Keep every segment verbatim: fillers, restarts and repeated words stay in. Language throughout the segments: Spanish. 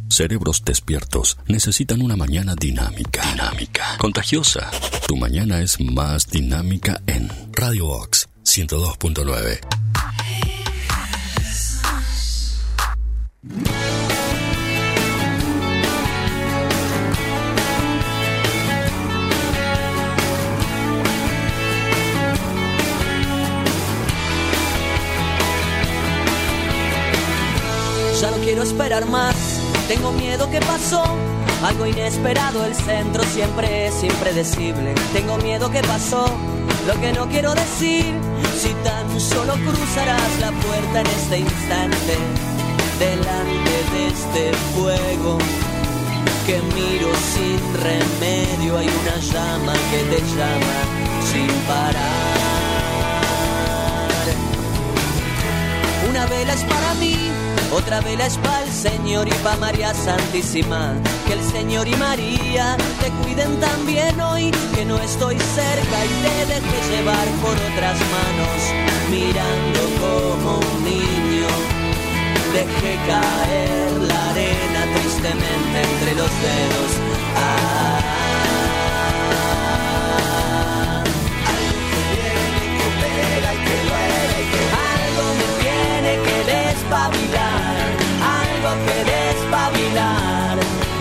Cerebros despiertos necesitan una mañana dinámica, dinámica, contagiosa. Tu mañana es más dinámica en Radio Vox ciento dos punto nueve. Ya no quiero esperar más, tengo miedo que pasó algo inesperado, el centro siempre es impredecible. Tengo miedo que pasó lo que no quiero decir, si tan solo cruzarás la puerta en este instante, delante de este fuego que miro sin remedio. Hay una llama que te llama sin parar. Una vela es para mí, otra vela es para el Señor y para María Santísima. Que el Señor y María te cuiden también hoy, que no estoy cerca y te deje llevar por otras manos, mirando como un niño. Dejé caer la arena tristemente entre los dedos. Ah, algo que viene, que pega y que duele, y que algo me tiene que despabilar, algo que despabilar.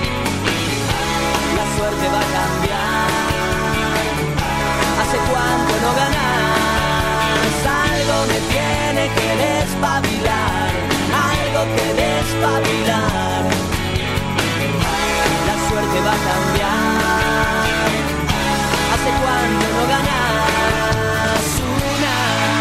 La suerte va a cambiar. ¿Hace cuánto no ganás? Algo me tiene que despabilar, algo que despabilar. La suerte va a cambiar. ¿Hace cuánto no ganás una?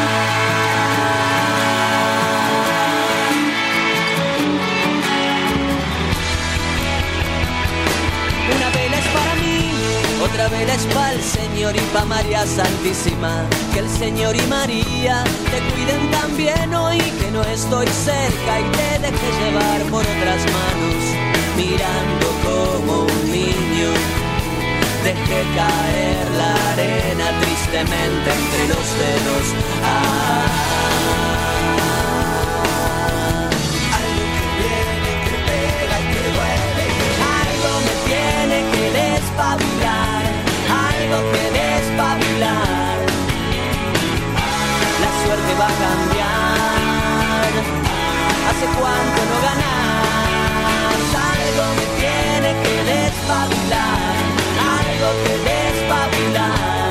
Una vela es para mí, otra vela es para el Señor y para María Santísima. Que el Señor y María te cuiden también hoy, que no estoy cerca y te deje llevar por otras manos, mirando como un niño. Dejé caer la arena tristemente entre los dedos. Ah, algo que viene, que pega y que duele, algo me tiene que despabilar, algo que despabilar. La suerte va a cambiar. ¿Hace cuánto no ganás? Algo me tiene que despabilar, algo que despabilar.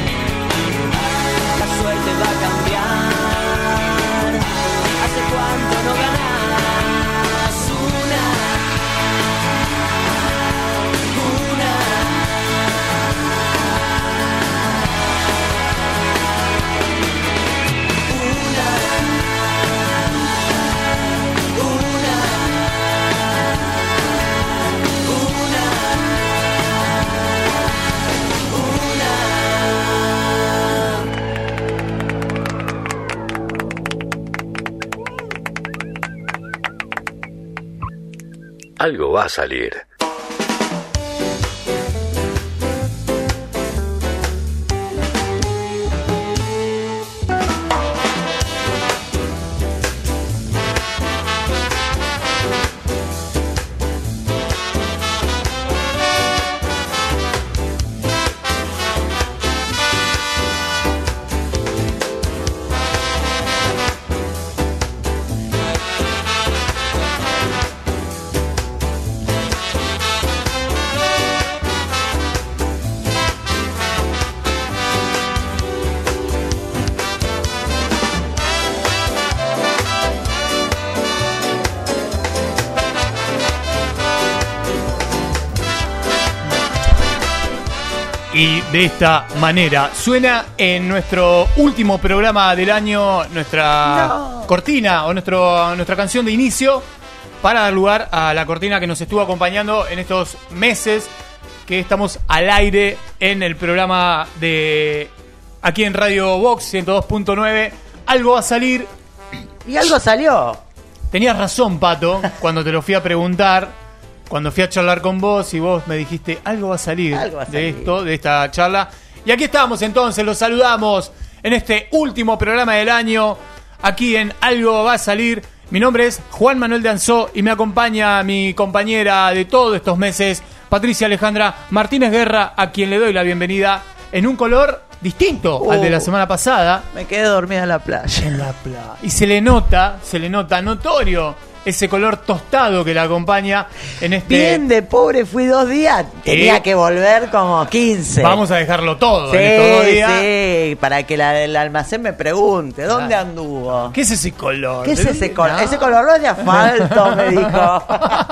La suerte va a cambiar. ¿Hace cuánto no ganás una? Una. Algo va a salir. Y de esta manera suena en nuestro último programa del año nuestra no. cortina o nuestro, nuestra canción de inicio, para dar lugar a la cortina que nos estuvo acompañando en estos meses que estamos al aire en el programa de aquí en Radio Vox ciento dos punto nueve. Algo va a salir. Y algo salió. Tenías razón, Pato, cuando te lo fui a preguntar. Cuando fui a charlar con vos y vos me dijiste, algo va a salir, algo va a salir. de esto, de esta charla. Y aquí estamos entonces, los saludamos en este último programa del año, aquí en Algo va a salir, Mi nombre es Juan Manuel de Anzó y me acompaña mi compañera de todos estos meses, Patricia Alejandra Martínez Guerra, a quien le doy la bienvenida en un color distinto uh, al de la semana pasada. Me quedé dormida en la playa. En la playa. Y se le nota, se le nota notorio ese color tostado que la acompaña en este... Bien de pobre fui dos días, tenía eh, que volver como quince. Vamos a dejarlo todo sí, en estos dos días. Sí, para que la del almacén me pregunte, ¿dónde ah. anduvo? ¿Qué es ese color? ¿Qué es ese color? No. Ese color no es de asfalto, me dijo.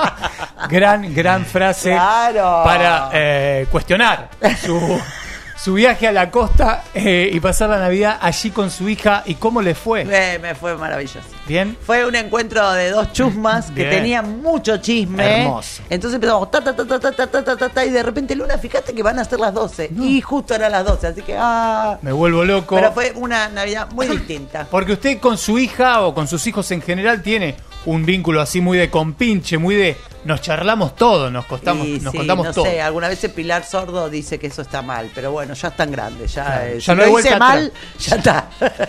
Gran, gran frase claro. para eh, cuestionar su... su viaje a la costa eh, y pasar la Navidad allí con su hija. ¿Y cómo le fue? Eh, me fue maravilloso. ¿Bien? Fue un encuentro de dos chusmas que Bien. tenían mucho chisme. Hermoso. Entonces empezamos ta ta ta ta ta ta ta ta ta y de repente Luna, fíjate que van a ser las doce. No. Y justo eran las doce, así que ah. Me vuelvo loco. Pero fue una Navidad muy distinta. Porque usted con su hija o con sus hijos en general tiene un vínculo así muy de compinche, muy de nos charlamos todo, nos contamos, y nos sí, contamos no todo. sé, alguna vez Pilar Sordo dice que eso está mal, pero bueno, ya están grandes, ya, claro, eh, ya si no lo hay hice mal, ya está.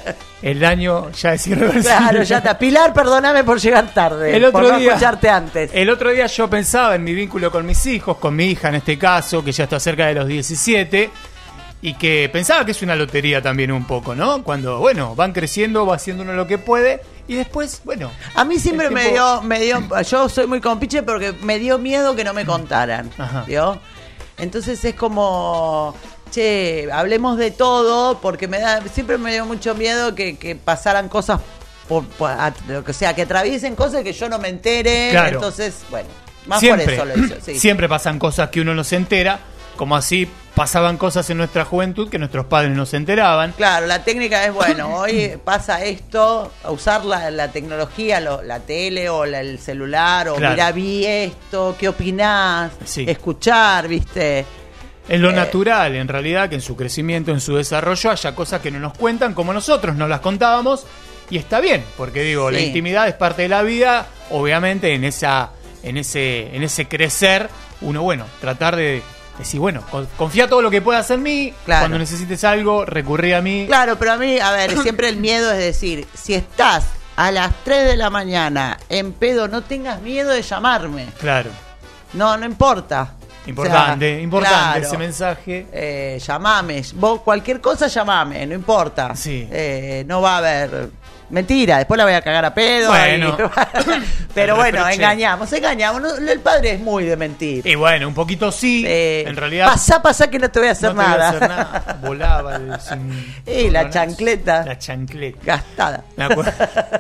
El daño ya es irreversible. Claro, ya está. Pilar, perdóname por llegar tarde, el otro por no día, escucharte antes. El otro día yo pensaba en mi vínculo con mis hijos, con mi hija en este caso, que ya está cerca de los diecisiete, y que pensaba que es una lotería también un poco, ¿no? Cuando, bueno, van creciendo, va haciendo uno lo que puede, y después, bueno... A mí siempre me dio, me dio, yo soy muy compiche porque me dio miedo que no me contaran, ¿vio? Entonces es como... Che, hablemos de todo, porque me da, siempre me dio mucho miedo que, que pasaran cosas, por, por a, lo que sea, que atraviesen cosas que yo no me entere. Claro. Entonces, bueno, más siempre, por eso lo hizo. Sí. Siempre pasan cosas que uno no se entera, como así pasaban cosas en nuestra juventud que nuestros padres no se enteraban. Claro, la técnica es, bueno, hoy pasa esto, a usar la, la tecnología, lo, la tele o la, el celular, o claro. Mirá, vi esto, ¿qué opinás? Sí. Escuchar, ¿viste? Es lo eh, natural, en realidad, que en su crecimiento, en su desarrollo, haya cosas que no nos cuentan, como nosotros nos las contábamos, y está bien, porque digo, sí. La intimidad es parte de la vida, obviamente en esa, en ese, en ese crecer, uno, bueno, tratar de decir, bueno, confía todo lo que puedas en mí, claro. Cuando necesites algo, recurrí a mí. Claro, pero a mí, a ver, siempre el miedo es decir, si estás a las tres de la mañana en pedo, no tengas miedo de llamarme. Claro. No, no importa. Importante, o sea, importante claro, ese mensaje. Eh, llamame, vos cualquier cosa llamame, no importa. Sí. Eh, no va a haber mentira, después la voy a cagar a pedo. Bueno. Y... Pero bueno, engañamos, engañamos. El padre es muy de mentir. Y bueno, un poquito sí. Eh, en realidad. Pasá, pasá que no te voy a hacer no nada. Te voy a hacer nada. Volaba el sin. Y la chancleta. La chancleta. Gastada. Me acuerdo.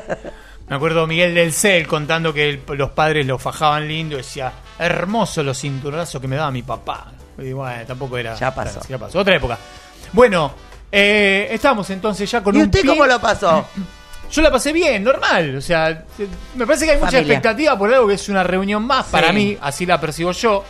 Me acuerdo Miguel del Cel contando que el, los padres lo fajaban lindo y decía, hermoso los cinturonazos que me daba mi papá. Y bueno, tampoco era... Ya pasó. Ya pasó, otra época. Bueno, eh, estamos entonces ya con un ¿Y usted pie... cómo lo pasó? Yo la pasé bien, normal. O sea, me parece que hay mucha Familia. expectativa por algo que es una reunión más. Sí. Para mí, así la percibo yo.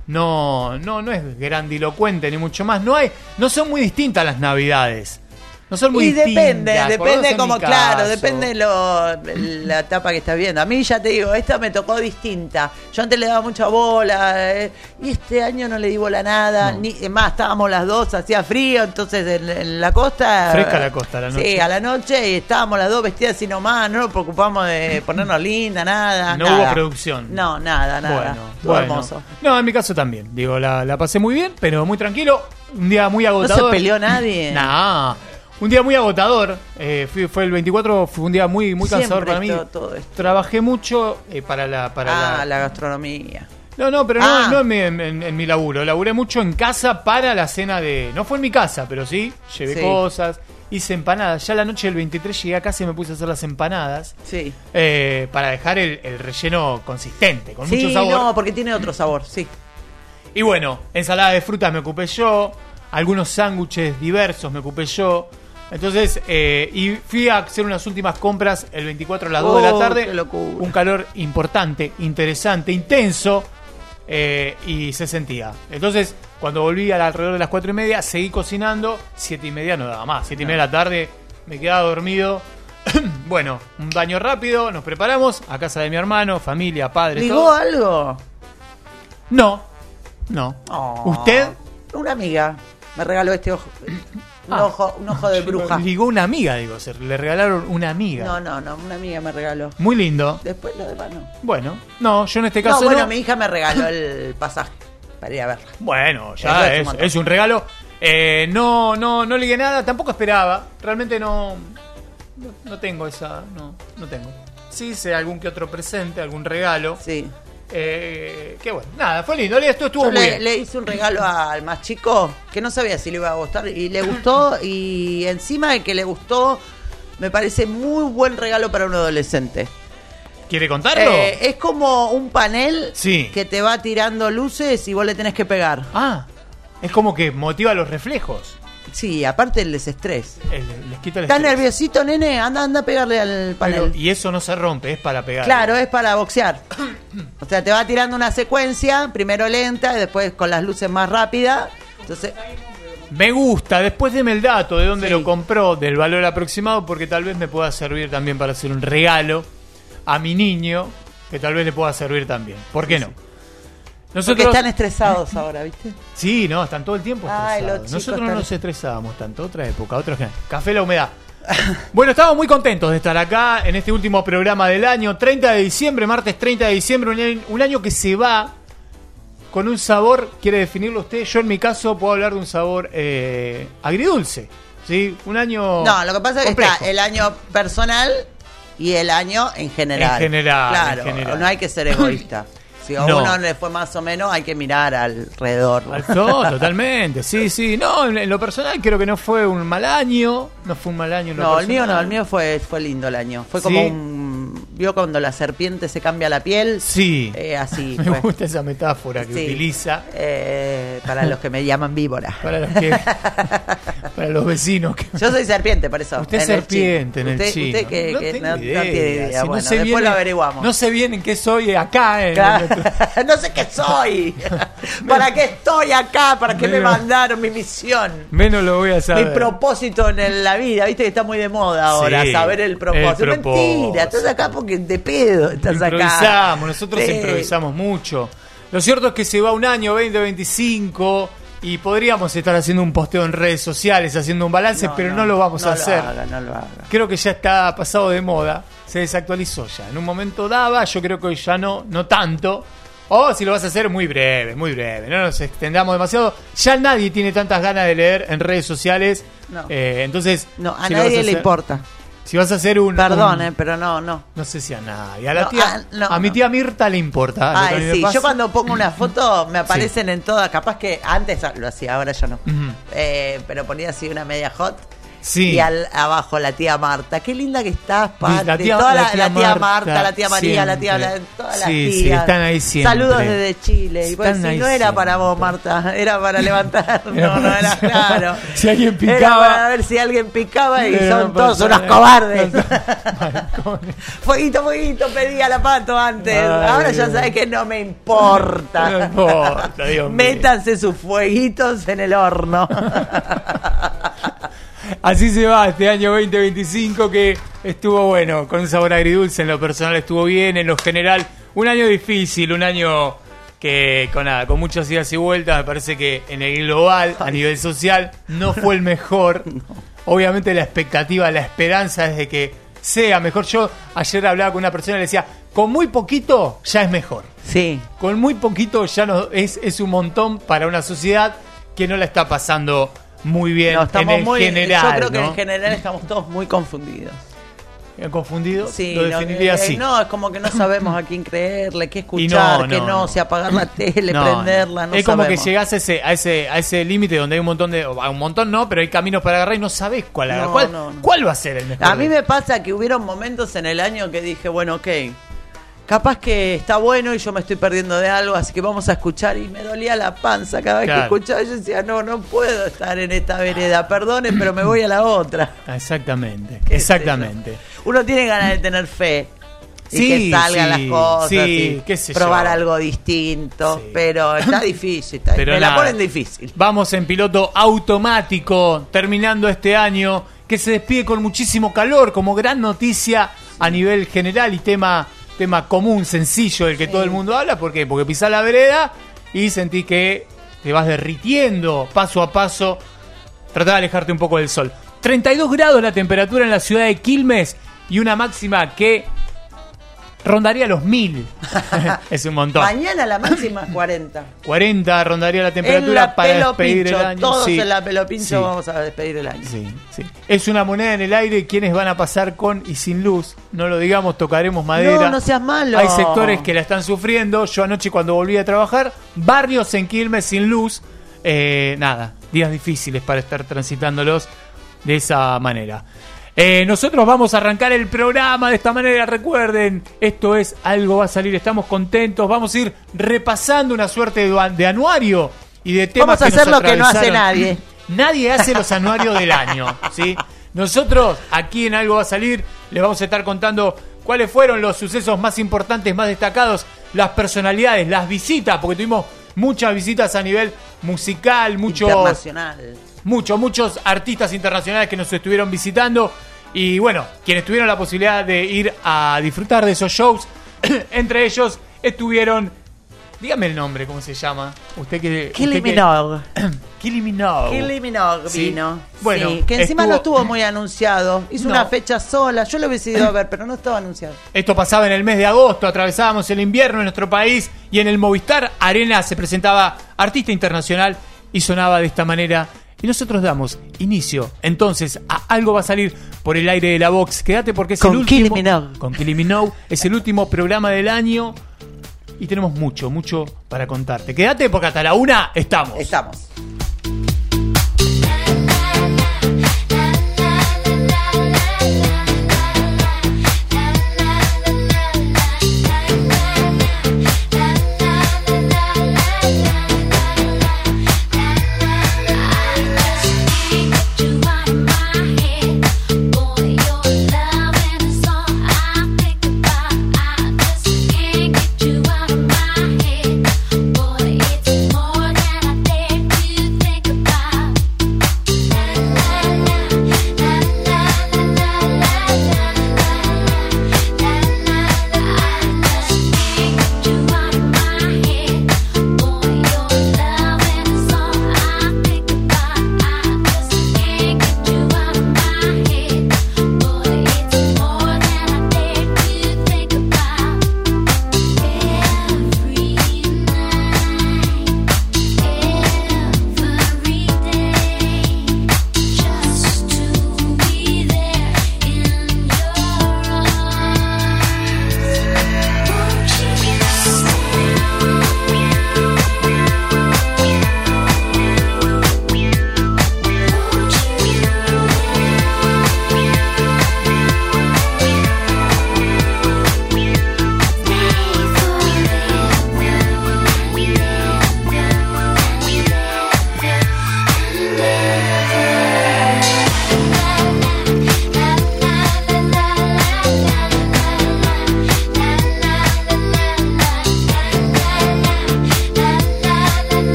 No, no, no es grandilocuente ni mucho más. No hay, no son muy distintas las Navidades. No son muy y distintas. depende, depende como, claro, caso. depende lo, la etapa que estás viendo. A mí ya te digo, esta me tocó distinta. Yo antes le daba mucha bola, eh, y este año no le di bola a nada. No. Ni, es más, estábamos las dos, hacía frío, entonces en, en la costa... Fresca la costa a la noche. Sí, a la noche, y estábamos las dos vestidas así nomás, no nos preocupamos de ponernos linda, nada. No nada. hubo producción. No, nada, nada. Bueno, Todo bueno. hermoso. No, en mi caso también. Digo, la, la pasé muy bien, pero muy tranquilo. Un día muy agotador. ¿No se peleó nadie? Nah. Un día muy agotador, eh, fui, fue el veinticuatro, fue un día muy muy cansador Siempre para mí. todo, todo esto. Trabajé mucho eh, para la para ah, la... la gastronomía. No, no, pero ah. no, no en, mi, en, en mi laburo. Laburé mucho en casa para la cena de... No fue en mi casa, pero sí, llevé sí. cosas, hice empanadas. Ya la noche del veintitrés llegué a casa y me puse a hacer las empanadas. Sí. Eh, para dejar el, el relleno consistente, con sí, mucho sabor. no, porque tiene otro sabor, sí. Y bueno, ensalada de frutas me ocupé yo, algunos sándwiches diversos me ocupé yo. Entonces, eh, y fui a hacer unas últimas compras el veinticuatro a las dos oh, de la tarde. Qué locura. Un calor importante, interesante, intenso, eh, y se sentía. Entonces, cuando volví a alrededor de las cuatro y media, seguí cocinando. Siete y media no daba más. Siete y media de la tarde me quedaba dormido. Bueno, un baño rápido, nos preparamos a casa de mi hermano, familia, padre, ¿Ligó todo. algo? No, no. Oh, ¿Usted? Una amiga me regaló este ojo. Un ah, ojo, un ojo de bruja. Ligó una amiga, digo, se le regalaron una amiga. No, no, no, una amiga me regaló. Muy lindo. Después lo demás no. Bueno, no, yo en este caso no. Bueno, no. mi hija me regaló el pasaje para ir a verla. Bueno, ya es, es un regalo. Eh, no, no, no ligué nada, tampoco esperaba. Realmente no, no, no tengo esa, no, no tengo. Sí sé algún que otro presente, algún regalo. Sí. Eh, que bueno, nada, fue lindo, esto estuvo Yo muy le, bien. Le hice un regalo al más chico que no sabía si le iba a gustar y le gustó, y encima de que le gustó, me parece muy buen regalo para un adolescente. ¿Quiere contarlo? Eh, es como un panel sí. que te va tirando luces y vos le tenés que pegar. Ah, es como que motiva los reflejos. Sí, aparte el desestrés. El, les quita el ¿Estás estrés. nerviosito, nene? Anda, anda a pegarle al panel. Pero, y eso no se rompe, es para pegar. Claro, es para boxear. O sea, te va tirando una secuencia, primero lenta y después con las luces más rápidas. Entonces, me gusta, después deme el dato de dónde sí. lo compró, del valor aproximado, porque tal vez me pueda servir también para hacer un regalo a mi niño, que tal vez le pueda servir también. ¿Por qué sí, no? Sí. Nosotros... Porque están estresados ahora, ¿viste? Sí, no, están todo el tiempo Ay, estresados. Nosotros están... no nos estresábamos tanto, otra época, otra gente. Café la humedad. Bueno, estamos muy contentos de estar acá en este último programa del año, treinta de diciembre, martes treinta de diciembre, un año, un año que se va con un sabor, ¿quiere definirlo usted? Yo en mi caso puedo hablar de un sabor eh, agridulce, ¿sí? Un año No, lo que pasa es que complejo. está el año personal y el año en general. En general, claro, en general. No hay que ser egoísta. Si a no. uno le fue más o menos, hay que mirar alrededor. No, totalmente, sí, sí. No, en, en lo personal creo que no fue un mal año. No fue un mal año. En lo no, personal. el mío no, el mío fue, fue lindo el año. Fue como ¿Sí? un... ¿Vio cuando la serpiente se cambia la piel? Sí. Eh, así. Me fue. gusta esa metáfora que sí. utiliza. Eh, para los que me llaman víbora. Para los que, para los vecinos. Que... Yo soy serpiente, por eso. Usted es serpiente en el usted, chino. Usted que, no, que tengo no, idea. no tiene idea. Si bueno, no sé después bien, lo averiguamos. No sé bien en qué soy acá. En claro. el... No sé qué soy. ¿Para qué estoy acá? ¿Para qué me mandaron? Mi misión. Menos lo voy a saber. Mi propósito en la vida. Viste que está muy de moda ahora, sí, saber el propósito. el propósito. Mentira, estás acá porque de pedo estás improvisamos, acá. nosotros sí. improvisamos mucho. Lo cierto es que se va un año veinte veinticinco y podríamos estar haciendo un posteo en redes sociales, haciendo un balance, no, pero no, no lo vamos no a hacer. Lo haga, no lo haga. Creo que ya está pasado de moda, se desactualizó ya. En un momento daba, yo creo que hoy ya no, no tanto. O si lo vas a hacer, muy breve, muy breve. No nos extendamos demasiado. Ya nadie tiene tantas ganas de leer en redes sociales. No. Eh, entonces, no, a si nadie a hacer, le importa. Si vas a hacer un... Perdón, un, eh, pero no, no. No sé si a nadie. A, la no, tía, a, no, a mi tía Mirta le importa. Ay, sí. Yo cuando pongo una foto me aparecen sí. en todas. Capaz que antes lo hacía, ahora ya no. Uh-huh. eh, pero ponía así una media hot. Sí. Y al, abajo la tía Marta. Qué linda que estás, Pati. La tía, toda la, la, tía, la tía Marta, Marta, la tía María, siempre. la tía... La, todas sí, las tías. Sí, están ahí siempre. Saludos desde Chile. Y pues, si no era siempre. para vos, Marta. Era para levantar. Era no, para, no era claro. Si alguien picaba... Era para ver si alguien picaba y era son todos unos ser, cobardes. Fueguito, fueguito, pedía la pato antes. Ay, ahora ya sabes que no me importa. No importa, Dios mío. Métanse sus fueguitos en el horno. Así se va este año veinte veinticinco que estuvo bueno, con un sabor agridulce, en lo personal estuvo bien, en lo general un año difícil, un año que con nada, con muchas idas y vueltas, me parece que en el global, a nivel social, no fue el mejor. No. Obviamente la expectativa, la esperanza es de que sea mejor. Yo ayer hablaba con una persona y le decía, con muy poquito ya es mejor. Sí. Con muy poquito ya no, es, es un montón para una sociedad que no la está pasando muy bien no, en el muy, general. Yo creo que ¿no? en general estamos todos muy confundidos. ¿Confundido? Sí, lo definiría no, eh, así. No, es como que no sabemos a quién creerle, qué escuchar, no, no, qué no, no, si apagar la tele, no, prenderla, no Es como sabemos. que llegás a ese, a ese, a ese límite donde hay un montón de, a un montón no, pero hay caminos para agarrar y no sabés cuál agarrar. No, ¿Cuál, no, no. ¿Cuál va a ser el mejor? A mí me pasa que hubieron momentos en el año que dije, bueno, ok, capaz que está bueno y yo me estoy perdiendo de algo, así que vamos a escuchar. Y me dolía la panza cada vez claro. que escuchaba. Yo decía, no, no puedo estar en esta vereda, perdonen, pero me voy a la otra. Exactamente, exactamente. Uno tiene ganas de tener fe. Y sí, que salgan sí, las cosas, sí, y qué sé probar yo. algo distinto, sí. pero está difícil, está, pero me nada, la ponen difícil. Vamos en piloto automático, terminando este año, que se despide con muchísimo calor, como gran noticia a nivel general y tema... tema común, sencillo, del que sí. todo el mundo habla. ¿Por qué? Porque pisás la vereda y sentís que te vas derritiendo paso a paso, Tratá de alejarte un poco del sol. treinta y dos grados la temperatura en la ciudad de Quilmes y una máxima que rondaría los mil. Es un montón. Mañana la máxima es cuarenta. cuarenta rondaría la temperatura en la para pelo despedir pincho, el año. Todos sí. en la pelo pincho sí. vamos a despedir el año. Sí, sí. Es una moneda en el aire. ¿Quiénes van a pasar con y sin luz? No lo digamos, tocaremos madera. No, no seas malo. Hay sectores que la están sufriendo. Yo anoche cuando volví a trabajar, barrios en Quilmes sin luz. Eh, nada, días difíciles para estar transitándolos de esa manera. Eh, nosotros vamos a arrancar el programa de esta manera. Recuerden, esto es Algo Va a Salir. Estamos contentos. Vamos a ir repasando una suerte de, de anuario y de temas. Vamos a que hacer nos lo que no hace nadie. Nadie hace los anuarios del año, ¿sí? Nosotros, aquí en Algo Va a Salir, les vamos a estar contando cuáles fueron los sucesos más importantes, más destacados, las personalidades, las visitas, porque tuvimos muchas visitas a nivel musical, muchos... Internacional. Muchos, muchos artistas internacionales que nos estuvieron visitando. Y bueno, quienes tuvieron la posibilidad de ir a disfrutar de esos shows, entre ellos estuvieron... Dígame el nombre, ¿cómo se llama? Usted que... Kylie usted Minogue. Que, Kylie Minogue. Kylie Minogue Sí. vino. Bueno, Sí, que encima estuvo- no estuvo muy anunciado. Hizo No. una fecha sola. Yo lo hubiese ido a ver, pero no estaba anunciado. Esto pasaba en el mes de agosto, atravesábamos el invierno en nuestro país y en el Movistar Arena se presentaba artista internacional y sonaba de esta manera. Y nosotros damos inicio entonces a Algo Va a Salir por el aire de la Vox. Quédate porque es Con el último. Kylie Minogue. Con Kylie Minogue. Es el último programa del año y tenemos mucho, mucho para contarte. Quédate porque hasta la una estamos. Estamos. Boy, it's more than I dare to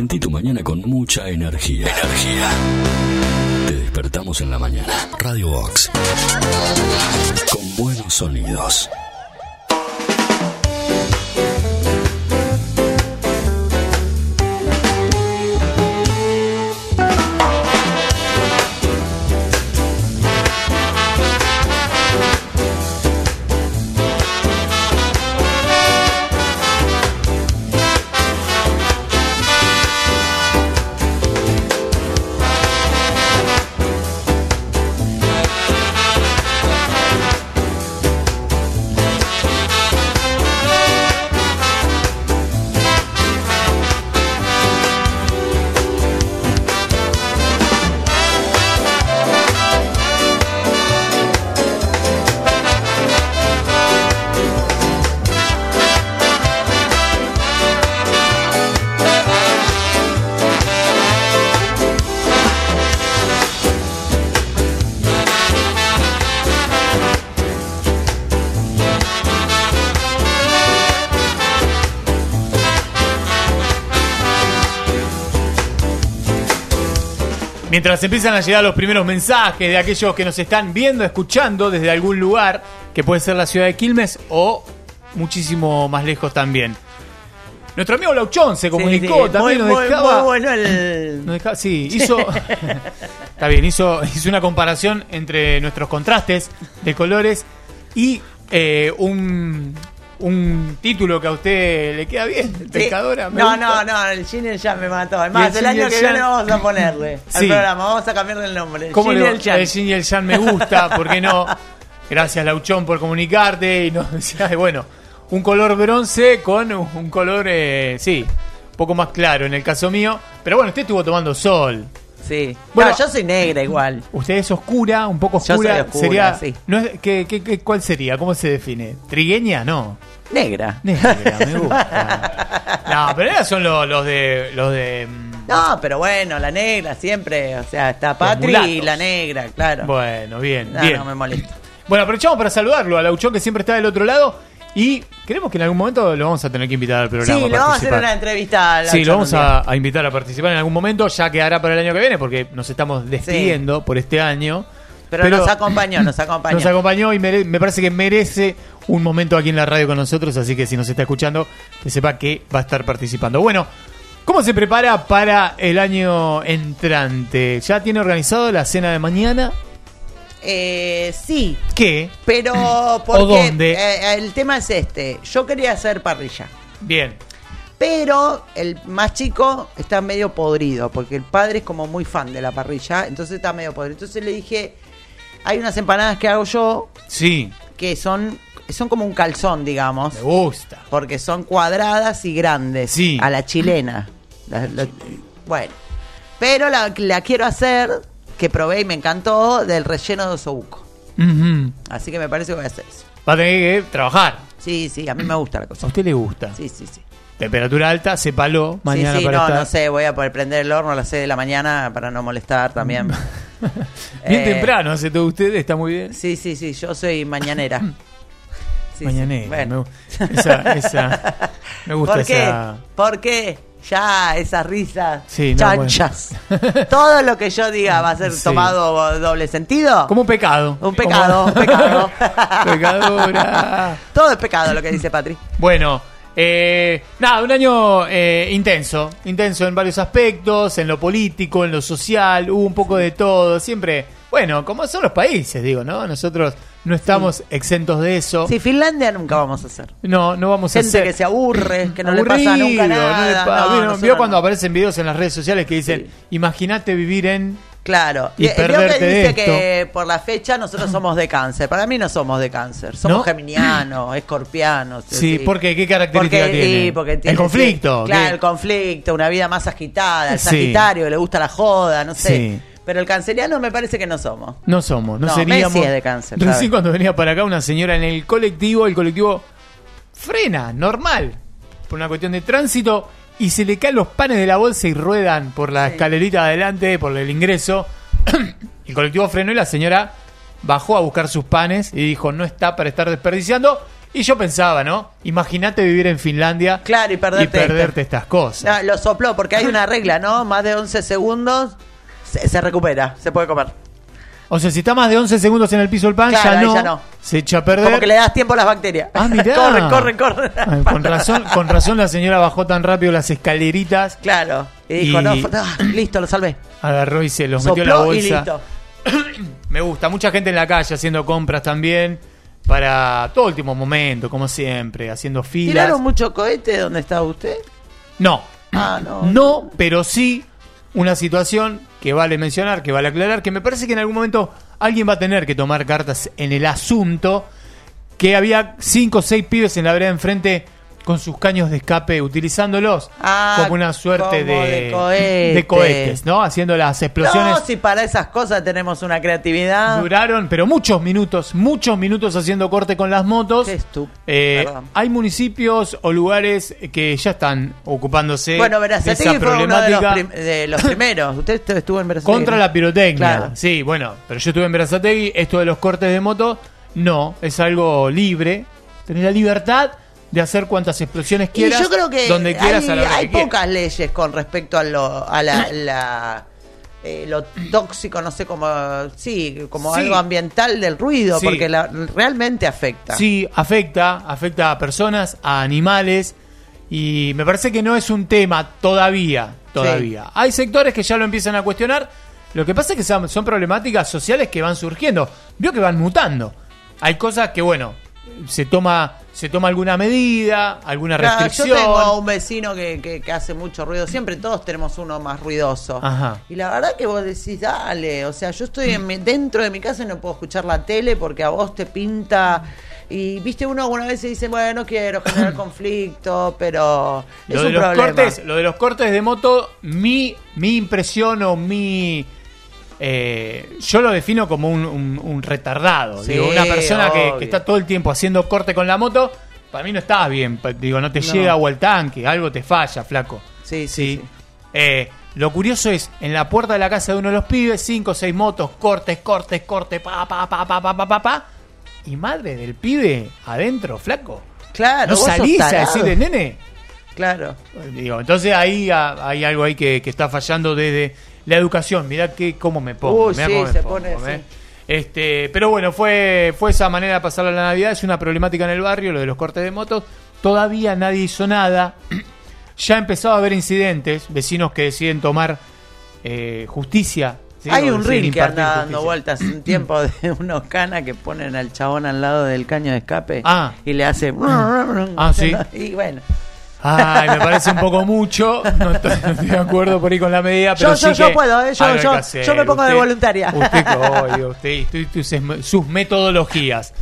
Sentí tu mañana con mucha energía. Energía. Te despertamos en la mañana. Radio Vox. Con buenos sonidos. Mientras empiezan a llegar los primeros mensajes de aquellos que nos están viendo, escuchando desde algún lugar, que puede ser la ciudad de Quilmes o muchísimo más lejos también. Nuestro amigo Lauchón se comunicó, sí, sí. también muy, nos muy, dejaba... Muy bueno el... Nos dejaba, sí, hizo... Está bien, hizo, hizo una comparación entre nuestros contrastes de colores y eh, un... un título que a usted le queda bien, sí. Pescadora. Me no, gusta. no, no, el Gin y el Jan me mató. Además, el, el año que viene vamos a ponerle sí. al programa, vamos a cambiarle el nombre. El ¿Cómo Gin le, y el Jan. El Gin y el Jan me gusta, ¿por qué no? Gracias, Lauchón, por comunicarte. Y nos decía, bueno, un color bronce con un color, eh, sí, un poco más claro en el caso mío. Pero bueno, usted estuvo tomando sol. Sí. Bueno, no, yo soy negra igual. Usted es oscura, un poco oscura. Yo soy oscura, sería, sí. ¿no es, ¿qué, qué, qué, ¿Cuál sería? ¿Cómo se define? ¿Trigueña? No. Negra. Negra, me gusta. No, pero esos son los, los de... Los de no, pero bueno, la negra siempre. O sea, está Patri y la negra, claro. Bueno, bien, no, bien. No me molesta. Bueno, aprovechamos para saludarlo a Lauchón, que siempre está del otro lado. Y creemos que en algún momento lo vamos a tener que invitar al programa. Sí, le vamos a hacer una entrevista a Lauchón. Sí, lo vamos a, a invitar a participar en algún momento. Ya quedará para el año que viene, porque nos estamos despidiendo sí. por este año. Pero, Pero nos acompañó, nos acompañó. Nos acompañó y mere- me parece que merece un momento aquí en la radio con nosotros. Así que si nos está escuchando, que sepa que va a estar participando. Bueno, ¿cómo se prepara para el año entrante? ¿Ya tiene organizado la cena de mañana? Eh, sí. ¿Qué? Pero porque ¿O dónde? Eh, el tema es este. Yo quería hacer parrilla. Bien. Pero el más chico está medio podrido, porque el padre es como muy fan de la parrilla, entonces está medio podrido. Entonces le dije, hay unas empanadas que hago yo, sí, que son son como un calzón, digamos. Me gusta. Porque son cuadradas y grandes, sí. a la chilena. La, la, bueno, pero la, la quiero hacer, que probé y me encantó, del relleno de osobuco. Uh-huh. Así que me parece que voy a hacer eso. Va a tener que trabajar. Sí, sí, a mí me gusta la cosa. ¿A usted le gusta? Sí, sí, sí. Temperatura alta, sépalo mañana sí, sí, para no, estar. no sé, voy a poder prender el horno a las seis de la mañana para no molestar también. Bien eh, temprano hace todo usted, está muy bien. Sí, sí, sí, yo soy mañanera. Sí, mañanera, sí. Bueno. me, esa, esa, me gusta ¿Por qué? esa... ¿Por qué? Ya, esas risas sí, no, chanchas. Bueno. Todo lo que yo diga va a ser sí. tomado doble sentido. Como un pecado. Un pecado, un pecado. Pecadora. Todo es pecado lo que dice Patri. Bueno, eh, nada, un año eh, intenso. Intenso en varios aspectos, en lo político, en lo social, hubo un poco de todo. Siempre, bueno, como son los países, digo, ¿no? Nosotros no estamos sí. exentos de eso. Sí, Finlandia nunca vamos a hacer. No, no vamos Gente a hacer. Gente que se aburre, que no Aburrido, le pasa nunca nada. No le pa- no, ¿Vio, no, ¿vio no, cuando no. aparecen videos en las redes sociales que dicen, sí. imagínate vivir en... Claro, y Leo perderte que de dice esto. que por la fecha nosotros somos de cáncer. Para mí no somos de cáncer, somos ¿No? geminianos, escorpianos. Sí, sí. ¿por qué? ¿Qué características porque, tiene? Sí, porque tiene? El conflicto. Sí, claro, ¿qué? el conflicto, una vida más agitada, el Sí. Sagitario, que le gusta la joda, no sé. Sí. Pero el canceriano me parece que no somos. No somos, no, No, seríamos. Messi es de cáncer, Recién ¿sabes? cuando venía para acá una señora en el colectivo, el colectivo frena, normal, por una cuestión de tránsito, y se le caen los panes de la bolsa y ruedan por la Sí. escalerita adelante, por el ingreso. El colectivo frenó y la señora bajó a buscar sus panes y dijo, no está para estar desperdiciando. Y yo pensaba, ¿no? Imagínate vivir en Finlandia claro, y perderte, y perderte estas cosas. No, lo sopló, porque hay una regla, ¿no? Más de once segundos se, se recupera, se puede comer. O sea, si está más de once segundos en el piso del pan, claro, ya, no, ya no. Se echa a perder. Como que le das tiempo a las bacterias. Ah, mirá. corren, corren, corren. Ay, con razón, con razón la señora bajó tan rápido las escaleritas. Claro. Y dijo, y... no, ah, listo, lo salvé. Agarró y se los sopló metió en la bolsa. Y listo. Me gusta. Mucha gente en la calle haciendo compras también. Para todo último momento, como siempre, haciendo filas. ¿Tiraron mucho cohete donde estaba usted? No. Ah, no. No, pero sí una situación que vale mencionar, que vale aclarar, que me parece que en algún momento alguien va a tener que tomar cartas en el asunto, que había cinco o seis pibes en la vereda enfrente con sus caños de escape utilizándolos ah, como una suerte como de, de, cohete. de cohetes, ¿no? Haciendo las explosiones. No, si para esas cosas tenemos una creatividad. Duraron, pero muchos minutos, muchos minutos haciendo corte con las motos. Qué estúpido. Eh, hay municipios o lugares que ya están ocupándose bueno, de esa fue problemática. Uno de, los de los primeros. Usted estuvo en Berazategui. Contra la pirotecnia. Claro. Sí, bueno, pero yo estuve en Berazategui. Esto de los cortes de moto, no, es algo libre. Tenés la libertad de hacer cuantas explosiones quieras, y yo creo que donde quieras, hay, a la hora hay que pocas quieras. leyes con respecto a lo a la, la eh, lo tóxico, no sé cómo, sí, como Sí. algo ambiental del ruido, Sí. porque la, realmente afecta. Sí, afecta, afecta a personas, a animales, y me parece que no es un tema todavía, todavía. Sí. Hay sectores que ya lo empiezan a cuestionar. Lo que pasa es que son, son problemáticas sociales que van surgiendo. Vio que van mutando. Hay cosas que, bueno, se toma se toma alguna medida, alguna Claro, restricción. yo tengo un vecino que, que, que hace mucho ruido. Siempre todos tenemos uno más ruidoso. Ajá. Y la verdad que vos decís, dale, o sea, yo estoy en mi, dentro de mi casa y no puedo escuchar la tele porque a vos te pinta. Y viste, uno alguna vez se dice, bueno, no quiero generar conflicto, pero es Lo de un los problema. cortes, lo de los cortes de moto, mi, mi impresión o mi... Eh, yo lo defino como un, un, un retardado. Sí, digo, una persona que, obvio. que está todo el tiempo haciendo corte con la moto, para mí no estás bien. Digo, no te No. llega agua al tanque, algo te falla, flaco. Sí, sí, sí. Eh, lo curioso es, en la puerta de la casa de uno de los pibes, cinco o seis motos, cortes, cortes, cortes, pa, pa, pa, pa, pa, pa, pa, pa, y madre del pibe adentro, flaco. Claro, ¿No vos sos salís a tarado. decirle, nene? Claro. Digo, entonces ahí ha- hay algo ahí que, que está fallando desde la educación. Mirá que cómo me pongo. Uy, mirá sí, cómo me se pongo, pone, ¿eh? sí. Este, pero bueno, fue, fue esa manera de pasar la Navidad. Es una problemática en el barrio, lo de los cortes de motos. Todavía nadie hizo nada. Ya empezó a haber incidentes, vecinos que deciden tomar eh, justicia. ¿sí? Hay O un deciden ring que impartir anda dando justicia. vueltas un tiempo de unos canas que ponen al chabón al lado del caño de escape Ah. y le hace... Ah, sí. Y bueno. Ay, me parece un poco mucho. No estoy, no estoy de acuerdo por ahí con la medida, pero Yo- sí yo- yo que puedo, ¿eh? Yo- algo hay yo- que hacer. yo me pongo de voluntaria. Usted, obvio, usted, usted- sus, sus metodologías.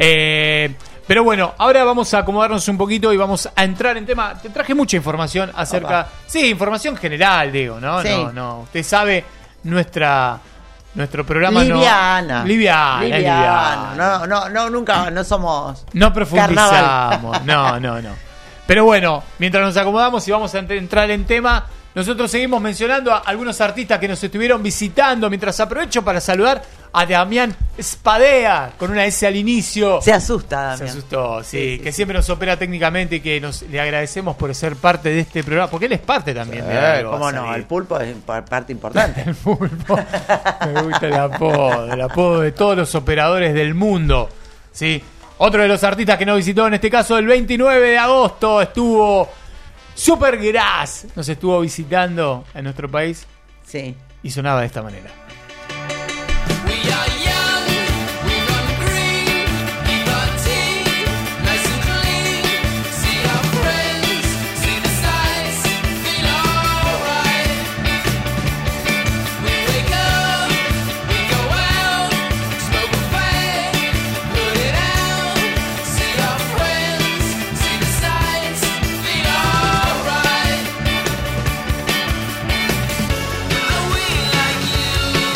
Eh, pero bueno, ahora vamos a acomodarnos un poquito y vamos a entrar en tema. Te traje mucha información acerca. Opa. Sí, información general, digo, ¿no? Sí. No, no. Usted sabe nuestra. Nuestro programa Liviana. no. Liviana. es Liviana. liviana. No, no, no, nunca, no somos... No profundizamos. Carnaval. No, no, no. Pero bueno, mientras nos acomodamos y vamos a entrar en tema, nosotros seguimos mencionando a algunos artistas que nos estuvieron visitando. Mientras aprovecho para saludar a Damián Spadea, con una S al inicio. Se asusta, Damián. Se asustó, sí, Sí, sí, que sí. siempre nos opera técnicamente y que nos le agradecemos por ser parte de este programa, porque él es parte también de Eh, algo. ¿Cómo va a no? salir. El pulpo es pa- parte importante. El pulpo. Me gusta el apodo, el apodo de todos los operadores del mundo. ¿Sí? Otro de los artistas que nos visitó, en este caso el veintinueve de agosto, estuvo Supergrass. Nos estuvo visitando en nuestro país Sí. y sonaba de esta manera. We are young, we run green, keep our teeth nice and clean. See our friends, see the sights, feel alright. We wake up, we go out, smoke a fag, put it out. See our friends, see the sights, feel alright. Are we like you?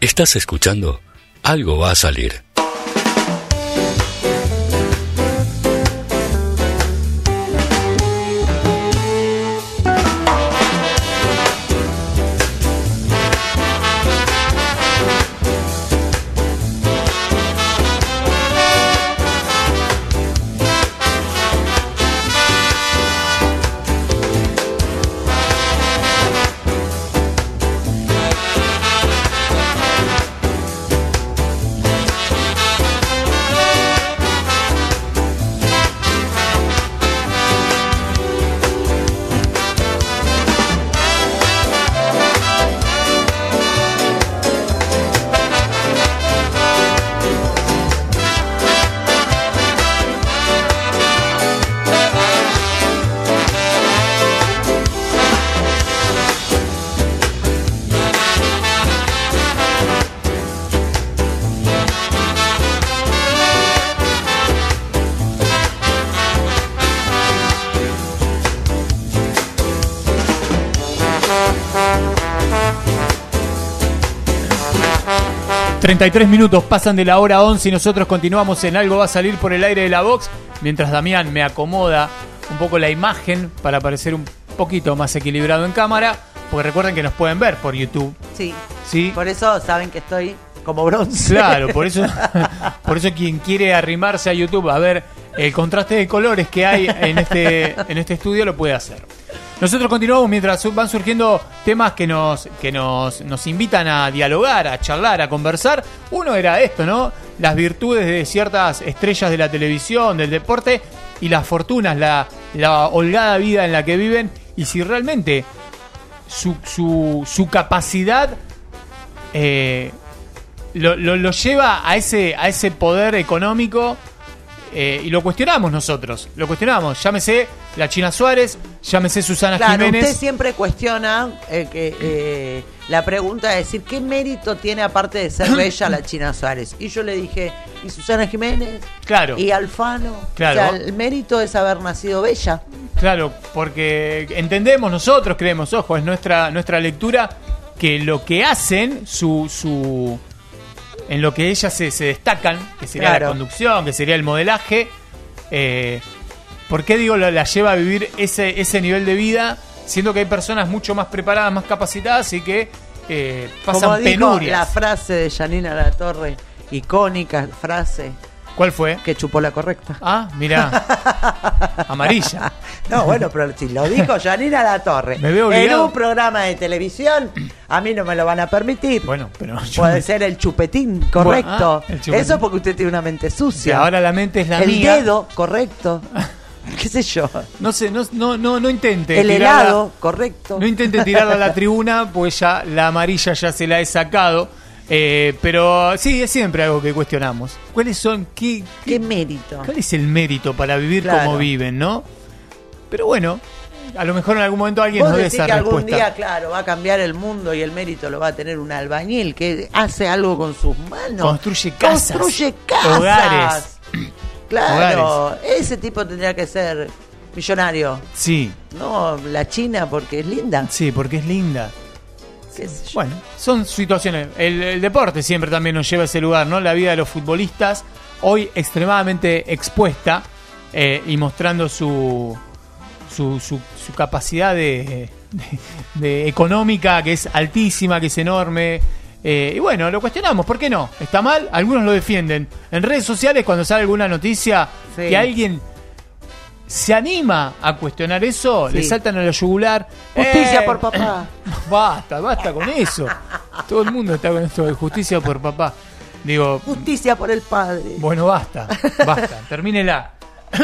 Estás escuchando Algo va a salir. treinta y tres minutos pasan de la hora once y nosotros continuamos en Algo va a salir por el aire de la Vox, mientras Damián me acomoda un poco la imagen para parecer un poquito más equilibrado en cámara, porque recuerden que nos pueden ver por YouTube. Sí. ¿Sí? Por eso saben que estoy como bronce. Claro, por eso, por eso quien quiere arrimarse a YouTube a ver el contraste de colores que hay en este, en este estudio lo puede hacer. Nosotros continuamos mientras van surgiendo temas que nos que nos, nos invitan a dialogar, a charlar, a conversar. Uno era esto, ¿no? Las virtudes de ciertas estrellas de la televisión, del deporte y las fortunas, la, la holgada vida en la que viven y si realmente su, su, su capacidad eh, lo, lo, lo lleva a ese, a ese poder económico. Eh, y lo cuestionamos nosotros, lo cuestionamos. Llámese la China Suárez, llámese Susana claro, Jiménez. Usted siempre cuestiona eh, que eh, la pregunta es decir, ¿qué mérito tiene aparte de ser bella la China Suárez? Y yo le dije, ¿y Susana Jiménez? Claro. ¿Y Alfano? Claro. O sea, el mérito es haber nacido bella. Claro, porque entendemos nosotros, creemos, ojo, es nuestra, nuestra lectura, que lo que hacen, su... su en lo que ellas se, se destacan, que sería claro. la conducción, que sería el modelaje, eh, ¿por qué digo la, la lleva a vivir ese, ese nivel de vida, siendo que hay personas mucho más preparadas, más capacitadas y que eh, pasan Como dijo penurias? la frase de Janina Latorre, icónica frase. ¿Cuál fue? Que chupó la correcta. Ah, mirá. Amarilla. No, bueno, pero si lo dijo Janina Latorre Me veo en obligado. un programa de televisión, a mí no me lo van a permitir. Bueno, pero yo Puede me- ser el chupetín, correcto. Bueno, ah, el chupetín. Eso porque usted tiene una mente Sí, sucia. ahora la mente es la el mía. dedo, correcto. ¿Qué sé yo? No sé, no, no, no, no intente. El tirarla- helado, correcto. No intente tirarla a la tribuna, pues ya la amarilla ya se la he sacado. Eh, pero sí, es siempre algo que cuestionamos. ¿Cuáles son? ¿Qué, ¿Qué mérito? ¿Cuál es el mérito para vivir Claro. como viven, no? Pero bueno, a lo mejor en algún momento alguien Vos nos dé decís esa que algún respuesta. día, claro, va a cambiar el mundo y el mérito lo va a tener un albañil que hace algo con sus manos. Construye casas, Construye casas. hogares. Claro, Hogares. ese tipo tendría que ser millonario. Sí, No, la China porque es linda. sí, porque es linda. ¿Qué sé yo? Bueno, son situaciones. El, el deporte siempre también nos lleva a ese lugar, ¿no? La vida de los futbolistas, hoy extremadamente expuesta eh, y mostrando su, su, su, su capacidad de, de, de económica, que es altísima, que es enorme. Eh, y bueno, lo cuestionamos, ¿por qué no? ¿Está mal? Algunos lo defienden. En redes sociales, cuando sale alguna noticia Sí. que alguien se anima a cuestionar eso, Sí. le saltan a la yugular. Justicia ¡Eh! por papá. Basta, basta con eso. Todo el mundo está con esto de justicia por papá. Digo, Justicia por el padre. bueno, basta, basta, termínela.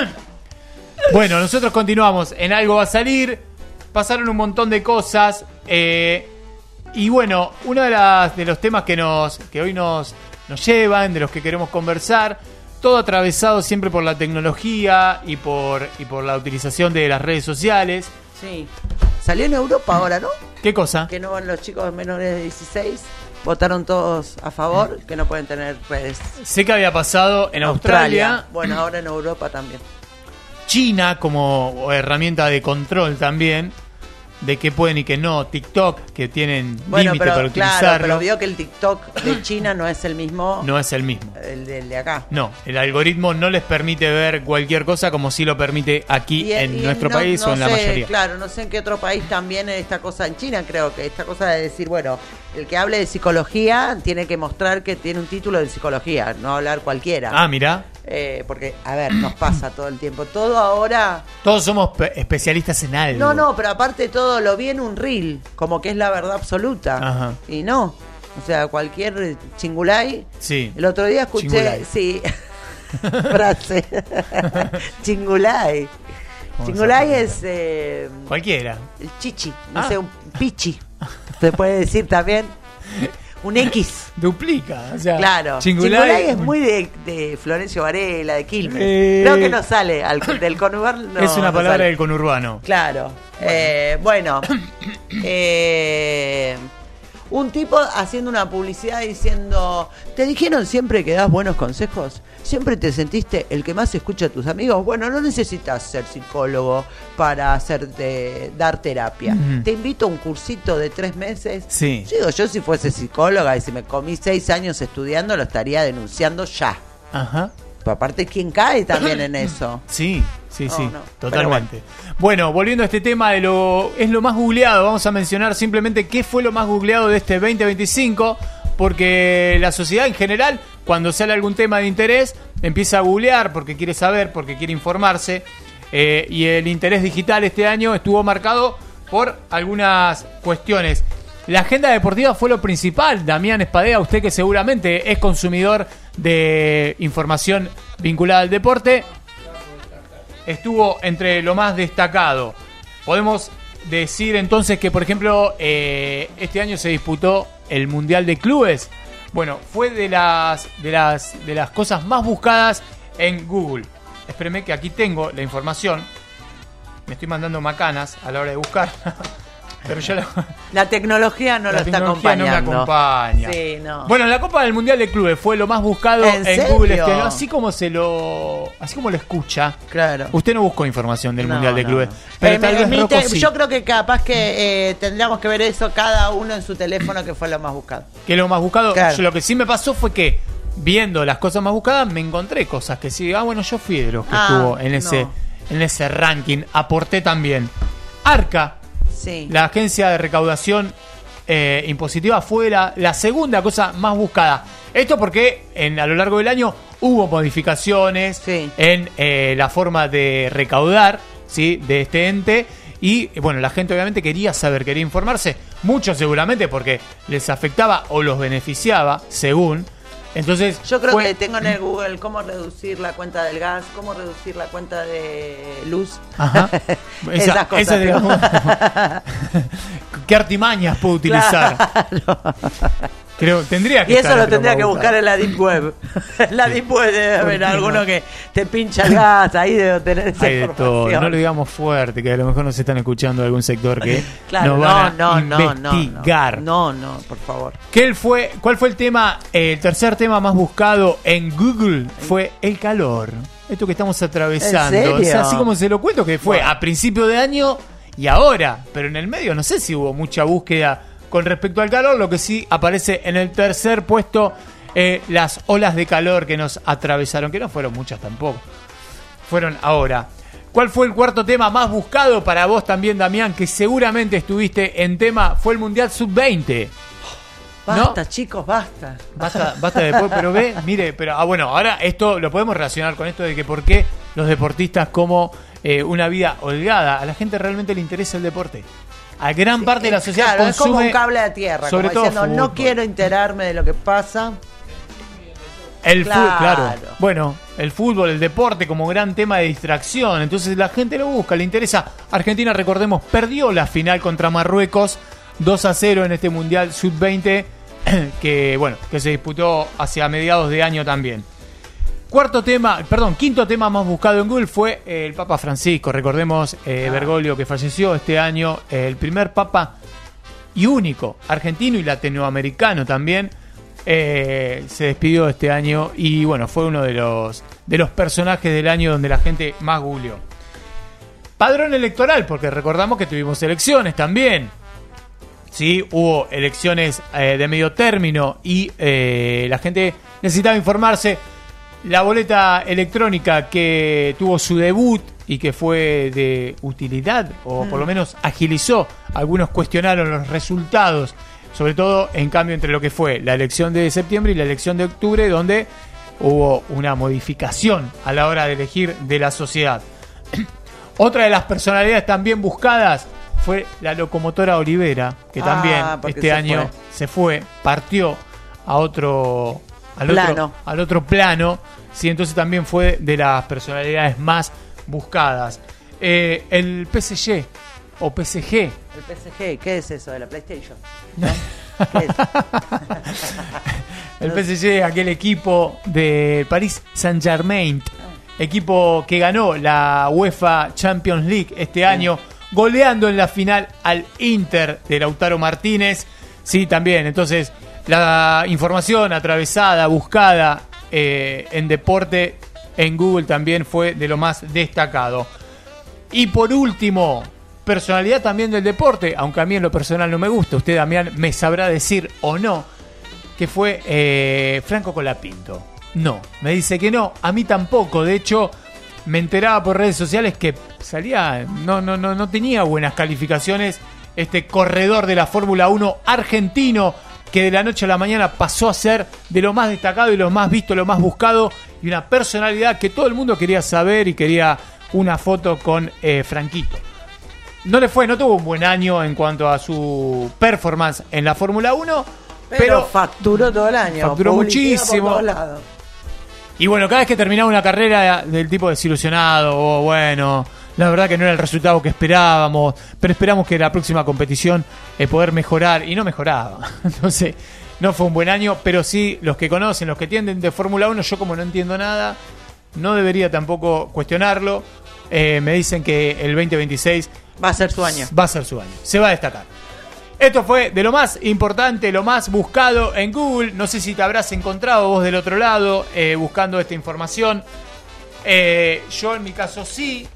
Bueno, nosotros continuamos. En Algo va a salir. Pasaron un montón de cosas. Eh, y bueno, uno de, las, de los temas que, nos, que hoy nos, nos llevan, de los que queremos conversar, todo atravesado siempre por la tecnología y por, y por la utilización de las redes sociales. Sí. Salió en Europa ahora, ¿no? ¿Qué cosa? Que no van los chicos menores de dieciséis. Votaron todos a favor, que no pueden tener redes. Sé que había pasado en Australia. Bueno, ahora en Europa también. China como herramienta de control también. de qué pueden y qué no. TikTok, que tienen Bueno, límite pero para claro, utilizarlo. pero vio que el TikTok de China no es el mismo, No es el mismo. el del de acá. No, el algoritmo no les permite ver cualquier cosa como sí lo permite aquí Y- en y nuestro no- país no o en la sé, mayoría. Claro, no sé en qué otro país también esta cosa, en China creo que esta cosa de decir, bueno, el que hable de psicología tiene que mostrar que tiene un título de psicología, no hablar cualquiera. Ah, mira, Eh, porque, a ver, nos pasa todo el tiempo. Todo ahora... todos somos pe- especialistas en algo. No, no, pero aparte todo lo vi en un reel, como que es la verdad absoluta. Ajá. Y no. O sea, cualquier chingulay. Sí. El otro día escuché... Chingulay. Sí. Frase. Chingulay. Vamos Chingulay a es... eh, Cualquiera. el chichi, no Ah. sé, un pichi. Se puede decir también. Un X. Duplica. O sea, Claro. Chingulay, Chingulay es muy de, de Florencio Varela, de Quilmes. Eh. Creo que no sale al, del conurbano. no, es una no palabra sale. del conurbano. Claro. Eh, bueno. eh, un tipo haciendo una publicidad diciendo, ¿te dijeron siempre que das buenos consejos? ¿Siempre te sentiste el que más escucha a tus amigos? Bueno, no necesitas ser psicólogo para hacerte, dar terapia. Ujú. Te invito a un cursito de tres meses. Sí. Yo digo, yo si fuese psicóloga y si me comí seis años estudiando, lo estaría denunciando ya. Ajá. Pero aparte, ¿quién cae también en eso? Sí, sí, No, sí, no, totalmente. Bueno. volviendo a este tema de lo es lo más googleado, vamos a mencionar simplemente qué fue lo más googleado de este veinte veinticinco, porque la sociedad en general, cuando sale algún tema de interés, empieza a googlear porque quiere saber, porque quiere informarse, eh, y el interés digital este año estuvo marcado por algunas cuestiones. La agenda deportiva fue lo principal. Damián Espadea, usted que seguramente es consumidor de información vinculada al deporte, estuvo entre lo más destacado. Podemos decir entonces que, por ejemplo, eh, este año se disputó el Mundial de Clubes. Bueno, fue de las, de las, de las cosas más buscadas en Google. Espéreme que aquí tengo la información. Me estoy mandando macanas a la hora de buscar. Pero ya la, La tecnología no la lo está tecnología no me acompañando. acompaña. Sí, no. Bueno, la Copa del Mundial de Clubes fue lo más buscado ¿En en, serio? Google este año. Así como se lo, así como lo escucha. Claro. Usted no buscó información del No, Mundial de no, Clubes. no. Pero Eh, tal me- vez mi Rocco te- sí. Yo creo que capaz que eh, tendríamos que ver eso cada uno en su teléfono, que fue lo más buscado. Que lo más buscado. Claro. Yo, lo que sí me pasó fue que, viendo las cosas más buscadas, me encontré cosas que sí. Ah, bueno, yo fui de los que Ah, estuvo en ese, no. en ese ranking. Aporté también. Arca, Sí. la agencia de recaudación eh, impositiva, fue la, la segunda cosa más buscada. Esto porque en, a lo largo del año hubo modificaciones Sí. en eh, la forma de recaudar, ¿sí?, de este ente. Y bueno, la gente obviamente quería saber, quería informarse. Muchos seguramente porque les afectaba o los beneficiaba, según. Entonces, Yo creo fue- que tengo en el Google cómo reducir la cuenta del gas, cómo reducir la cuenta de luz. Ajá. Esa, Esas cosas. esa, digamos, ¿qué artimañas puedo utilizar? Claro. Creo, tendría que Y eso estar lo entre tendría más que buscado. buscar en la Deep Web. En la Deep Web debe haber ¿Por qué alguno no? que te pincha el gas, ahí debe tener esa Hay de todo, información. no lo digamos fuerte, que a lo mejor nos están escuchando de algún sector que Claro, nos no, van a no, no, no, investigar. no, no, no, por favor. ¿Qué fue, ¿Cuál fue el tema, eh, el tercer tema más buscado en Google? Fue el calor. Esto que estamos atravesando. ¿En serio? O sea, así como se lo cuento, que fue Bueno. a principio de año y ahora. Pero en el medio no sé si hubo mucha búsqueda con respecto al calor. Lo que sí aparece en el tercer puesto, eh, las olas de calor que nos atravesaron, que no fueron muchas tampoco. Fueron ahora. ¿Cuál fue el cuarto tema más buscado para vos también, Damián? Que seguramente estuviste en tema. Fue el Mundial sub veinte. Basta, ¿No? chicos, basta. Basta, basta después, pero ve, mire, pero ah, bueno, ahora esto lo podemos relacionar con esto de que por qué los deportistas como eh, una vida holgada, a la gente realmente le interesa el deporte. A gran parte de la sociedad Claro, es como consume un cable a tierra, sobre como todo diciendo, no fútbol. quiero enterarme de lo que pasa. El Claro. fútbol, claro. Bueno, el fútbol, el deporte como gran tema de distracción. Entonces la gente lo busca, le interesa. Argentina, recordemos, perdió la final contra Marruecos dos a cero en este Mundial sub veinte que, bueno, que se disputó hacia mediados de año también. Cuarto tema, perdón, quinto tema más buscado en Google fue eh, el Papa Francisco. Recordemos eh, Ah. Bergoglio, que falleció este año, eh, el primer Papa y único argentino y latinoamericano también. Eh, se despidió este año y bueno, fue uno de los de los personajes del año donde la gente más googleó. Padrón electoral, porque recordamos que tuvimos elecciones también. Sí, hubo elecciones eh, de medio término y eh, la gente necesitaba informarse. La boleta electrónica que tuvo su debut y que fue de utilidad, o por lo menos agilizó, algunos cuestionaron los resultados, sobre todo en cambio entre lo que fue la elección de septiembre y la elección de octubre, donde hubo una modificación a la hora de elegir de la sociedad. Otra de las personalidades también buscadas fue la locomotora Olivera, que también Ah, porque este se año fue. se fue, partió a otro, al Plano. otro, al otro plano, sí, entonces también fue de las personalidades más buscadas. Eh, el P S G o P S G. El P S G, ¿qué es eso de la PlayStation? ¿No? ¿Qué es? El P S G, aquel equipo de Paris Saint-Germain, equipo que ganó la UEFA Champions League este año, goleando en la final al Inter de Lautaro Martínez. Sí, también. Entonces, la información atravesada, buscada eh, en deporte, en Google también fue de lo más destacado. Y por último, personalidad también del deporte, aunque a mí en lo personal no me gusta, usted, Damián, me sabrá decir o no, que fue eh, Franco Colapinto. No, me dice que no, a mí tampoco. De hecho, me enteraba por redes sociales que salía, no, no, no, no tenía buenas calificaciones este corredor de la Fórmula uno argentino, que de la noche a la mañana pasó a ser de lo más destacado y lo más visto, lo más buscado, y una personalidad que todo el mundo quería saber y quería una foto con eh, Franquito. No le fue, no tuvo un buen año en cuanto a su performance en la Fórmula uno, Pero, pero facturó todo el año. facturó publicidad muchísimo. por todos lados. Y bueno, cada vez que terminaba una carrera del tipo desilusionado, o bueno, la verdad que no era el resultado que esperábamos, pero esperamos que la próxima competición eh, poder mejorar, y no mejoraba. Entonces, no fue un buen año, pero sí, los que conocen, los que entienden de Fórmula uno, yo como no entiendo nada, no debería tampoco cuestionarlo. Eh, me dicen que el veinte veintiséis Va a ser su año. va a ser su año, se va a destacar. Esto fue de lo más importante, lo más buscado en Google. No sé si te habrás encontrado vos del otro lado eh, buscando esta información. Eh, yo en mi caso sí.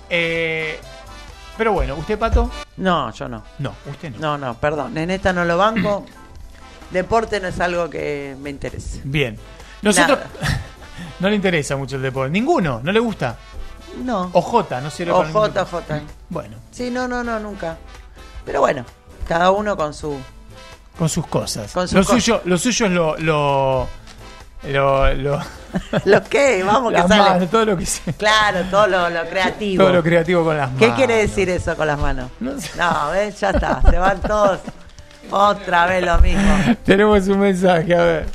Eh, pero bueno, ¿usted, Pato? No, yo no. No, usted no. No, no, perdón. En esta no lo banco. Deporte no es algo que me interese. Bien. Nosotros... Nada. No le interesa mucho el deporte. Ninguno, ¿no le gusta? No. O J, no sirve para Ojota, ningún- Ojota. Bueno, Sí, no, no, no, nunca. Pero bueno, cada uno con su... con sus cosas. Con sus lo, cosas. suyo, lo suyo es lo... lo, lo, lo ¿Lo qué? Vamos que las sale. manos, todo lo que sea. Claro, todo lo, lo creativo. Todo lo creativo con las manos. ¿Qué quiere decir eso con las manos? No sé. No, ¿ves? Ya está. Se van todos. Otra vez lo mismo. Tenemos un mensaje, a ver.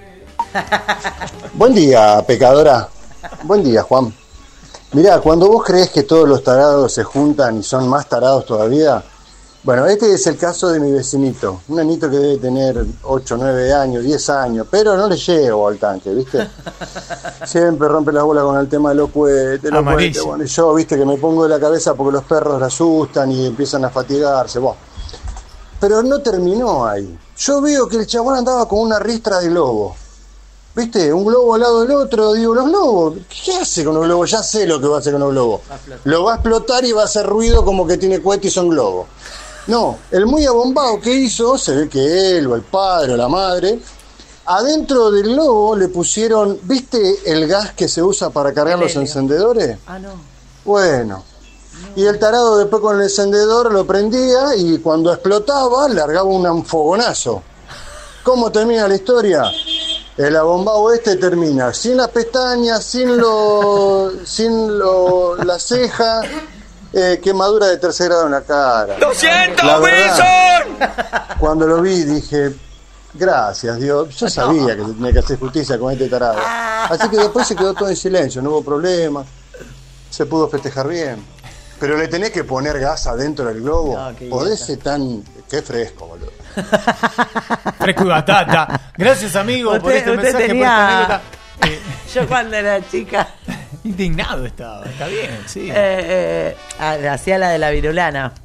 Buen día, pecadora. Buen día, Juan. Mirá, cuando vos crees que todos los tarados se juntan y son más tarados todavía, bueno, este es el caso de mi vecinito, un nenito que debe tener ocho, nueve años, diez años, pero no le llego al tanque, ¿viste? Siempre rompe la bola con el tema de los cohetes, los Amarillo. cohetes, bueno, y yo, ¿viste? Que me pongo de la cabeza porque los perros le asustan y empiezan a fatigarse, bueno. Pero no terminó ahí. Yo veo que el chabón andaba con una ristra de globo. ¿Viste? Un globo al lado del otro. Digo, los globos, ¿qué hace con los globos? Ya sé lo que va a hacer con los globos. Lo va a explotar y va a hacer ruido como que tiene cohete y son globos. No, el muy abombado que hizo, se ve que él o el padre o la madre, adentro del globo le pusieron, ¿viste el gas que se usa para cargar El los helio. encendedores? Ah, no. Bueno, y el tarado después con el encendedor lo prendía y cuando explotaba largaba un fogonazo. ¿Cómo termina la historia? El abombado este termina sin las pestañas, sin lo, sin lo, la ceja, eh, quemadura de tercer grado en la cara. ¡Lo siento, Wilson! Cuando lo vi dije, gracias Dios, yo sabía que tenía que hacer justicia con este tarado. Así que después se quedó todo en silencio, no hubo problema, se pudo festejar bien. Pero le tenés que poner gas adentro del globo. No, qué Podés idiota. ser tan... Qué fresco, boludo. Fresco y batata. Gracias, amigo, por Usted- este usted mensaje, tenía- por esta anécdota. Eh, Yo cuando era chica indignado estaba, está bien, sí. eh, eh, ah, hacía la de la virulana.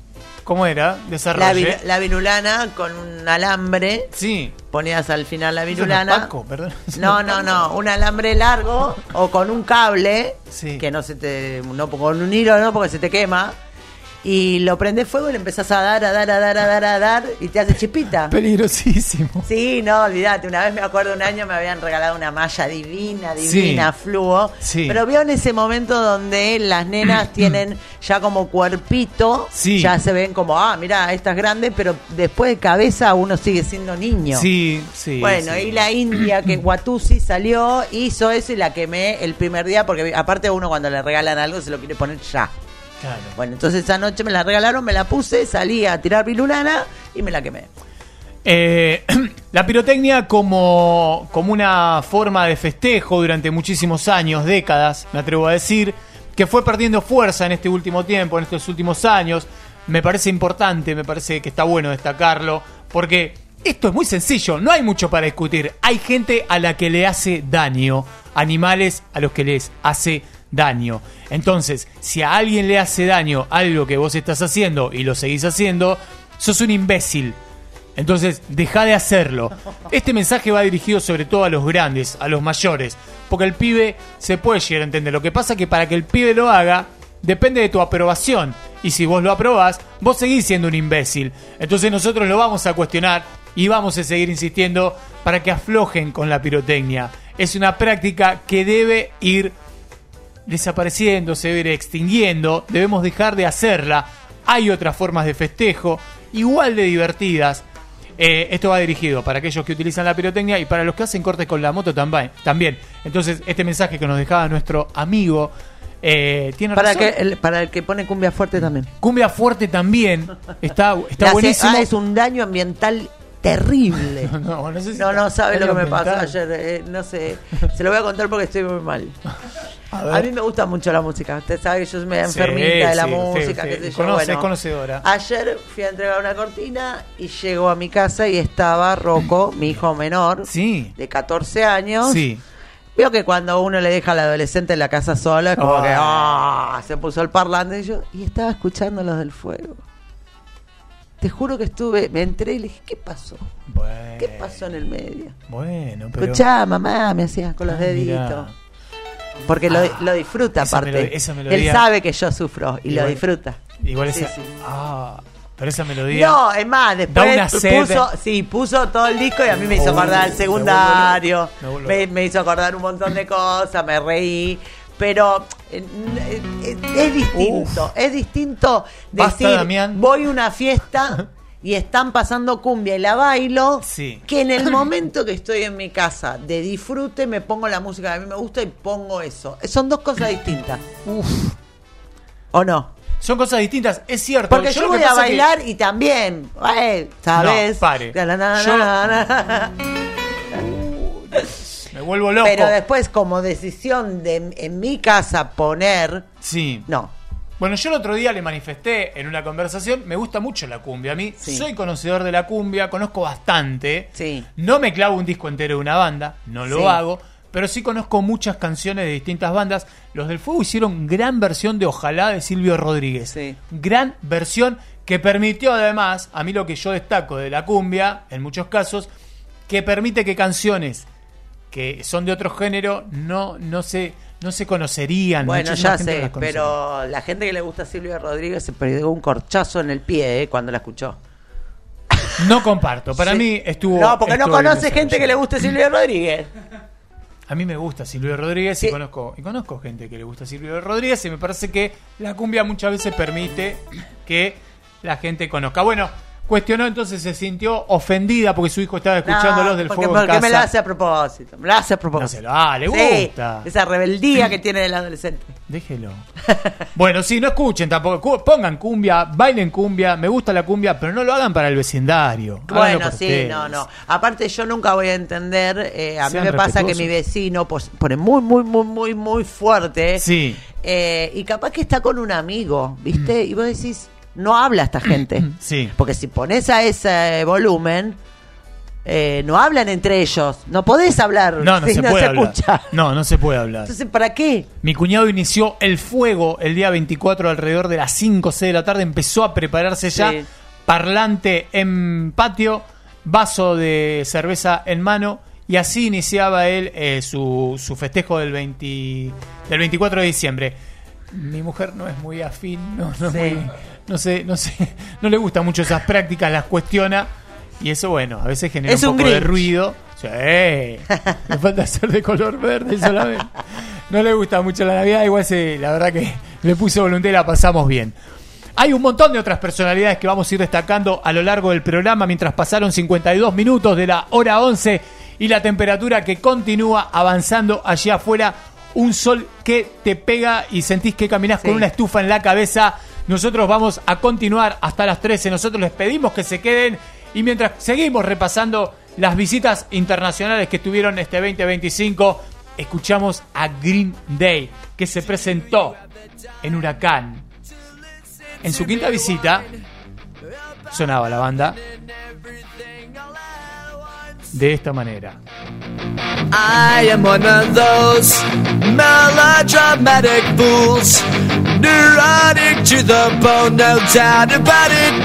¿Cómo era? La, Desarrolle. vi- la virulana con un alambre. Sí. Ponías al final la Eso no es virulana. Paco, perdón. No, no, no. Un alambre largo o con un cable. Sí. Que no se te. No, con un hilo, no, porque se te quema. Y lo prendes fuego y le empezás a dar, a dar, a dar, a dar, a dar. Y te hace chipita. Peligrosísimo. Sí, no, olvídate. Una vez me acuerdo, un año me habían regalado una malla divina, divina, Sí. fluo. Sí. Pero veo en ese momento donde las nenas tienen ya como cuerpito, Sí. ya se ven como, ah, mira, esta es grande, pero después de cabeza uno sigue siendo niño. Sí, sí. Bueno, sí. y la india que Watusi salió, hizo eso y la quemé el primer día, porque aparte uno cuando le regalan algo se lo quiere poner ya. Claro. Bueno, entonces esa noche me la regalaron, me la puse, salí a tirar virulana y me la quemé. Eh, la pirotecnia como, como una forma de festejo durante muchísimos años, décadas, me atrevo a decir, que fue perdiendo fuerza en este último tiempo, en estos últimos años. Me parece importante, me parece que está bueno destacarlo, porque esto es muy sencillo, no hay mucho para discutir. Hay gente a la que le hace daño, animales a los que les hace daño. Entonces, si a alguien le hace daño algo que vos estás haciendo y lo seguís haciendo, sos un imbécil. Entonces, deja de hacerlo. Este mensaje va dirigido sobre todo a los grandes, a los mayores, porque el pibe se puede llegar a entender. Lo que pasa es que para que el pibe lo haga, depende de tu aprobación. Y si vos lo aprobás, vos seguís siendo un imbécil. Entonces nosotros lo vamos a cuestionar y vamos a seguir insistiendo para que aflojen con la pirotecnia. Es una práctica que debe ir desapareciendo, se debe ir extinguiendo. Debemos dejar de hacerla. Hay otras formas de festejo, igual de divertidas. Eh, esto va dirigido para aquellos que utilizan la pirotecnia y para los que hacen cortes con la moto también. también. Entonces, este mensaje que nos dejaba nuestro amigo eh, tiene Para, razón. que, el, para el que pone cumbia fuerte también. Cumbia fuerte también. Está, está Le hace- buenísimo. ah, es un daño ambiental terrible. No, no sé si No, no sabe lo que me pasó ambiental. ayer. eh, no sé. Se lo voy a contar porque estoy muy mal. A ver. A mí me gusta mucho la música. Usted sabe que yo soy media enfermita de la sí, música. sí, qué sí. sé yo. Conoce, Bueno, es conocedora. ayer fui a entregar una cortina y llego a mi casa y estaba Rocco, mi hijo menor, Sí. de catorce años. Sí. Veo que cuando uno le deja al adolescente en la casa sola, es como Ay. que ah, se puso el parlante y yo, y estaba escuchando Los del Fuego. Te juro que estuve, me entré y le dije, ¿qué pasó? Bueno. ¿Qué pasó en el medio? Bueno, pero... Escuchá, mamá, me hacías con los Ah, deditos. mirá. Porque lo, Ah, lo disfruta esa aparte. melodía- esa Él melodía- sabe que yo sufro y lo Igual- disfruta. Igual Sí, esa... sí. Ah, pero esa melodía... No, es más, Da después una sed. puso, sí, puso todo el disco y a mí me hizo Oh, acordar el me secundario, vuelvo loco, me vuelvo me, loco. me hizo acordar un montón de cosas, me reí, pero eh, eh, es distinto, es distinto Basta, decir, Damián. voy a una fiesta y están pasando cumbia y la bailo, Sí. que en el momento que estoy en mi casa de disfrute me pongo la música que a mí me gusta y pongo eso. Son dos cosas distintas. Uf. ¿O no? Son cosas distintas, es cierto. Porque yo, lo que voy a pasa que- bailar y también, eh, ¿sabes? No, pare. Na, na, na, Yo- na, na. Me vuelvo loco. Pero después, como decisión de en mi casa poner, Sí. no. Bueno, yo el otro día le manifesté en una conversación, me gusta mucho la cumbia. A mí Sí. soy conocedor de la cumbia, conozco bastante. Sí. No me clavo un disco entero de una banda, no lo Sí. hago, pero sí conozco muchas canciones de distintas bandas. Los del Fuego hicieron gran versión de Ojalá de Silvio Rodríguez. Sí. Gran versión que permitió además, a mí lo que yo destaco de la cumbia, en muchos casos, que permite que canciones que son de otro género no, no se... No se conocerían. Bueno, muchísima ya gente no sé, las conocería. pero la gente que le gusta a Silvia Rodríguez se pegó un corchazo en el pie eh, cuando la escuchó. No comparto. Para Sí. mí estuvo. No, porque no estuvo bien conoce gente que le desarrollado. guste Silvia Rodríguez. A mí me gusta Silvio Rodríguez Sí. y conozco y conozco gente que le gusta Silvio Rodríguez y me parece que la cumbia muchas veces permite que la gente conozca. Bueno, cuestionó, entonces se sintió ofendida porque su hijo estaba escuchando No, Los del porque, Fuego en porque me la casa. hace a propósito. Me la hace a propósito. No se lo- ah, le Sí, gusta. esa rebeldía que tiene el adolescente. Déjelo. Bueno, sí, no escuchen tampoco. Cu- Pongan cumbia, bailen cumbia. Me gusta la cumbia, pero no lo hagan para el vecindario. Háganlo Bueno, por sí, ustedes. no, no. Aparte, yo nunca voy a entender. eh, a mí Sean me pasa que respetuosos. mi vecino pues, pone muy, muy, muy, muy, muy fuerte. Sí. eh, y capaz que está con un amigo, ¿viste? Y vos decís, no habla esta gente. Sí. Porque si pones a ese volumen, eh, no hablan entre ellos. No podés hablar. No, no si se no puede se hablar. escucha. No, no se puede hablar. Entonces, ¿para qué? Mi cuñado inició el fuego el día veinticuatro alrededor de las cinco o seis de la tarde. Empezó a prepararse ya. Sí. Parlante en patio, vaso de cerveza en mano. Y así iniciaba él eh, su, su festejo del, veinte, del veinticuatro de diciembre. Mi mujer no es muy afín, no, no, es Sí. muy- no sé, no sé, no le gustan mucho esas prácticas, las cuestiona. Y eso, bueno, a veces genera Es un un poco de Grinch. ruido. Sí, me falta ser de color verde solamente. No le gusta mucho la Navidad, igual se, la verdad que le puse voluntad y la pasamos bien. Hay un montón de otras personalidades que vamos a ir destacando a lo largo del programa mientras pasaron cincuenta y dos minutos de la hora once y la temperatura que continúa avanzando allá afuera. Un sol que te pega y sentís que caminás Sí. con una estufa en la cabeza. Nosotros vamos a continuar hasta las trece. Nosotros les pedimos que se queden y mientras seguimos repasando las visitas internacionales que tuvieron este veinte veinticinco, escuchamos a Green Day, que se presentó en Huracán. En su quinta visita sonaba la banda de esta manera. I am one of those melodramatic fools, neurotic to the bone, no doubt about it.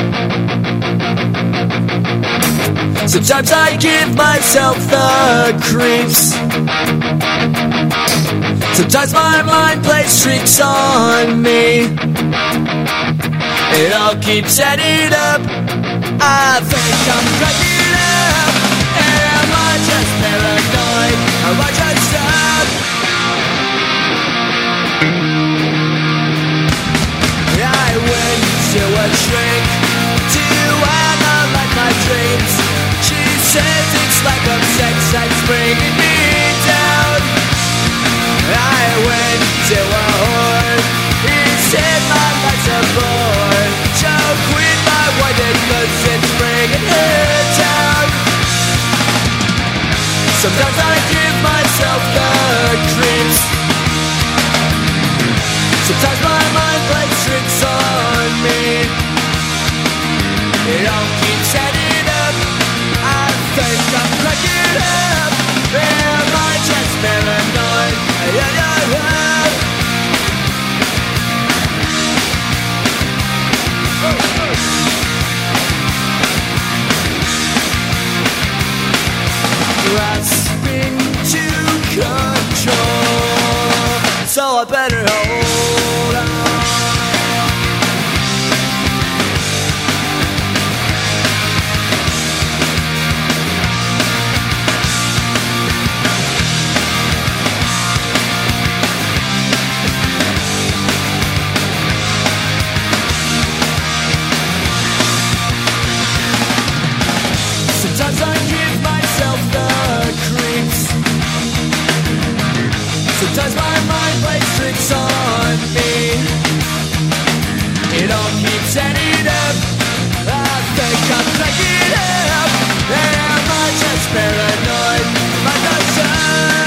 Sometimes I give myself the creeps. Sometimes my mind plays tricks on me. It all keeps adding up. I think I'm cracking up. Am I just paranoid? Am I just up? I went to a shrink to analyze my dreams. She says it's like a sex that's bringing me down. I went to a whore. He said my life's a bore. So quit my wedding 'cause it's bringing her down. Sometimes I give myself the creeps. Sometimes my mind plays tricks on me. It all keeps adding up. I think I'm cracking up. Am I just paranoid? Yeah, yeah, yeah. Grasping to control, so I better hold on. Sometimes I give myself the creeps. Sometimes my mind plays tricks on me. It all keeps adding up. I think I'm cracking up. Am I just paranoid? Am I just up?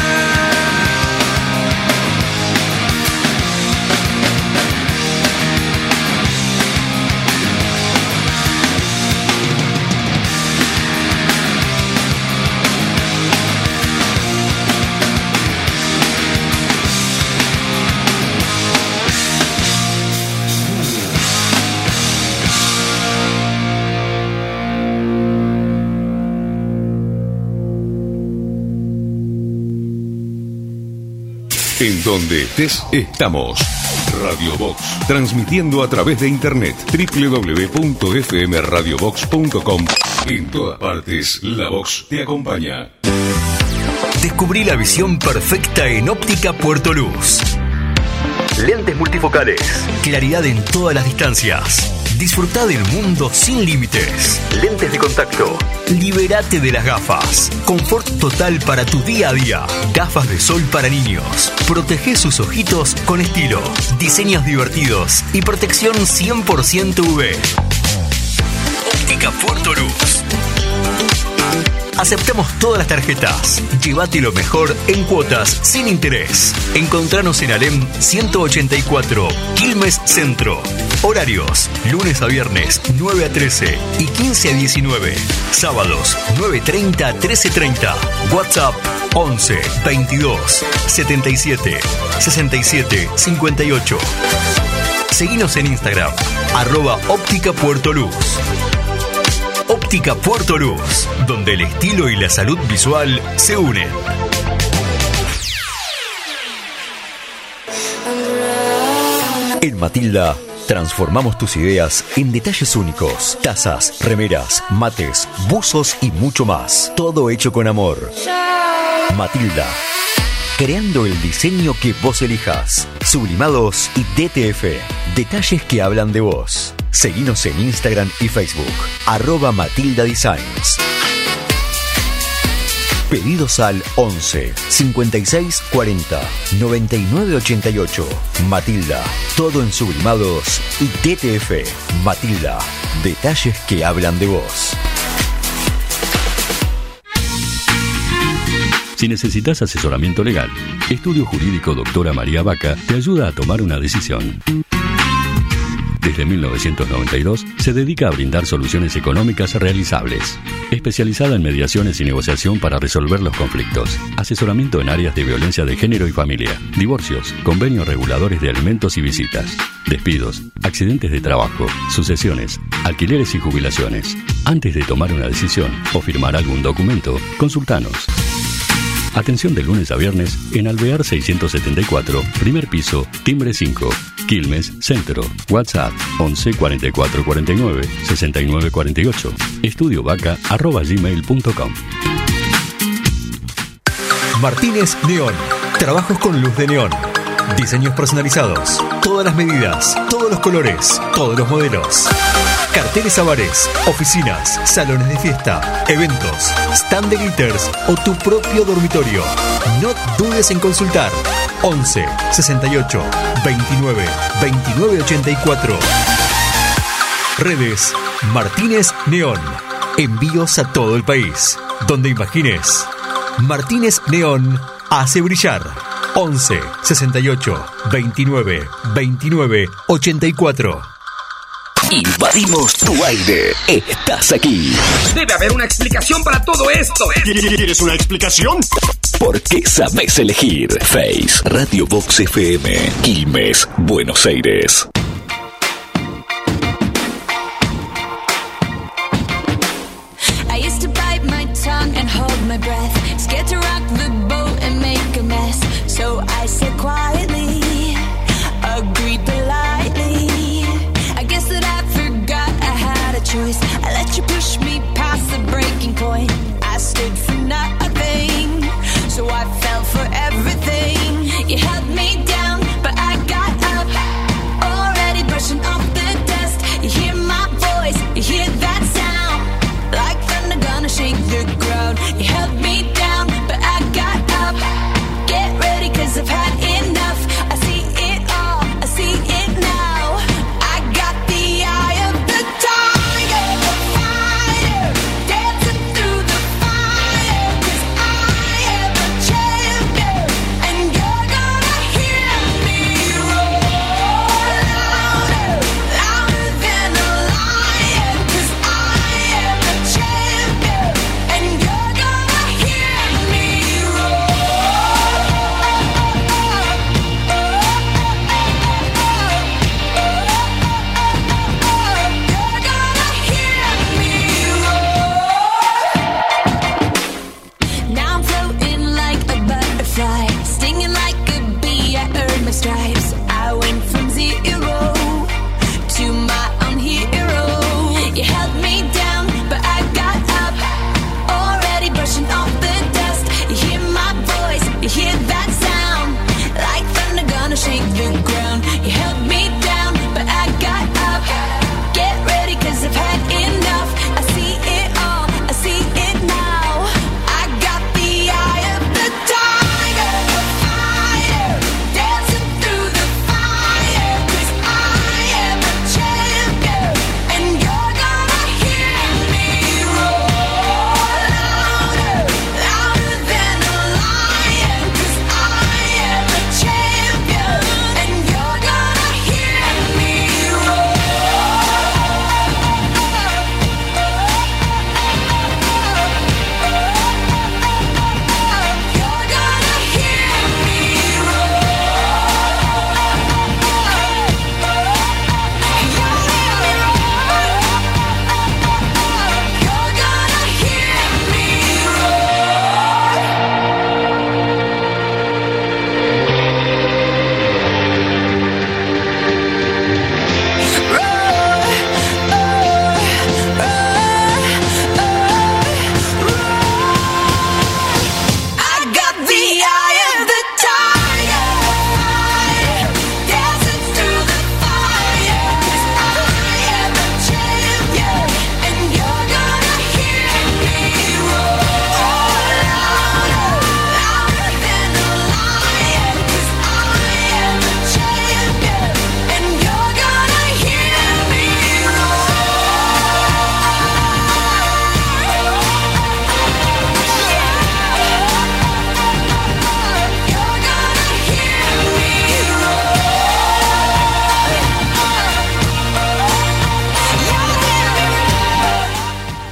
En donde estés, estamos. Radio Box, transmitiendo a través de internet doble u doble u doble u punto f m radio box punto com. En todas partes, la Box te acompaña. Descubrí la visión perfecta en Óptica Puerto Luz. Lentes multifocales. Claridad en todas las distancias. Disfrutá del mundo sin límites. Lentes de contacto. Libérate de las gafas. Confort total para tu día a día. Gafas de sol para niños. Protege sus ojitos con estilo. Diseños divertidos y protección cien por ciento U V. Óptica Puerto Luz. Aceptamos todas las tarjetas. Llévate lo mejor en cuotas sin interés. Encontranos en Alem ciento ochenta y cuatro, Quilmes Centro. Horarios: lunes a viernes nueve a trece y quince a diecinueve. Sábados nueve treinta a trece treinta. WhatsApp once veintidós setenta y siete sesenta y siete cincuenta y ocho. Seguinos en Instagram, arroba Óptica Puerto Luz. Óptica Puerto Luz, donde el estilo y la salud visual se unen. En Matilda, transformamos tus ideas en detalles únicos. Tazas, remeras, mates, buzos y mucho más. Todo hecho con amor. Matilda, creando el diseño que vos elijas. Sublimados y D T F, detalles que hablan de vos. Seguinos en Instagram y Facebook, arroba Matilda Designs. Pedidos al once cincuenta y seis cuarenta noventa y nueve ochenta y ocho. Matilda, todo en sublimados y D T F. Matilda, detalles que hablan de vos. Si necesitas asesoramiento legal, Estudio Jurídico Doctora María Vaca te ayuda a tomar una decisión. Desde mil novecientos noventa y dos se dedica a brindar soluciones económicas realizables. Especializada en mediaciones y negociación para resolver los conflictos. Asesoramiento en áreas de violencia de género y familia. Divorcios, convenios reguladores de alimentos y visitas. Despidos, accidentes de trabajo, sucesiones, alquileres y jubilaciones. Antes de tomar una decisión o firmar algún documento, consultanos. Atención de lunes a viernes en Alvear seiscientos setenta y cuatro, primer piso, timbre cinco, Quilmes Centro. WhatsApp once cuarenta y cuatro cuarenta y nueve sesenta y nueve cuarenta y ocho. Estudiovaca arroba gmail punto com. Martínez Neón. Trabajos con luz de neón. Diseños personalizados. Todas las medidas, todos los colores, todos los modelos. Carteles a bares, oficinas, salones de fiesta, eventos, stand de glitters o tu propio dormitorio. No dudes en consultar. once sesenta y ocho veintinueve veintinueve ochenta y cuatro. Redes Martínez Neón. Envíos a todo el país. Donde imagines. Martínez Neón hace brillar. once sesenta y ocho veintinueve veintinueve ochenta y cuatro. Invadimos tu aire. Estás aquí. Debe haber una explicación para todo esto. ¿Quieres una explicación? Porque sabes elegir. Face Radio Vox F M, Quilmes, Buenos Aires. I used to bite my tongue and hold my breath, scared to rock the boat and make a mess. So I said quietly, agreed politely. I guess that I forgot I had a choice. I let you push me past the breaking point. I stood for nothing, so I fell for everything. You held me down, but I got up, already brushing off the dust. You hear my voice, you hear that sound, like thunder gonna shake the ground. You held me down, but I got up. Get ready, cause I've had enough. I see it all, I see it now. I got the eye of the tiger, the fighter, dancing through the fire. Cause I am a champion, and you're gonna hear me roar louder, louder than a lion. Cause I am a champion, and you're gonna hear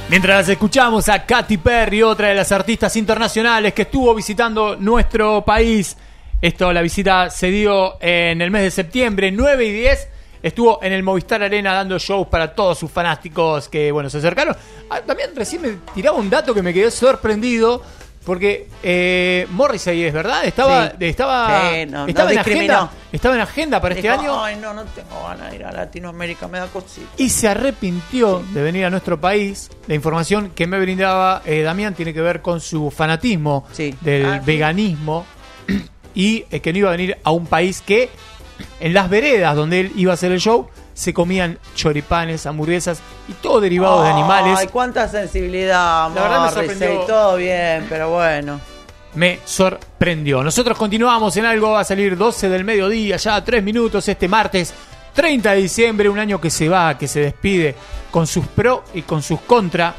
Mientras escuchamos a Katy Perry, otra de las artistas internacionales que estuvo visitando nuestro país. Esto, la visita se dio en el mes de septiembre, nueve y diez. Estuvo en el Movistar Arena dando shows para todos sus fanáticos que, bueno, se acercaron. Ah, también recién me tiraba un dato que me quedé sorprendido. Porque eh, Morrissey, es verdad, estaba, Sí. estaba, Sí, no, estaba no en discriminó. agenda, estaba en agenda para Dijo, este año. Ay, no, no tengo ganas de ir a Latinoamérica, me da cosita. Y se arrepintió de venir a nuestro país. La información que me brindaba eh, Damián tiene que ver con su fanatismo del Ah, sí. veganismo y eh, que no iba a venir a un país que en las veredas donde él iba a hacer el show se comían choripanes, hamburguesas y todo derivado de animales. Ay, cuánta sensibilidad, La verdad me Morrissey, sorprendió. todo bien, pero bueno. Me sorprendió. Nosotros continuamos en algo, va a salir doce del mediodía, ya tres minutos este martes treinta de diciembre, un año que se va, que se despide con sus pro y con sus contra.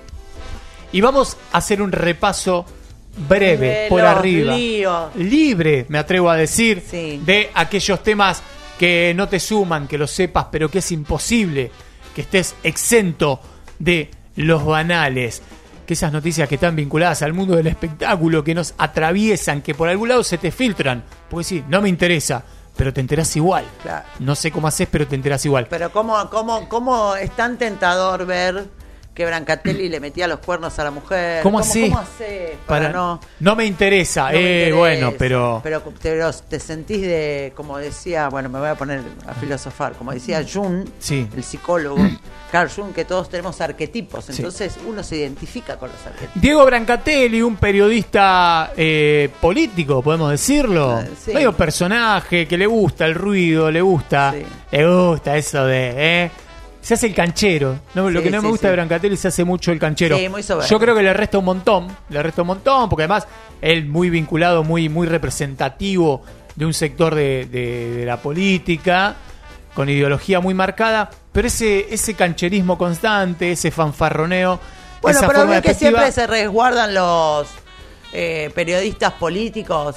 Y vamos a hacer un repaso breve, De por los arriba. líos. Libre, me atrevo a decir, Sí. de aquellos temas que no te suman, que lo sepas, pero que es imposible que estés exento de los banales. Que esas noticias que están vinculadas al mundo del espectáculo, que nos atraviesan, que por algún lado se te filtran. Porque sí, no me interesa, pero te enterás igual. Claro. No sé cómo haces, pero te enterás igual. Pero cómo, cómo, cómo es tan tentador ver que Brancatelli le metía los cuernos a la mujer. ¿Cómo así? ¿Cómo hace para, Para- no? no me interesa. No me eh, interesa? bueno, pero... pero pero te sentís de, como decía, bueno, me voy a poner a filosofar, como decía Jung, Sí. el psicólogo, Carl Jung, que todos tenemos arquetipos, Sí. entonces uno se identifica con los arquetipos. Diego Brancatelli, un periodista eh, político, podemos decirlo. Ah, sí. Medio personaje que le gusta el ruido, le gusta, le gusta eso de, ¿eh? Se hace el canchero. No, lo Sí, que no sí, me gusta sí. de Brancatelli se hace mucho el canchero. Sí, muy soberbio. Yo creo que le resta un montón, le resta un montón, porque además él muy vinculado, muy, muy representativo de un sector de, de- de la política, con ideología muy marcada, pero ese, ese cancherismo constante, ese fanfarroneo, Bueno, esa pero forma ven que despectiva- siempre se resguardan los eh, periodistas políticos,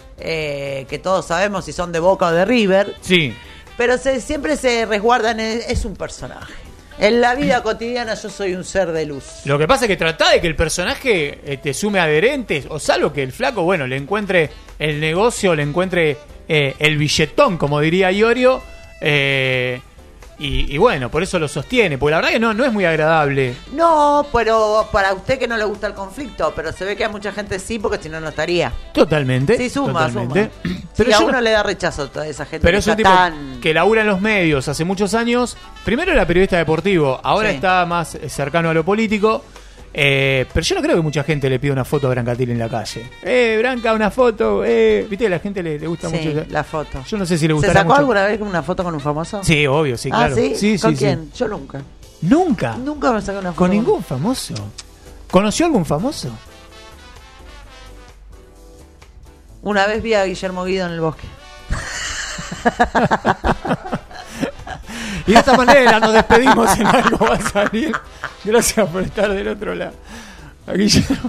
eh, que todos sabemos si son de Boca o de River. Sí. Pero se, siempre se resguardan, es, es un personaje. En la vida cotidiana yo soy un ser de luz. Lo que pasa es que trata de que el personaje eh, te sume adherentes, o salvo que el flaco, bueno, le encuentre el negocio, le encuentre eh, el billetón, como diría Iorio, eh, y, y bueno, por eso lo sostiene, porque la verdad que no, no es muy agradable. No, pero para usted que no le gusta el conflicto, pero se ve que a mucha gente sí, porque si no, no estaría. Totalmente. Sí, suma, totalmente. suma. Pero Sí, a yo uno no- le da rechazo a toda esa gente Pero que es un está tipo tan... que labura en los medios hace muchos años. Primero era periodista deportivo, ahora Sí. está más eh, cercano a lo político. Eh, pero yo no creo que mucha gente le pida una foto a Brancatelli en la calle. Eh, Branca, una foto. Eh, viste, a la gente le, le gusta Sí, mucho. la foto. Yo no sé si le ¿Se gustará sacó mucho. alguna vez una foto con un famoso? Sí, obvio, sí, Ah, claro. ¿sí? Sí, ¿Con sí, sí. quién? Yo nunca. ¿Nunca? Nunca me saqué una foto. ¿Con ningún famoso? ¿Conoció algún famoso? Una vez vi a Guillermo Guido en el bosque. Y de esta manera nos despedimos en algo va a salir. Gracias por estar del otro lado. A Guillermo.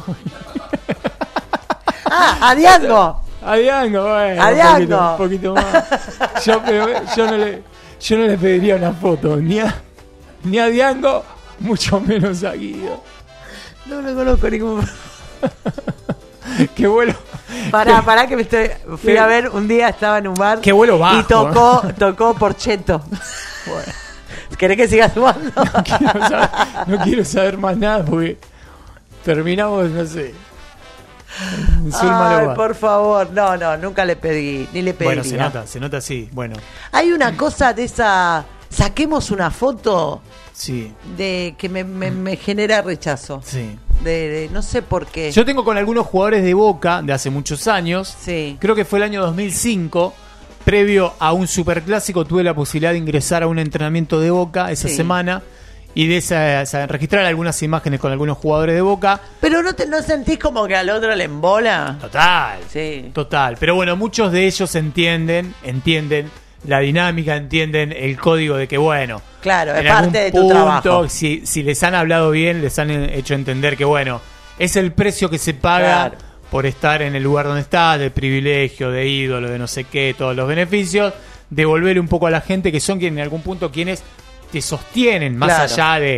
¡Ah, a Diango! A Diango, bueno. A un Diango. poquito, un poquito más. Yo, pero yo, no le, yo no le pediría una foto ni a, ni a Diango, mucho menos a Guido. No lo conozco ningún... Qué vuelo. Pará, pará que me estoy... Fui Qué- a ver, un día estaba en un bar... Qué vuelo bajo. Y tocó, tocó Porcheto. ¿Querés que siga sumando? No quiero, saber, no quiero saber más nada porque terminamos, no sé. en Zulma Ay, Loba. por favor. No, no, nunca le pedí, ni le pedí. Bueno, se nota, se nota así. Bueno, Hay una cosa de esa... Saquemos una foto sí, de que me, me, me genera rechazo. sí. De, de- no sé por qué. Yo tengo con algunos jugadores de Boca de hace muchos años. Sí. Creo que fue el año dos mil cinco. Previo a un superclásico tuve la posibilidad de ingresar a un entrenamiento de Boca esa Sí. semana y de esa, esa- registrar algunas imágenes con algunos jugadores de Boca. Pero no, te, no sentís como que al otro le embola. Total. Sí. Total. Pero bueno, muchos de ellos entienden, entienden la dinámica, entienden el código de que, bueno, Claro, es en algún parte de tu punto, trabajo. Si, si les han hablado bien, les han hecho entender que, bueno, es el precio que se paga Claro. por estar en el lugar donde está, de privilegio, de ídolo, de no sé qué, todos los beneficios, devolverle un poco a la gente que son quienes en algún punto quienes te sostienen, más Claro. allá de,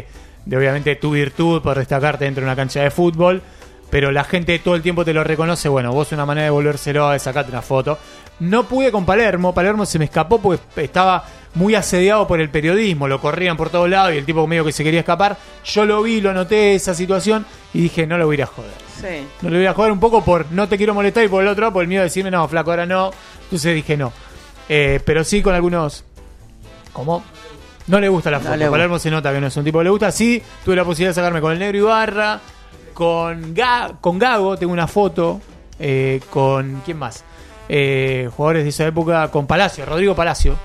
de obviamente tu virtud por destacarte dentro de una cancha de fútbol, pero la gente todo el tiempo te lo reconoce. Bueno, vos una manera de volvérselo es sacarte una foto. No pude con Palermo, Palermo se me escapó porque estaba muy asediado por el periodismo, lo corrían por todos lados y el tipo medio que se quería escapar. Yo lo vi, lo noté esa situación y dije, no lo voy a ir a joder. Sí. No lo voy a joder un poco por no te quiero molestar y por el otro por el miedo de decirme, no, flaco, ahora no. Entonces dije no. Eh, pero sí con algunos... ¿Cómo? No le gusta la foto. No Palermo se nota que no es un tipo que le gusta. Sí, tuve la posibilidad de sacarme con el Negro Ibarra, con, Ga- con Gago, tengo una foto, eh, con... ¿Quién más? Eh, jugadores de esa época, con Palacio, Rodrigo Palacio.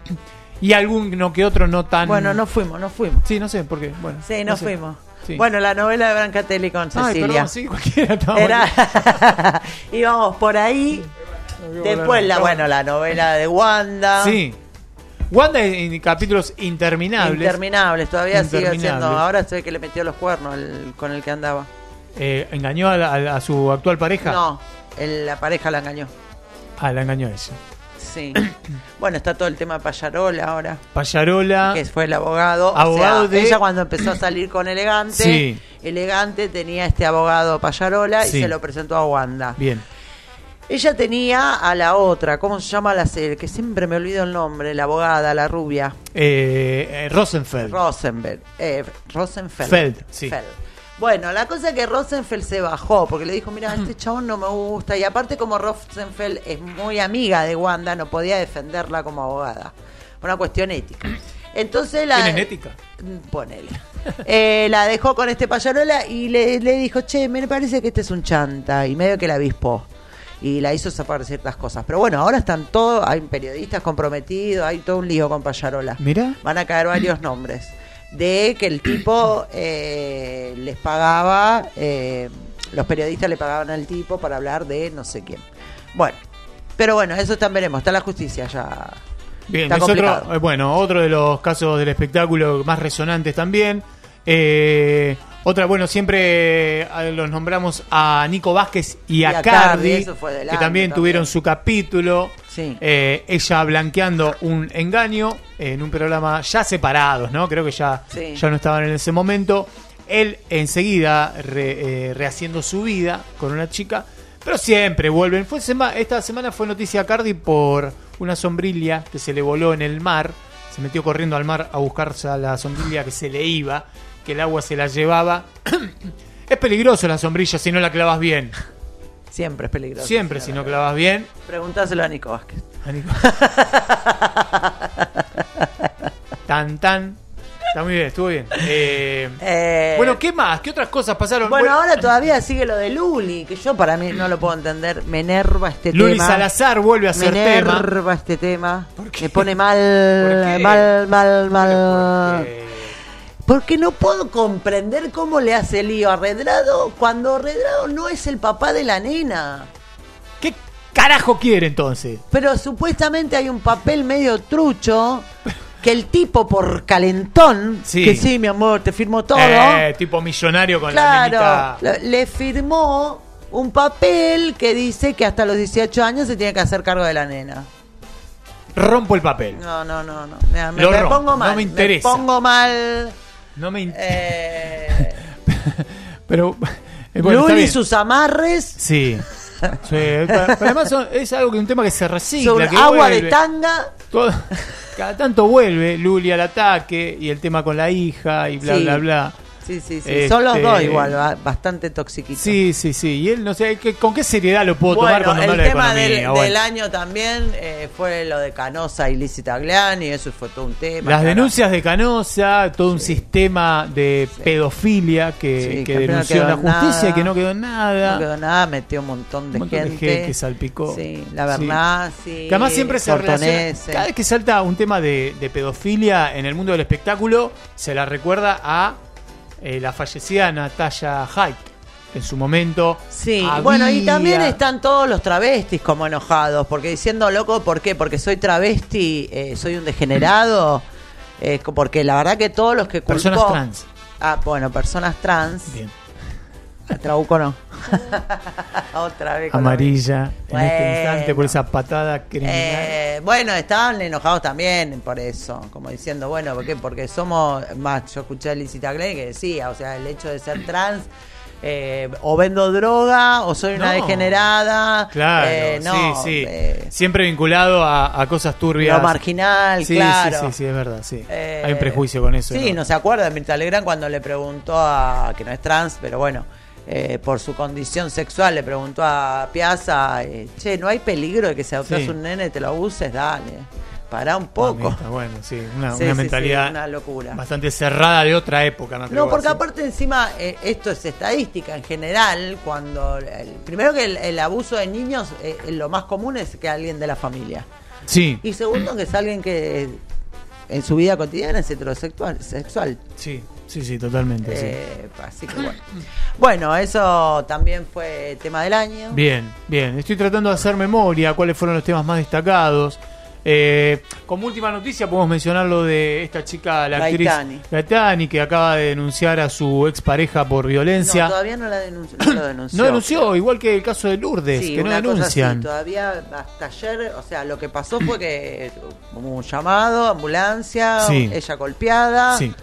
Y algún que otro no tan... Bueno, no fuimos, no fuimos. Sí, no sé por qué. Bueno, Sí, no nos sé. fuimos. Sí. Bueno, la novela de Brancatelli con Ay, Cecilia. perdón, sí, cualquiera estaba Era... Íbamos por ahí. Después, la, no. bueno, la novela de Wanda. Sí. Wanda en, en capítulos interminables. Interminables, todavía sigue Interminables. siendo. Ahora se ve que le metió los cuernos el- con el que andaba. Eh, ¿Engañó a, la- a la- a su actual pareja? No, el- la pareja la engañó. Ah, la engañó ella. Sí. Bueno, está todo el tema de Pallarola ahora. Pallarola. Que fue el abogado. Abogado o sea, de- ella cuando empezó a salir con Elegante, Sí. Elegante tenía este abogado Pallarola Sí. y se lo presentó a Wanda. Bien. Ella tenía a la otra, ¿cómo se llama la serie? Que siempre me olvido el nombre, la abogada, la rubia. Eh, eh, Rosenfeld. Rosenberg. Eh, Rosenfeld. Feld, sí. Feld. Bueno, la cosa es que Rosenfeld se bajó porque le dijo, mira, este chabón no me gusta. Y aparte como Rosenfeld es muy amiga de Wanda, no podía defenderla como abogada. Una cuestión ética. Entonces la... ¿Tienen ética? Ponele. Eh, la dejó con este Pallarola y le, le dijo, che, me parece que este es un chanta. Y medio que la avispó. Y la hizo zafar de ciertas cosas. Pero bueno, ahora están todos, hay periodistas comprometidos, hay todo un lío con Pallarola. Mirá. Van a caer varios nombres. De que el tipo eh, les pagaba, eh, los periodistas le pagaban al tipo para hablar de no sé quién. Bueno, pero bueno, eso también veremos. Está la justicia ya. Bien, Está es otro, complicado. eh, bueno, otro de los casos del espectáculo más resonantes también. Eh, otra, bueno, siempre eh, los nombramos a Nico Vázquez y a, Y a Cardi, Cardi, eso fue del que año también también. tuvieron su capítulo. Sí. Eh, ella blanqueando un engaño en un programa ya separados, ¿no? Creo que ya, Sí. ya no estaban en ese momento. Él enseguida re- eh, rehaciendo su vida con una chica, pero siempre vuelven. Fue sema- esta semana fue noticia a Cardi por una sombrilla que se le voló en el mar. Se metió corriendo al mar a buscarse a la sombrilla que se le iba, que el agua se la llevaba. Es peligroso la sombrilla si no la clavas bien. Siempre es peligroso. Siempre si no clavas bien. Preguntáselo a Nico Vázquez. A Nico. Tan tan. Está muy bien, estuvo bien. Eh, Eh, bueno, ¿qué más? ¿Qué otras cosas pasaron? Bueno, ahora todavía sigue lo de Luli, que yo para mí no lo puedo entender. Me enerva este Luli tema. Salazar vuelve a Me hacer tema. enerva este tema. Me pone ¿Por mal, qué? mal, mal, mal. Porque- Porque no puedo comprender cómo le hace lío a Redrado cuando Redrado no es el papá de la nena. ¿Qué carajo quiere entonces? Pero supuestamente hay un papel medio trucho que el tipo por calentón, Sí. que sí, mi amor, te firmó todo. Eh, tipo millonario con Claro, la minita. le- le firmó un papel que dice que hasta los dieciocho años se tiene que hacer cargo de la nena. Rompo el papel. No, no, no, no. Me, me- Lo me rompo, pongo no mal. me interesa. pongo mal. No me in- Eh, Pero eh, bueno, está Luli y bien. sus amarres, Sí. Sí, pero además son- es algo que un tema que se recicla, sobre que agua vuelve. de tanga. Todo- cada tanto vuelve Luli al ataque y el tema con la hija y bla Sí. bla bla. Sí, sí, sí. Este- Son los dos igual, ba- bastante toxiquitos. Sí, sí, sí. Y él no sé ¿qué- con qué seriedad lo puedo tomar Bueno, cuando el no habla de tema economía. del, Bueno. del año también eh, fue lo de Canosa y Lizzie Tagliani, eso fue todo un tema. Las claro. denuncias de Canosa, todo un sistema de pedofilia que, Sí, que que al final denunció quedó la en justicia nada. y que no quedó en nada. No quedó nada, metió un montón de Un montón de gente. gente que salpicó. Sí, la verdad, sí. Que además siempre se relaciona. Tortonese. Cada vez que salta un tema de, de pedofilia en el mundo del espectáculo, se la recuerda a eh, la fallecida Natalia Haidt. En su momento. Sí, había- bueno, y también están todos los travestis como enojados, porque diciendo, loco, ¿por qué? Porque soy travesti, eh, soy un degenerado, eh, porque la verdad que todos los que culpó... Personas trans. Ah, bueno, personas trans. Bien. Trabuco no. Otra vez. con la- Amarilla en este Bueno. instante por esa patada criminal. Eh, bueno, estaban enojados también por eso, como diciendo, bueno, ¿por qué? Porque somos, más, yo escuché a Lizzie Tagley que decía, o sea, el hecho de ser trans, eh, o vendo droga, o soy una No. degenerada, Claro, eh, no, sí, sí. eh, Siempre vinculado a, a cosas turbias. lo marginal, sí, claro. Sí, sí, sí, es verdad, sí. Eh, Hay un prejuicio con eso. Sí, ¿no? no se acuerda de Mirta Legrand cuando le preguntó a, que no es trans, pero bueno, eh, por su condición sexual, le preguntó a Piazza, eh, che, ¿no hay peligro de que si adoptas Sí. un nene te lo abuses? Dale, pará un poco. Mamita, bueno, sí, una, Sí, una sí, mentalidad sí, una locura. bastante cerrada de otra época. Me atrevo No, porque a decir. aparte encima, eh, esto es estadística en general, cuando, el- primero que el, el abuso de niños, eh, lo más común es que alguien de la familia. Sí, Y segundo, que es alguien que en su vida cotidiana es heterosexual. Sexual. sí, sí, sí, totalmente. sí. Eh, así que bueno. Bueno, eso también fue tema del año. Bien, bien. Estoy tratando de hacer memoria, cuáles fueron los temas más destacados. Eh, como última noticia podemos mencionar lo de esta chica, la Gaitani. actriz Gaitani, que acaba de denunciar a su expareja por violencia. No, todavía no la denunció. No, lo denunció. No denunció, igual que el caso de Lourdes, Sí, que no una cosa denuncian. así, todavía hasta ayer, o sea, lo que pasó fue que hubo un llamado, ambulancia, Sí. ella golpeada. Sí.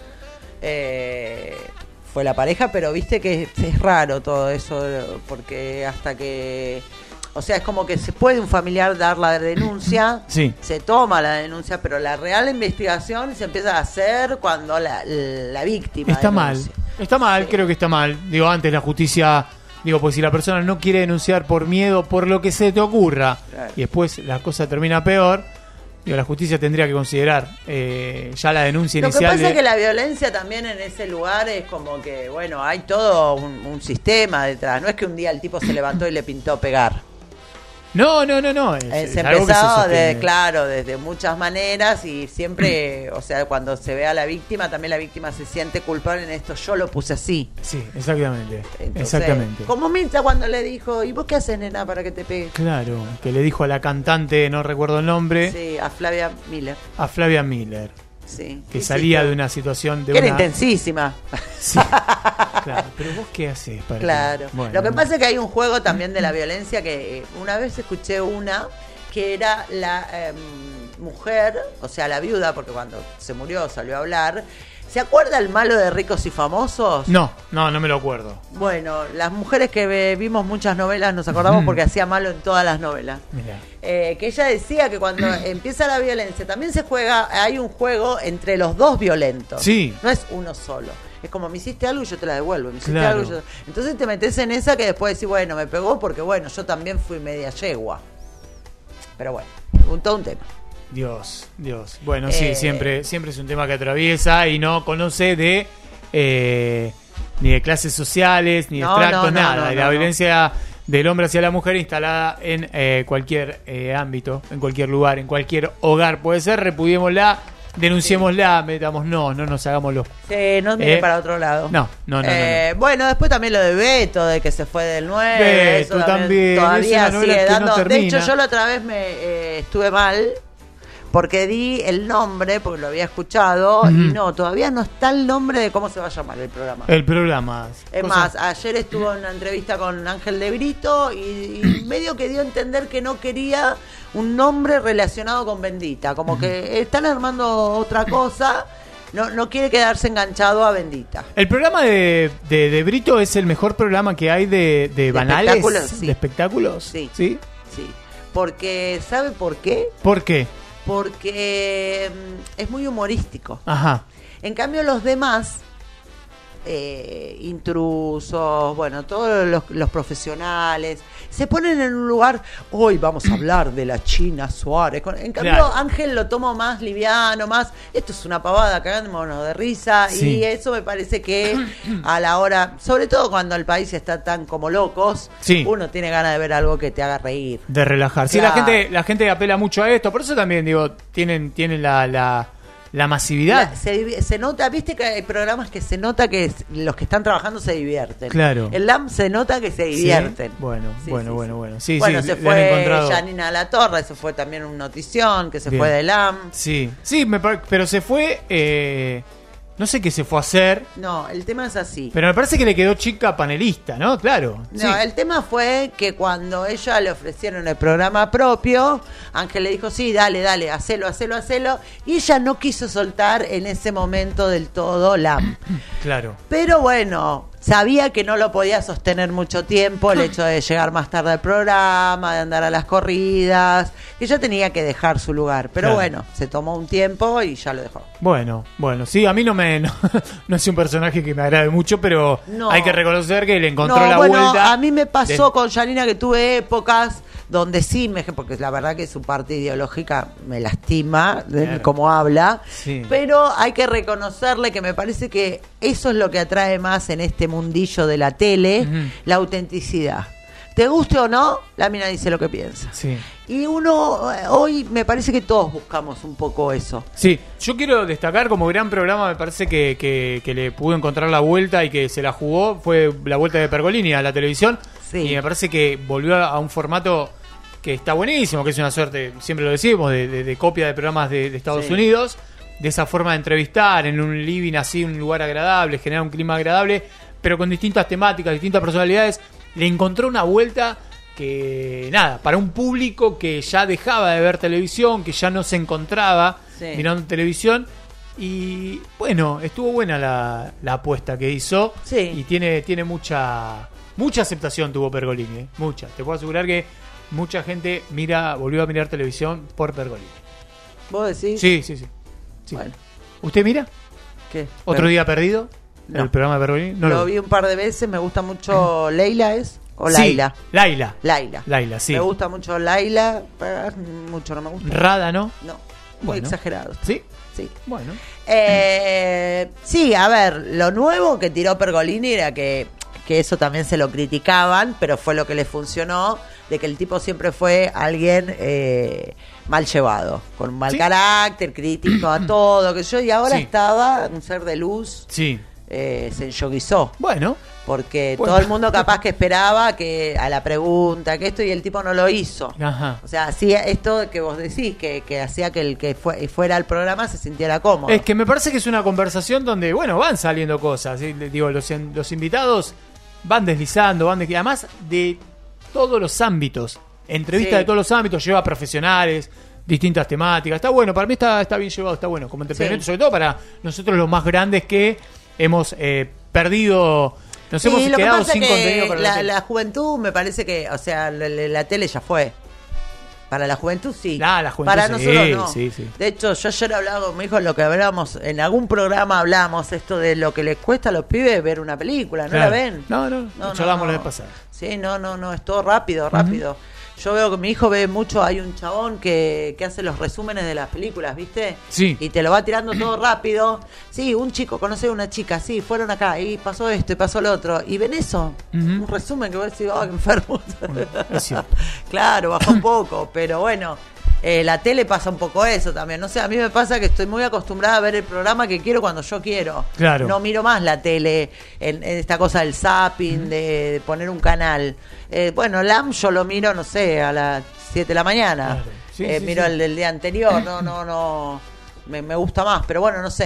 Eh, fue la pareja, pero viste que es, es raro todo eso, porque hasta que... O sea, es como que se puede un familiar dar la denuncia, Sí. se toma la denuncia, pero la real investigación se empieza a hacer cuando la, la víctima Está mal, denuncia. está mal, creo que está mal. Digo, antes la justicia, digo, pues si la persona no quiere denunciar por miedo, por lo que se te ocurra, Claro. y después la cosa termina peor, digo, la justicia tendría que considerar eh, ya la denuncia Lo que inicial. pasa de- es que la violencia también en ese lugar es como que, bueno, hay todo un, un sistema detrás. No es que un día el tipo se levantó y le pintó pegar. No, no, no, no. Es, Eh, es se algo que se empezó, sostiene. de, claro, desde muchas maneras y siempre, o sea, cuando se ve a la víctima, también la víctima se siente culpable en esto. Yo lo puse así. Sí, exactamente. Entonces, exactamente. Como Mirta cuando le dijo, ¿y vos qué haces, nena, para que te pegue? Claro, que le dijo a la cantante, no recuerdo el nombre, Sí, a Flavia Miller. a Flavia Miller, Sí. que Sí, salía sí, de una situación de que era una... intensísima. Sí, claro, pero vos qué haces para Claro. que- Bueno, Lo que no. pasa es que hay un juego también de la violencia que eh, una vez escuché una que era la eh, mujer, o sea, la viuda, porque cuando se murió salió a hablar. ¿Se acuerda el malo de Ricos y Famosos? No, no, no me lo acuerdo. Bueno, las mujeres que ve- vimos muchas novelas nos acordamos porque hacía malo en todas las novelas. Mirá. Eh, que ella decía que cuando empieza la violencia también se juega, hay un juego entre los dos violentos. Sí. No es uno solo. Es como me hiciste algo y yo te la devuelvo. Me hiciste Claro. algo y yo... Entonces te metes en esa que después decís, bueno, me pegó porque bueno, yo también fui media yegua. Pero bueno, un, todo un tema. Dios, Dios. Bueno, sí, Eh, siempre, siempre es un tema que atraviesa y no conoce de eh, ni de clases sociales, ni de No, extractos, no, no, nada. no, Y no, la no. violencia del hombre hacia la mujer instalada en eh, cualquier eh, ámbito, en cualquier lugar, en cualquier hogar puede ser, repudiémosla, denunciémosla, metamos, no, no nos hagamos los... Sí, no miren Eh, para otro lado. No, no, no, no, Eh, Bueno, después también lo de Beto, de que se fue del nueve. Beto eso también, Todavía es una novela sigue que no dando. de termina. hecho, yo la otra vez me eh, estuve mal porque di el nombre, porque lo había escuchado, Ujú. y no, todavía no está el nombre de cómo se va a llamar el programa. El programa. Es Cosa- más, ayer estuvo en una entrevista con Ángel de Brito y, y medio que dio a entender que no quería un nombre relacionado con Bendita. Como que están armando otra cosa, no, no quiere quedarse enganchado a Bendita. El programa de, de, de Brito es el mejor programa que hay de, de banales, espectáculos, sí. de espectáculos. Sí. ¿Sí? Sí. Porque, ¿sabe por qué? ¿Por qué? Porque mm, es muy humorístico. Ajá. En cambio, los demás, eh, intrusos, bueno, todos los, los profesionales, se ponen en un lugar, hoy vamos a hablar de la China Suárez. Con- En cambio, Claro. Ángel lo tomo más liviano, más, esto es una pavada, cagándonos de risa, Sí. y eso me parece que a la hora, sobre todo cuando el país está tan como locos, Sí. uno tiene ganas de ver algo que te haga reír. De relajar. Sí, Claro. la gente, la gente apela mucho a esto. Por eso también, digo, tienen, tienen la, la, la masividad. La- se, divi- se nota, viste que hay programas que se nota que es- los que están trabajando se divierten. Claro. El L A M se nota que se ¿Sí? divierten. Bueno, Sí, bueno, sí, bueno, sí. bueno. Sí, bueno, sí, se le han encontrado. fue Janina Latorre, eso fue también una notición, que se Bien. fue del L A M. Sí, sí, me par- pero se fue. Eh, No sé qué se fue a hacer. No, el tema es así. Pero me parece que le quedó chica panelista, ¿no? Claro. No, sí. el tema fue que cuando ella le ofrecieron el programa propio, Ángel le dijo, sí, dale, dale, hacelo, hacelo, hacelo. Y ella no quiso soltar en ese momento del todo la... Claro. Pero bueno, sabía que no lo podía sostener mucho tiempo, el hecho de llegar más tarde al programa, de andar a las corridas, que ella tenía que dejar su lugar. Pero Claro. bueno, se tomó un tiempo y ya lo dejó. Bueno, bueno, sí, a mí no me no, no es un personaje que me agrade mucho, pero No. hay que reconocer que le encontró No, la bueno, vuelta. a mí me pasó de- con Yanina que tuve épocas donde sí me... Porque la verdad que su parte ideológica me lastima, de Claro. cómo habla. Sí. Pero hay que reconocerle que me parece que eso es lo que atrae más en este mundillo de la tele, Ujú. la autenticidad. Te guste o no, la mina dice lo que piensa. Sí. Y uno, eh, hoy me parece que todos buscamos un poco eso. Sí, yo quiero destacar como gran programa, me parece que, que, que le pudo encontrar la vuelta y que se la jugó, fue la vuelta de Pergolini a la televisión. Sí. Y me parece que volvió a, a un formato que está buenísimo, que es una suerte, siempre lo decimos, de, de- de copia de programas de, de Estados Sí. Unidos. De esa forma de entrevistar en un living así, un lugar agradable, generar un clima agradable, pero con distintas temáticas, distintas personalidades. Le encontró una vuelta que, nada, para un público que ya dejaba de ver televisión, que ya no se encontraba Sí. mirando televisión. Y bueno, estuvo buena la, la apuesta que hizo. Sí. Y tiene, tiene mucha mucha aceptación tuvo Pergolini, ¿eh? Mucha. Te puedo asegurar que mucha gente mira volvió a mirar televisión por Pergolini. ¿Vos decís? Sí, sí, sí. sí. Bueno. ¿Usted mira? ¿Qué? ¿Otro Pero- día perdido? No. ¿El programa de Pergolini? No lo vi un par de veces, me gusta mucho Leila, ¿es? ¿O Sí, Laila? Laila. Laila. Laila, sí. Me gusta mucho Laila, pero mucho no me gusta. Rada, ¿no? No, muy Bueno. exagerado. Sí. Sí. Bueno. Eh, sí, a ver, lo nuevo que tiró Pergolini era que, que eso también se lo criticaban, pero fue lo que le funcionó, de que el tipo siempre fue alguien eh, mal llevado, con un mal Sí. carácter, crítico a todo, que yo, y ahora Sí. estaba un ser de luz, Sí. eh, se enyoguizó. Bueno. Porque Bueno. todo el mundo capaz que esperaba que a la pregunta, que esto, y el tipo no lo hizo. Ajá. O sea, hacía esto que vos decís, que, que hacía que el que fue, fuera al programa se sintiera cómodo. Es que me parece que es una conversación donde, bueno, van saliendo cosas. ¿sí? Digo, los, los invitados van deslizando, van de, además de todos los ámbitos. Entrevistas Sí. de todos los ámbitos, lleva a profesionales, distintas temáticas. Está bueno, para mí está, está bien llevado, está bueno. Como entretenimiento, Sí. sobre todo para nosotros los más grandes que hemos eh, perdido, nos Sí, hemos lo que quedado pasa sin es que contenido para la, la, tele. la juventud me parece que, o sea, la, la- la tele ya fue. Para la juventud sí. Ah, la juventud Para sí, nosotros no. sí, sí. De hecho, yo ayer hablaba con mi hijo, lo que hablábamos, en algún programa hablamos esto de lo que les cuesta a los pibes ver una película, ¿no Claro. la ven? No, no, lo charlamos la vez pasada. Sí, no, no, no, es todo rápido, rápido. Yo veo que mi hijo ve mucho, hay un chabón que, que hace los resúmenes de las películas, ¿viste? Sí. Y te lo va tirando todo rápido. Sí, un chico conoce a una chica, sí, fueron acá, y pasó esto, y pasó lo otro. Y ven eso, un resumen que vos decís, oh, qué enfermo. Es cierto. Claro, bajó un poco, pero bueno, eh, la tele pasa un poco eso también. No sé, a mí me pasa que estoy muy acostumbrada a ver el programa que quiero cuando yo quiero. Claro. No miro más la tele en, en esta cosa del zapping, de, de poner un canal. Eh, bueno, L A M yo lo miro, no sé, a las siete de la mañana. Claro. Sí, Eh, sí, miro sí. el del día anterior, no, no, no. Me, me gusta más, pero bueno, no sé.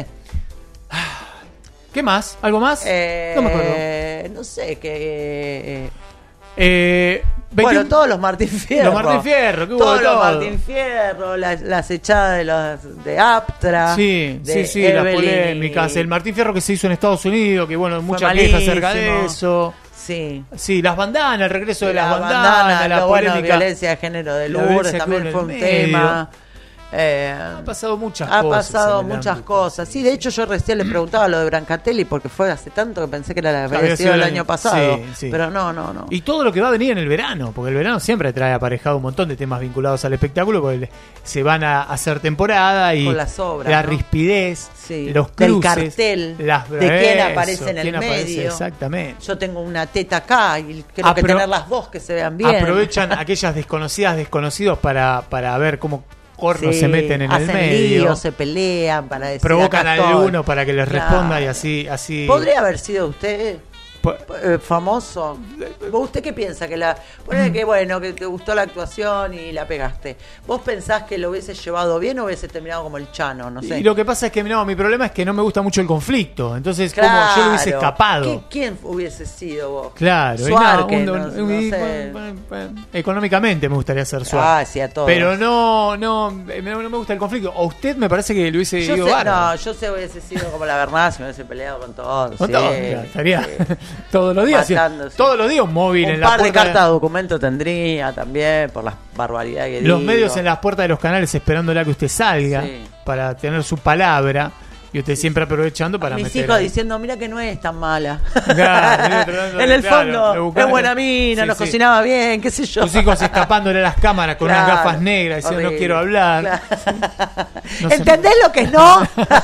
¿Qué más? ¿Algo más? Eh, no me acuerdo. No sé, que... Eh, Bueno, veintiún todos los Martín Fierro. Los Martín Fierro, que hubo Todos de los todo. Martín Fierro, las, las echadas de los de Aptra. Sí, de sí, sí, las Evelyn polémicas. y- El Martín Fierro que se hizo en Estados Unidos, que bueno, Fue mucha queja acerca de malísimo. eso. Sí. Sí, las bandanas, el regreso de las La bandanas, bandana, la lo bueno, polémica. violencia de género de La Lourdes violencia también que fue hubo un en el tema. Eh, Han pasado muchas ha cosas. pasado en el muchas ámbito. cosas. Sí, de hecho yo recién le preguntaba lo de Brancatelli porque fue hace tanto que pensé que era la había Había sido sido el el año año- pasado. sí, sí. Pero no, no, no. Y todo lo que va a venir en el verano, porque el verano siempre trae aparejado un montón de temas vinculados al espectáculo, porque le- se van a hacer temporada y Con las obras, la ¿no? rispidez, Sí, los del cruces, cartel, las- de quién eso, aparece en el quién aparece, medio. exactamente. Yo tengo una teta acá y quiero que Apro- tener las dos que se vean bien. Aprovechan aquellas desconocidas, desconocidos para, para ver cómo cornos Sí, se meten en el hacen medio. líos, se pelean para decir Provocan acá a estoy. alguno para que les Claro. responda y así, así. ¿Podría haber sido usted? eh, famoso. ¿Vos usted qué piensa? Que la ponele que bueno, que te gustó la actuación y la pegaste. ¿Vos pensás que lo hubiese llevado bien o hubiese terminado como el Chano? No sé. Y lo que pasa es que no, mi problema es que no me gusta mucho el conflicto. Entonces, Claro. como yo lo hubiese escapado. ¿Qué- ¿Quién hubiese sido vos? Claro, y Suárez, no, un- no- un- no y- sé. bueno, bueno, económicamente me gustaría ser suave. Ah, sí, a todos. Pero no, no, me- no me gusta el conflicto. O usted me parece que le hubiese Yo ido sé, bárbaro. no, yo sé hubiese sido como la Bernal, si me hubiese peleado con todos. Con sí, todo, mira, estaría sí. todos los días. Matándose. Todos los días un móvil Un en la par de puerta. cartas de documento tendría también, por las barbaridades que Los digo. medios en las puertas de los canales esperándola que usted salga Sí. para tener su palabra. Y usted siempre aprovechando para Mis meter. hijos ahí. diciendo, mira que no es tan mala. Claro, mira, tratando de- en el claro, fondo, de buscar- es buena mina, Sí, nos sí. cocinaba bien, qué sé yo. Tus hijos escapándole a las cámaras con unas Claro, gafas negras diciendo no horrible. quiero hablar. Claro. No sé. ¿Entendés lo que es no?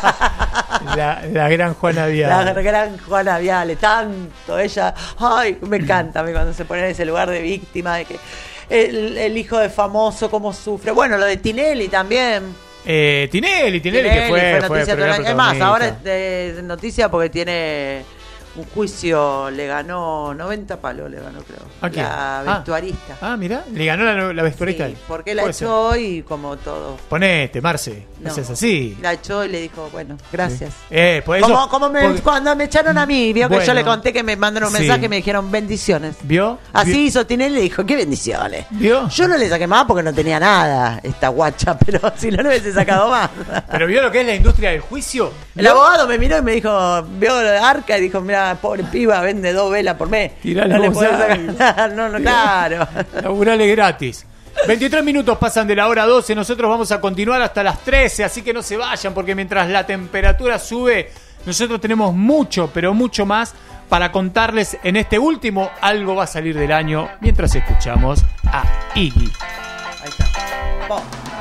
La, la gran Juana La Vial. gran Juana Viale, tanto ella, ay, me encanta a mí cuando se pone en ese lugar de víctima, de que el, el hijo de famoso, cómo sufre. Bueno, lo de Tinelli también. Eh, Tinelli, Tinelli, que fue, fue, noticia todo el primer año. Es más, protagonista. ahora es de- de noticia porque tiene un juicio, le ganó noventa palos, le ganó creo. ¿A quién? La Ah. vestuarista. Ah, mira, le ganó la, la vestuarista. Sí, porque la Puede ser. echó y como todo. Ponete, Marce, no No. seas así. La echó y le dijo, bueno, gracias. Eh, pues Como, eso- como me- porque- cuando me echaron a mí, vio que Bueno. yo le conté que me mandaron un Sí. mensaje y me dijeron bendiciones. ¿Vio? Así ¿Vio? hizo Tinelli y le dijo, qué bendiciones. ¿Vio? Yo no le saqué más porque no tenía nada, esta guacha, pero si no, no hubiese sacado más. Pero vio lo que es la industria del juicio. El abogado me miró y me dijo, vio la arca y dijo, mira, pobre piba, vende dos velas por mes. Tirale no le vos podés algo. sacar. No, no, claro. Laburale gratis. veintitrés minutos pasan de la hora doce. Nosotros vamos a continuar hasta las trece. Así que no se vayan, porque mientras la temperatura sube, nosotros tenemos mucho, pero mucho más para contarles en este último Algo va a salir del año. Mientras escuchamos a Iggy. Ahí está. Pum.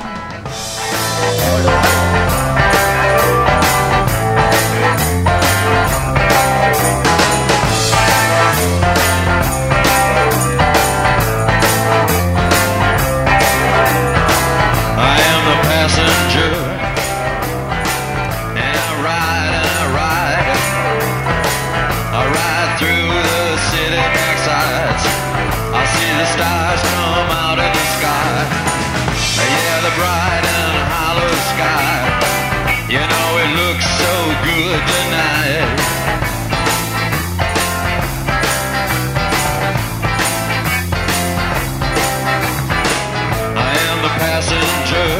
I am the passenger, and I ride and I ride. I ride through the city backsides. I see the stars come out of the sky. Yeah, the bright and hollow sky. You know it looks so good tonight. I am the passenger.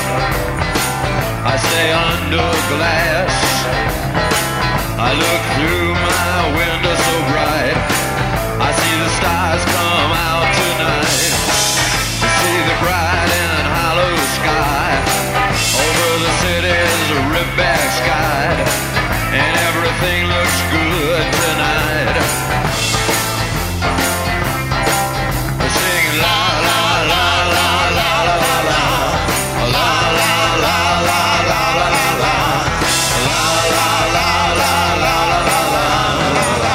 I stay under glass. I look through my window so bright. I see the stars come out tonight. I see the bright and hollow sky over the city's rip-back sky, and everything looks good tonight. We're singing la la la la la la la la. La la la la la la la la. La la la la la la la la.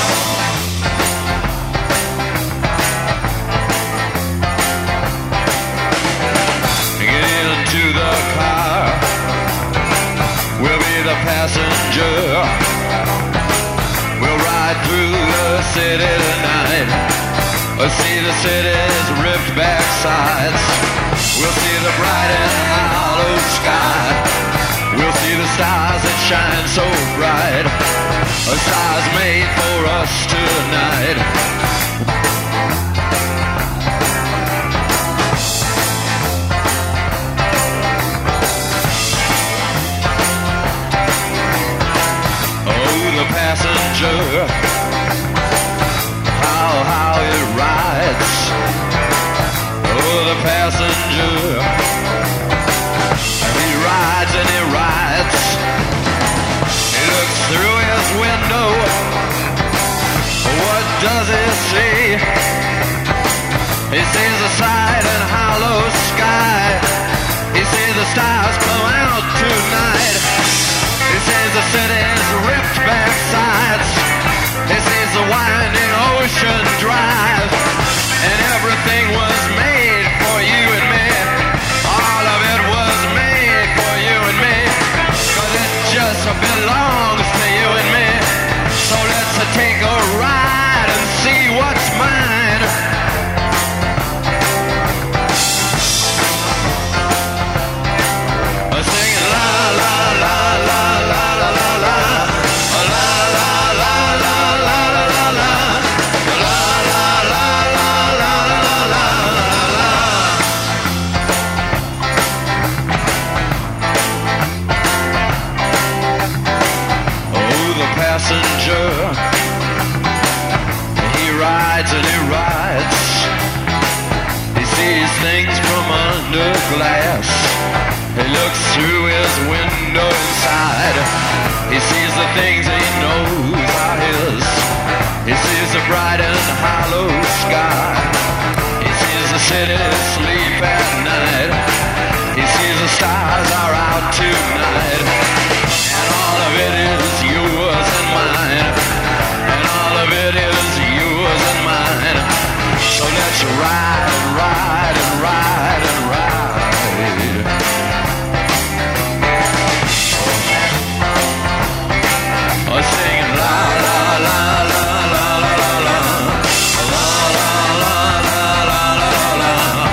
Get into the car. We'll be the passenger. We'll ride through the city tonight. We'll see the city's ripped back sides. We'll see the bright and hollow sky. We'll see the stars that shine so bright. A stars made for us tonight. Oh, the passenger, how, how it rides. Oh, the passenger, he rides and he rides. He looks through his window. What does he see? He sees the side and hollow sky. He sees the stars come out tonight. He sees the city's ripped back sides. He sees the winding ocean drive. And everything was made for you and me. All of it was made for you and me. 'Cause it just belongs to you and me. So let's take a ride. glass. He looks through his window inside. He sees the things he knows are his. He sees the bright and hollow sky. He sees the city sleep at night. He sees the stars are out tonight. And all of it is yours and mine. And all of it is yours and mine. So let's ride and ride and ride and ride. Oh, singing la la la la la la la la la la la la la la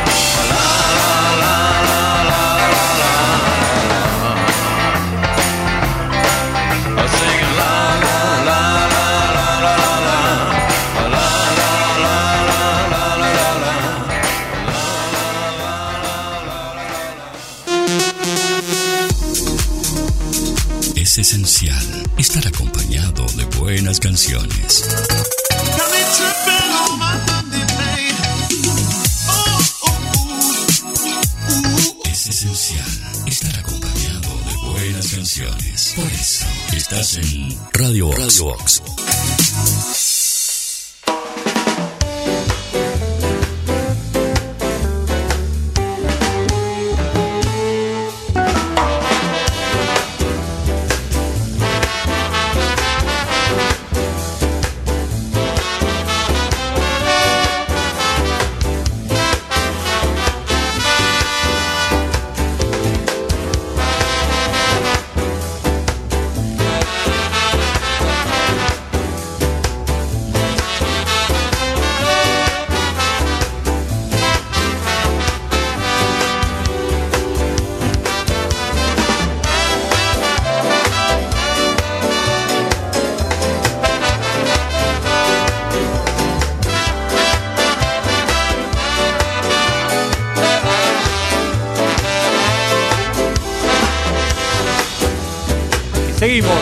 la. Oh, singing la la la la la la la la Es esencial estar acompañado de buenas canciones. Es esencial estar acompañado de buenas canciones. Por eso estás en Radio Box. Radio Box. Seguimos.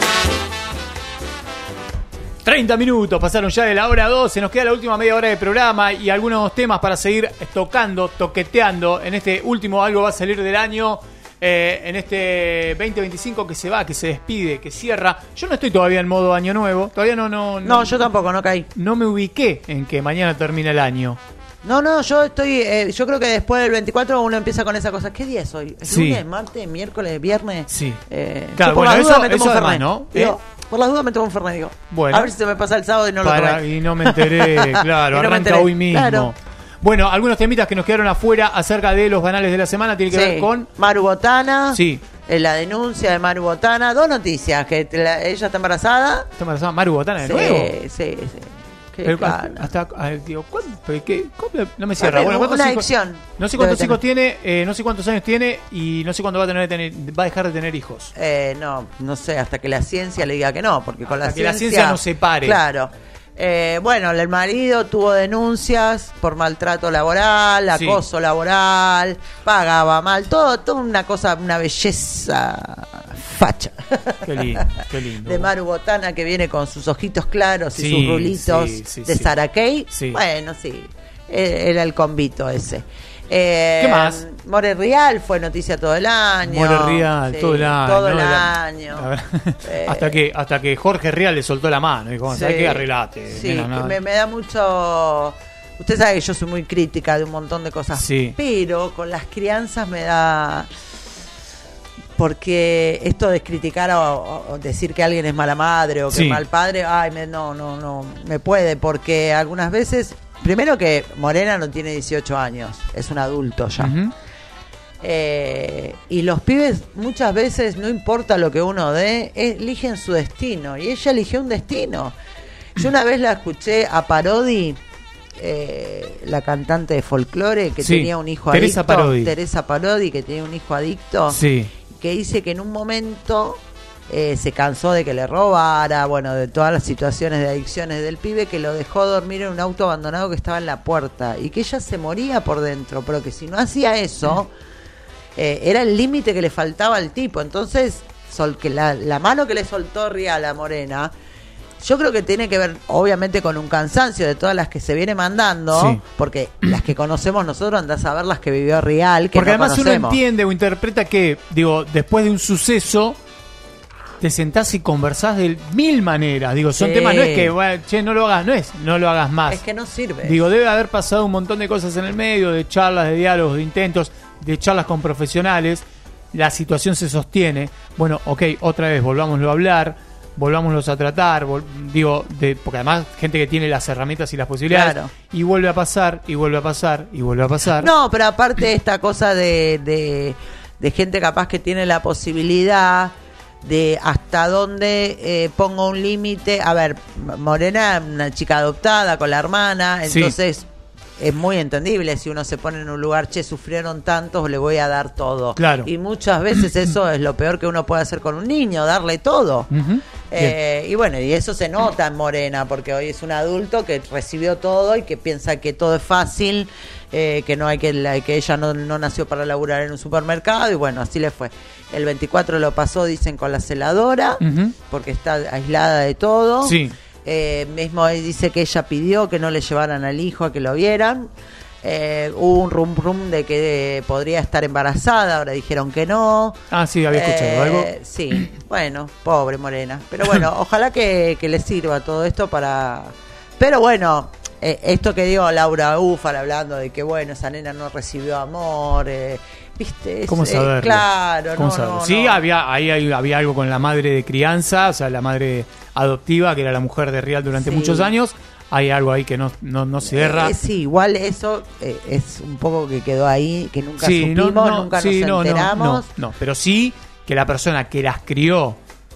treinta minutos pasaron ya de la hora doce. Nos queda la última media hora de programa y algunos temas para seguir tocando, toqueteando. En este último algo va a salir del año. Eh, en este veinte veinticinco que se va, que se despide, que cierra. Yo no estoy todavía en modo año nuevo. Todavía no, no, no. No, yo tampoco, no caí. No me ubiqué en que mañana termina el año. No, no, yo estoy, eh, yo creo que después del veinticuatro uno empieza con esa cosa. ¿Qué día es hoy? ¿Es Sí. lunes, martes, miércoles, viernes? Sí. Eh, Claro, yo por bueno, las dudas eso- me tomo eso un además, Fernet. ¿no? Digo, ¿Eh? por las dudas me tomo un Fernet, digo. Bueno. A ver si se me pasa el sábado y no lo Para- tomé. y no me enteré, claro, Y no me arranca enteré. hoy mismo. Claro. Bueno, algunos temitas que nos quedaron afuera acerca de los banales de la semana tiene que Sí. ver con... Maru Botana. Sí. eh, La denuncia de Maru Botana. Dos noticias. Que la- ella está embarazada. ¿Está embarazada Maru Botana de Sí, nuevo? sí, sí. Qué Pero, gana. hasta, hasta- ah, digo, ¿cuánto? Pero qué- cómo? No me cierra. A ver, Bueno, ¿cuántos una hijos- adicción No sé cuántos debe hijos tiene, eh, no sé cuántos años tiene y no sé cuándo va a tener, tener- va a dejar de tener hijos. Eh, no, no sé, hasta que la ciencia le diga que no, porque con la Hasta que la ciencia... ciencia nos separe. Claro. Eh, bueno, el marido tuvo denuncias por maltrato laboral, Sí. acoso laboral, pagaba mal, todo, toda una cosa, una belleza facha. Qué lindo, qué lindo. De Maru Botana, que viene con sus ojitos claros y Sí, sus rulitos sí, sí, de sí. Sarah Kay. Sí. Bueno, sí, eh, era el convito ese. Eh, ¿Qué más? More Real fue noticia todo el año. More Real, Sí, todo el año. Todo el ¿no? La- año. la verdad, Eh, hasta que hasta que Jorge Real le soltó la mano. Dijo, ¿sabes Sí, qué? Arreglate. Sí, nena, no. me, me da mucho... Usted sabe que yo soy muy crítica de un montón de cosas. Sí. Pero con las crianzas me da... Porque esto de criticar o, o decir que alguien es mala madre o que Sí. es mal padre, ay, me, no, no, no, me puede. Porque algunas veces... Primero que Morena no tiene dieciocho años, es un adulto ya. Ujú. Eh, y los pibes muchas veces, no importa lo que uno dé, eligen su destino. Y ella eligió un destino. Yo una vez la escuché a Parodi, eh, la cantante de folclore, que Sí, tenía un hijo Teresa adicto. Parodi. Teresa Parodi, que tenía un hijo adicto. Sí. Que dice que en un momento eh, se cansó de que le robara, bueno, de todas las situaciones de adicciones del pibe, que lo dejó dormir en un auto abandonado que estaba en la puerta. Y que ella se moría por dentro, pero que si no hacía eso... Eh, era el límite que le faltaba al tipo. Entonces, sol, que la, la mano que le soltó Rial a Morena Yo creo que tiene que ver, obviamente, con un cansancio de todas las que se viene mandando, Sí. porque las que conocemos nosotros, andás a ver las que vivió Real, que Porque no además conocemos. uno entiende o interpreta que, digo, después de un suceso, te sentás y conversás de mil maneras. Digo, son Sí. temas, no es que, bueno, che, no lo hagas, no es, no lo hagas más. Es que no sirve. Digo, debe haber pasado un montón de cosas en el medio, de charlas, de diálogos, de intentos, de charlas con profesionales. La situación se sostiene. Bueno, ok, otra vez, volvámoslo a hablar, volvámoslos a tratar. Vol- digo, de, porque además, gente que tiene las herramientas y las posibilidades. Claro. Y vuelve a pasar, y vuelve a pasar, y vuelve a pasar. No, pero aparte esta cosa de, de, de gente capaz que tiene la posibilidad de hasta dónde eh, pongo un límite. A ver, Morena, una chica adoptada con la hermana, Sí. entonces es muy entendible si uno se pone en un lugar, che, sufrieron tantos, le voy a dar todo. Claro. Y muchas veces eso es lo peor que uno puede hacer con un niño, darle todo. Ujú. Eh, y bueno, y eso se nota en Morena, porque hoy es un adulto que recibió todo y que piensa que todo es fácil, eh, que no hay que, la- que ella no, no nació para laburar en un supermercado, y bueno, así le fue. El veinticuatro lo pasó, dicen, con la celadora, Ujú. porque está aislada de todo. Sí. Eh, mismo él dice que ella pidió que no le llevaran al hijo a que lo vieran. Eh, hubo un rum rum de que eh, podría estar embarazada, ahora dijeron que no. Ah, sí, había escuchado Eh, algo. Sí, bueno, pobre Morena. Pero bueno, ojalá que, que le sirva todo esto para... Pero bueno, eh, esto que digo Laura Ufal hablando de que bueno, esa nena no recibió amor, eh, ¿viste? Es, ¿Cómo eh, saberlo? claro, ¿Cómo no, saberlo? no, Sí, no. había ahí hay- había algo con la madre de crianza, o sea, la madre adoptiva, que era la mujer de Real durante Sí. muchos años. Hay algo ahí que no, no, no cierra. Eh, sí, igual eso eh, es un poco que quedó ahí, que nunca Sí, no, supimos, no, nunca sí, nos no, no, enteramos. No, no, pero sí que la persona que las crió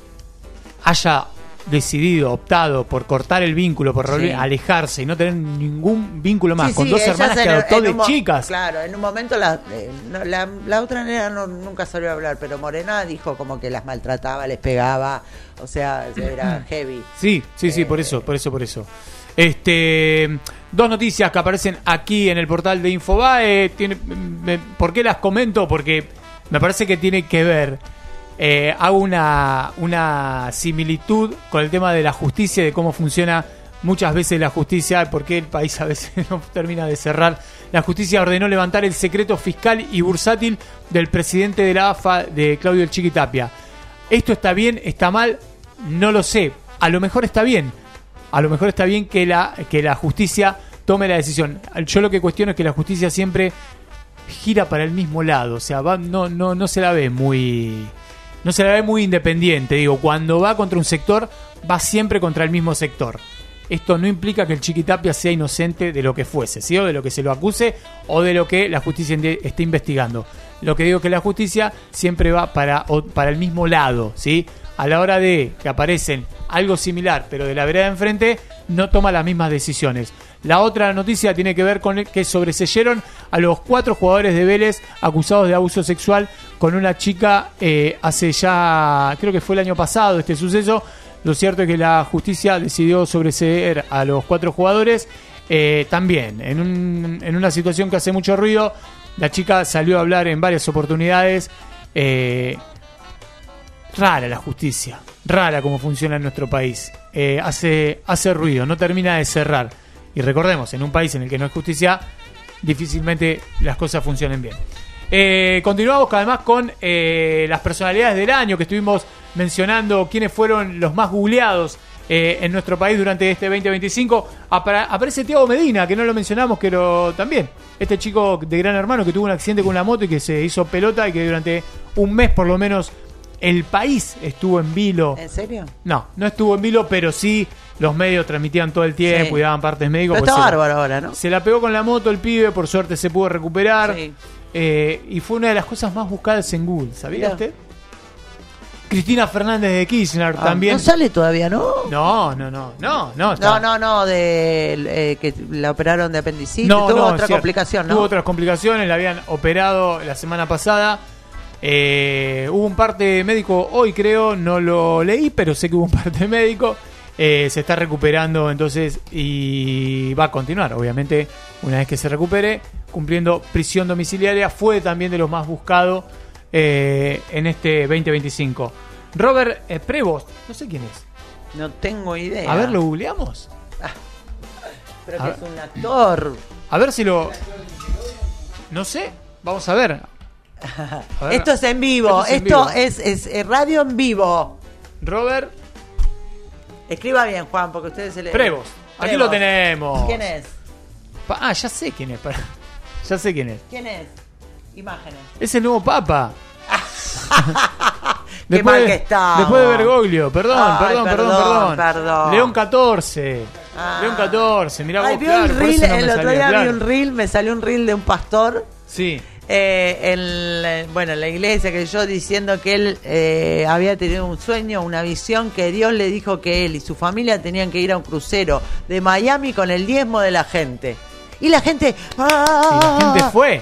haya decidido, optado por cortar el vínculo, por Sí. alejarse y no tener ningún vínculo más, Sí, con sí, dos ellas hermanas que en- adoptó en de un mo- chicas. Claro, en un momento la, eh, no, la, la otra nena no, nunca salió a hablar, pero Morena dijo como que las maltrataba, les pegaba, o sea, era heavy. Sí, sí, sí, por eso, por eso, por eso. Este, dos noticias que aparecen aquí en el portal de Infobae. Tiene, me- ¿Por qué las comento? Porque me parece que tiene que ver. Eh, hago una, una similitud con el tema de la justicia, de cómo funciona muchas veces la justicia, y por qué el país a veces no termina de cerrar. La justicia ordenó levantar el secreto fiscal y bursátil del presidente de la A F A, de Claudio El Chiqui Tapia. ¿Esto está bien? ¿Está mal? No lo sé. A lo mejor está bien. A lo mejor está bien que la, que la justicia tome la decisión. Yo lo que cuestiono es que la justicia siempre gira para el mismo lado. O sea, va, no, no, no se la ve muy... No se la ve muy independiente. Digo, cuando va contra un sector, va siempre contra el mismo sector. Esto no implica que el Chiqui Tapia sea inocente de lo que fuese, ¿sí? O de lo que se lo acuse o de lo que la justicia inde- esté investigando. Lo que digo es que la justicia siempre va para, o- para el mismo lado, ¿sí? A la hora de que aparecen algo similar, pero de la vereda de enfrente, no toma las mismas decisiones. La otra noticia tiene que ver con el que sobreseyeron a los cuatro jugadores de Vélez acusados de abuso sexual con una chica eh, hace ya, creo que fue el año pasado este suceso. Lo cierto es que la justicia decidió sobreseer a los cuatro jugadores. Eh, también, en, un, en una situación que hace mucho ruido, la chica salió a hablar en varias oportunidades. Eh, rara la justicia, rara como funciona en nuestro país. Eh, hace, hace ruido, no termina de cerrar. Y recordemos, en un país en el que no hay justicia, difícilmente las cosas funcionen bien. Eh, continuamos además con eh, las personalidades del año, que estuvimos mencionando quiénes fueron los más googleados eh, en nuestro país durante este veinte veinticinco. Apara- aparece Thiago Medina, que no lo mencionamos, pero también este chico de Gran Hermano que tuvo un accidente con una moto y que se hizo pelota y que durante un mes por lo menos el país estuvo en vilo. ¿En serio? No, no estuvo en vilo, pero sí los medios transmitían todo el tiempo Sí. y daban partes médicos. Pero pues está se la- bárbaro ahora, ¿no? Se la pegó con la moto el pibe, por suerte se pudo recuperar. Sí. Eh, y fue una de las cosas más buscadas en Google, ¿sabía Mirá. usted? Cristina Fernández de Kirchner Ah, también. No sale todavía, ¿no? No, no, no, no, no. No, está- no, no, de eh, que la operaron de apendicitis, No, tuvo no, es otra cierto. complicación, ¿no? Tuvo otras complicaciones, la habían operado la semana pasada. Eh, hubo un parte médico hoy, creo, no lo leí, pero sé que hubo un parte médico. Eh, se está recuperando entonces y va a continuar, obviamente, una vez que se recupere, cumpliendo prisión domiciliaria. Fue también de los más buscados eh, en este veinte veinticinco. Robert eh, Prevost, no sé quién es. No tengo idea. A ver, ¿lo googleamos? Pero A que ver. es un actor. A ver si lo... No sé, vamos a ver. A ver. Esto es en vivo. Esto es en Esto vivo. es, es, eh, radio en vivo. Robert Escriba bien, Juan, porque ustedes se le... Prevost. Aquí Prevost. lo tenemos. ¿Quién es? Pa- ah, ya sé quién es. pará. Ya sé quién es. ¿Quién es? Imágenes. Es el nuevo Papa. Qué mal que estamos. Después de Bergoglio. Perdón, Ay, perdón, perdón, perdón, perdón, perdón. León catorce. Ah. León catorce. Mirá Ay, vos, vi claro, un por reel, eso no me el otro salía, día claro. vi un reel, me salió un reel de un pastor. Sí. Eh, en, la- bueno, en la iglesia que yo diciendo que él eh, había tenido un sueño, una visión, que Dios le dijo que él y su familia tenían que ir a un crucero de Miami con el diezmo de la gente. Y la gente... ¡ah! Y la gente fue.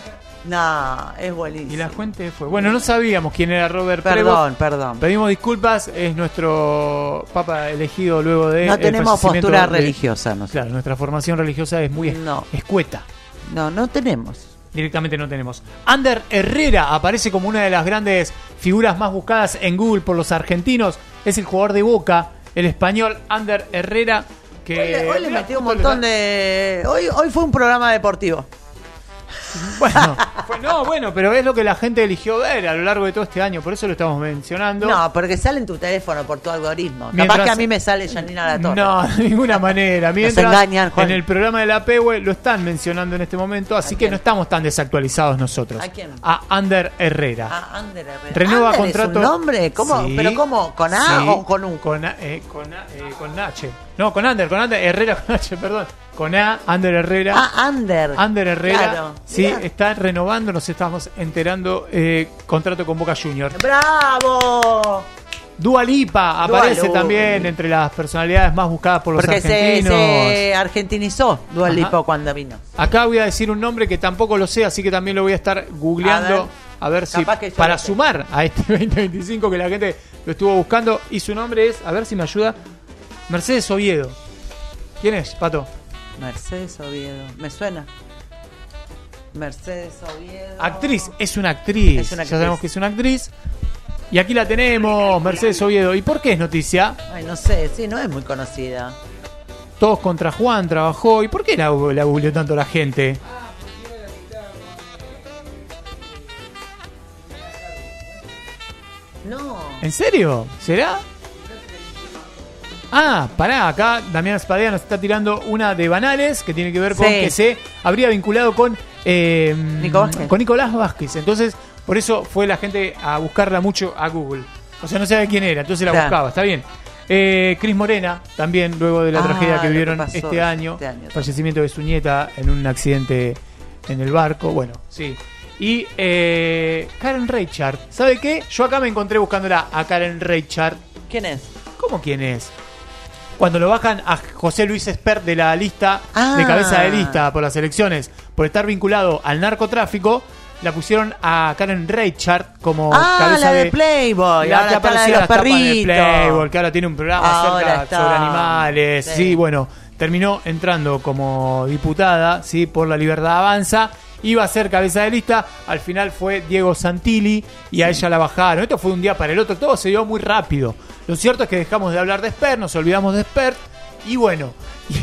No, es buenísimo. Y la gente fue. Bueno, no sabíamos quién era Robert Perdón, Prevost. perdón. Pedimos disculpas. Es nuestro Papa elegido luego de. No el tenemos fallecimiento postura de- religiosa nosotros. Claro, nuestra formación religiosa es muy es- No. escueta. No, no tenemos. Directamente no tenemos. Ander Herrera aparece como una de las grandes figuras más buscadas en Google por los argentinos. Es el jugador de Boca, el español Ander Herrera. Que Hoy, le- hoy le Mirá, metí un justo le montón da- de... Hoy, hoy fue un programa deportivo. Bueno, fue- no, bueno, pero es lo que la gente eligió ver a lo largo de todo este año. Por eso lo estamos mencionando. No, porque sale en tu teléfono por tu algoritmo. Mientras- Capaz que a mí me sale Janina La Torre. No, de ninguna manera. Mientras engañan, Juan. en el programa de la P W lo están mencionando en este momento, así que no estamos tan desactualizados nosotros. ¿A quién? A Ander Herrera. Ah, Ander Herrera. Renueva ¿Ander contrato. ¿Es un nombre? ¿Cómo? Sí. ¿Pero cómo? ¿Con A Sí. o con U? Con A, eh, con, A, eh, con H. No, con Ander, con Ander. Herrera con H, perdón. Con A, Ander Herrera. Ah, Ander. Ander Herrera. Claro. Sí, Mirá. está renovando, nos estamos enterando, eh, contrato con Boca Juniors. ¡Bravo! Dua Lipa Dua aparece Lipa. también entre las personalidades más buscadas por los Porque se, argentinos. se argentinizó Dua Ajá. Lipa cuando vino. Acá voy a decir un nombre que tampoco lo sé, así que también lo voy a estar googleando. A ver. A ver, si Capaz que yo para lo sé. sumar a este veinte veinticinco que la gente lo estuvo buscando. Y su nombre es, a ver si me ayuda, Mercedes Oviedo. ¿Quién es, Pato? Mercedes Oviedo. ¿Me suena? Mercedes Oviedo. Actriz, es una actriz. Es una Ya actriz. sabemos que es una actriz. Y aquí la tenemos, Mercedes Oviedo. ¿Y por qué es noticia? Ay, no sé, sí, no es muy conocida. Todos contra Juan trabajó. ¿Y por qué la, la googleó tanto la gente? No. ¿En serio? ¿Será? Ah, pará, acá Damián Spadea nos está tirando una de Banales que tiene que ver con Sí. que se habría vinculado con, eh, Nico Vázquez. con Nicolás Vázquez. Entonces, por eso fue la gente a buscarla mucho a Google. O sea, no sabe quién era, entonces la Claro. buscaba, está bien. Eh, Cris Morena, también luego de la Ah, tragedia que lo que vivieron pasó este año, este año. fallecimiento de su nieta en un accidente en el barco, bueno, sí. Y eh, Karen Reichard, ¿sabe qué? Yo acá me encontré buscándola a Karen Reichard. ¿Quién es? ¿Cómo quién es? Cuando lo bajan a José Luis Espert de la lista, Ah. de cabeza de lista por las elecciones, por estar vinculado al narcotráfico, la pusieron a Karen Reichard como Ah, cabeza la de de Playboy. la Ahora que está la de aparecía en los las tapas de perritos. Playboy, que ahora tiene un programa Ahora acerca está. sobre animales. Sí. Sí. bueno, terminó entrando como diputada, sí, por La Libertad Avanza. Iba a ser cabeza de lista, al final fue Diego Santilli y a ella la bajaron. Esto fue un día para el otro, todo se dio muy rápido. Lo cierto es que dejamos de hablar de Espert, nos olvidamos de Espert y bueno,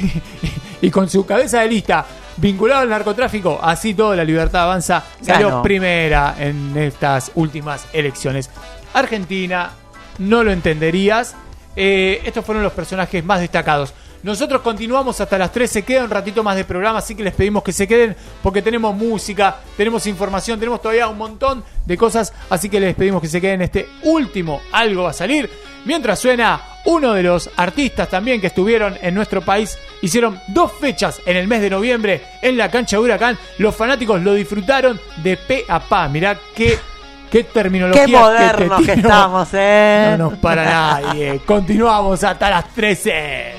y, y con su cabeza de lista vinculado al narcotráfico, así todo La Libertad Avanza salió Ganó. primera en estas últimas elecciones. Argentina, no lo entenderías. Eh, estos fueron los personajes más destacados. Nosotros continuamos hasta las tres, se queda un ratito más de programa, así que les pedimos que se queden porque tenemos música, tenemos información, tenemos todavía un montón de cosas, así que les pedimos que se queden este último Algo va a salir, mientras suena uno de los artistas también que estuvieron en nuestro país, hicieron dos fechas en el mes de noviembre en la cancha de Huracán, los fanáticos lo disfrutaron de pe a pa, mirá qué... Qué terminología. Qué modernos te que tiro. estamos, ¿eh? No nos para nadie. Continuamos hasta las trece.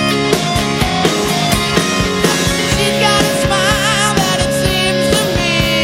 She's got a smile that it seems to me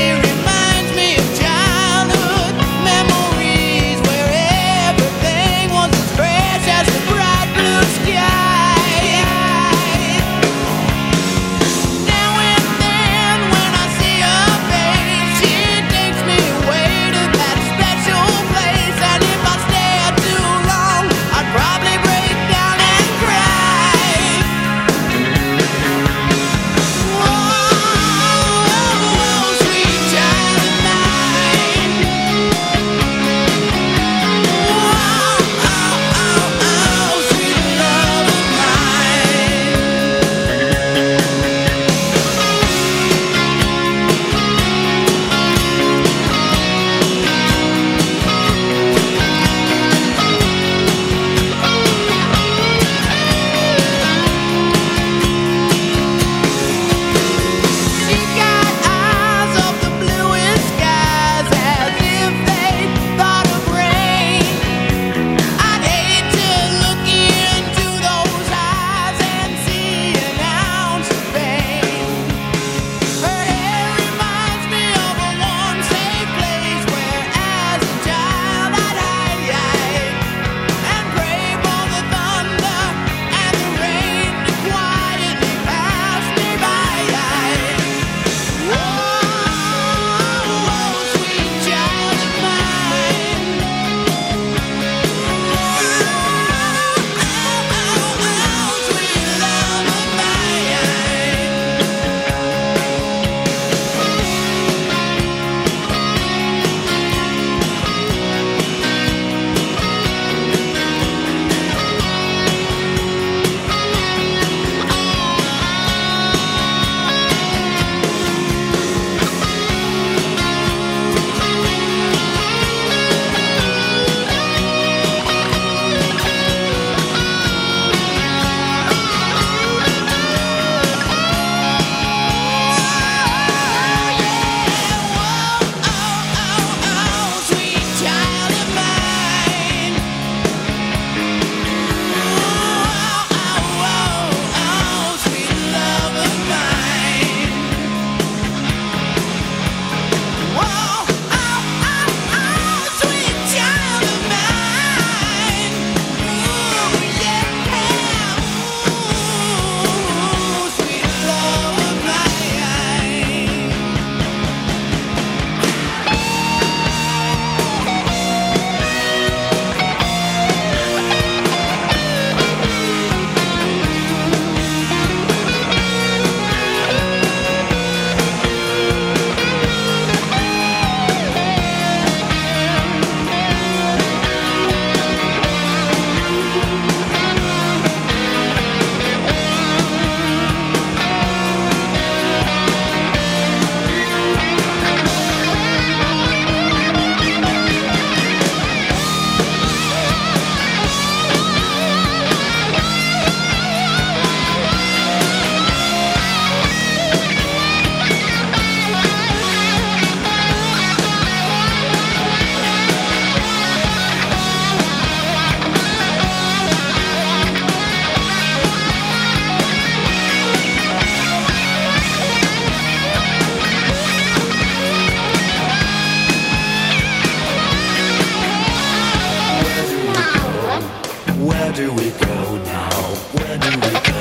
Where do we go now? Where do we go?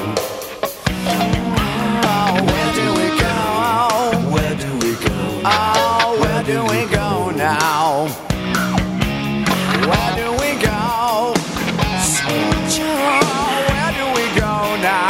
Oh, where do we go? Where do we go? Oh, where do we go now? Where do we go? Sweet child, where do we go now?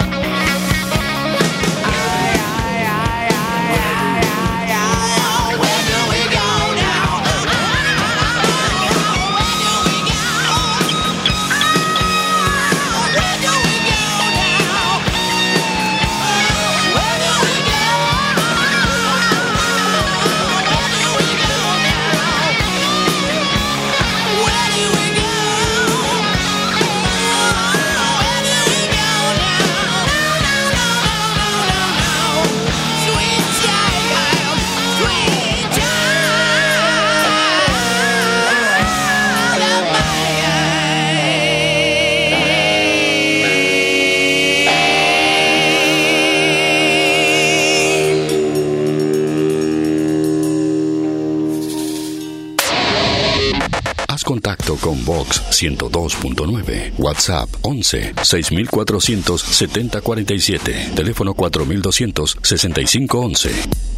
Contacto con Vox ciento dos punto nueve. WhatsApp once seis mil cuatrocientos setenta cuarenta y siete. Teléfono cuatro mil doscientos sesenta y cinco once.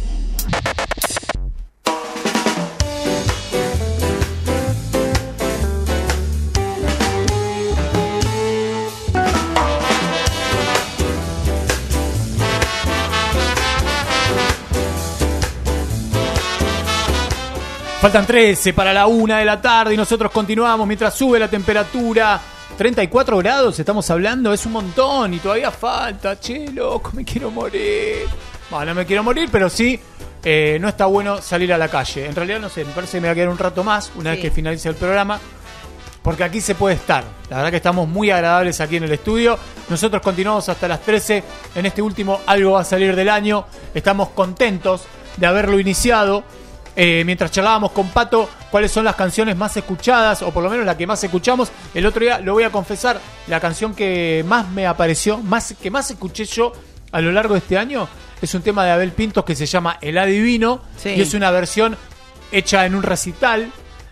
Faltan trece para la una de la tarde y nosotros continuamos mientras sube la temperatura. treinta y cuatro grados estamos hablando, es un montón y todavía falta. Che, loco, me quiero morir. Bueno, no me quiero morir, pero sí, eh, no está bueno salir a la calle. En realidad, no sé, me parece que me va a quedar un rato más una Sí. vez que finalice el programa. Porque aquí se puede estar. La verdad que estamos muy agradables aquí en el estudio. Nosotros continuamos hasta las trece. En este último Algo va a salir del año. Estamos contentos de haberlo iniciado. Eh, mientras charlábamos con Pato cuáles son las canciones más escuchadas, o por lo menos la que más escuchamos. El otro día, lo voy a confesar, la canción que más me apareció, más que más escuché yo a lo largo de este año, es un tema de Abel Pintos que se llama El Adivino. Sí. Y es una versión hecha en un recital,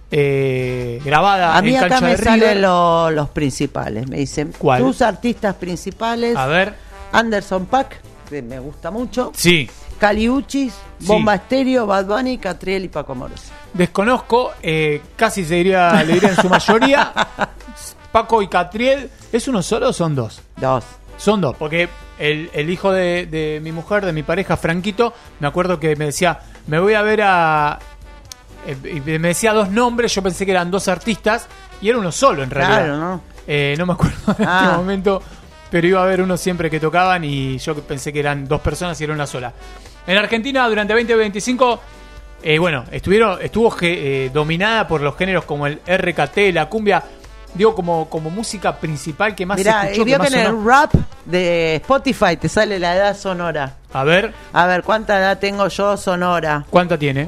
eh, grabada A mí en acá cancha me de River. salen lo- los principales. Me dicen, ¿Cuál? tus artistas principales. A ver. Anderson .Paak, que me gusta mucho. Sí. Caliuchis, Sí. Bomba Estéreo, Bad Bunny, Catriel y Paco Moroso. Desconozco, eh, casi se diría, le diría en su mayoría, Paco y Catriel. ¿Es uno solo o son dos? Dos. Son dos, porque el, el hijo de, de mi mujer, de mi pareja, Franquito, me acuerdo que me decía, me voy a ver a... eh, y me decía dos nombres, yo pensé que eran dos artistas, y era uno solo en realidad. Claro, ¿no? Eh, no me acuerdo en Ah. este momento, pero iba a haber uno siempre que tocaban y yo pensé que eran dos personas y era una sola. En Argentina, durante veinte veinticinco, eh, bueno, estuvieron, estuvo ge- eh, dominada por los géneros como el R K T, la cumbia, digo, como, como música principal que más se Mirá, escuchó, y vio que más en el sonó. rap de Spotify te sale la edad sonora. A ver, A ver, ¿cuánta edad tengo yo sonora? ¿cuánta tiene?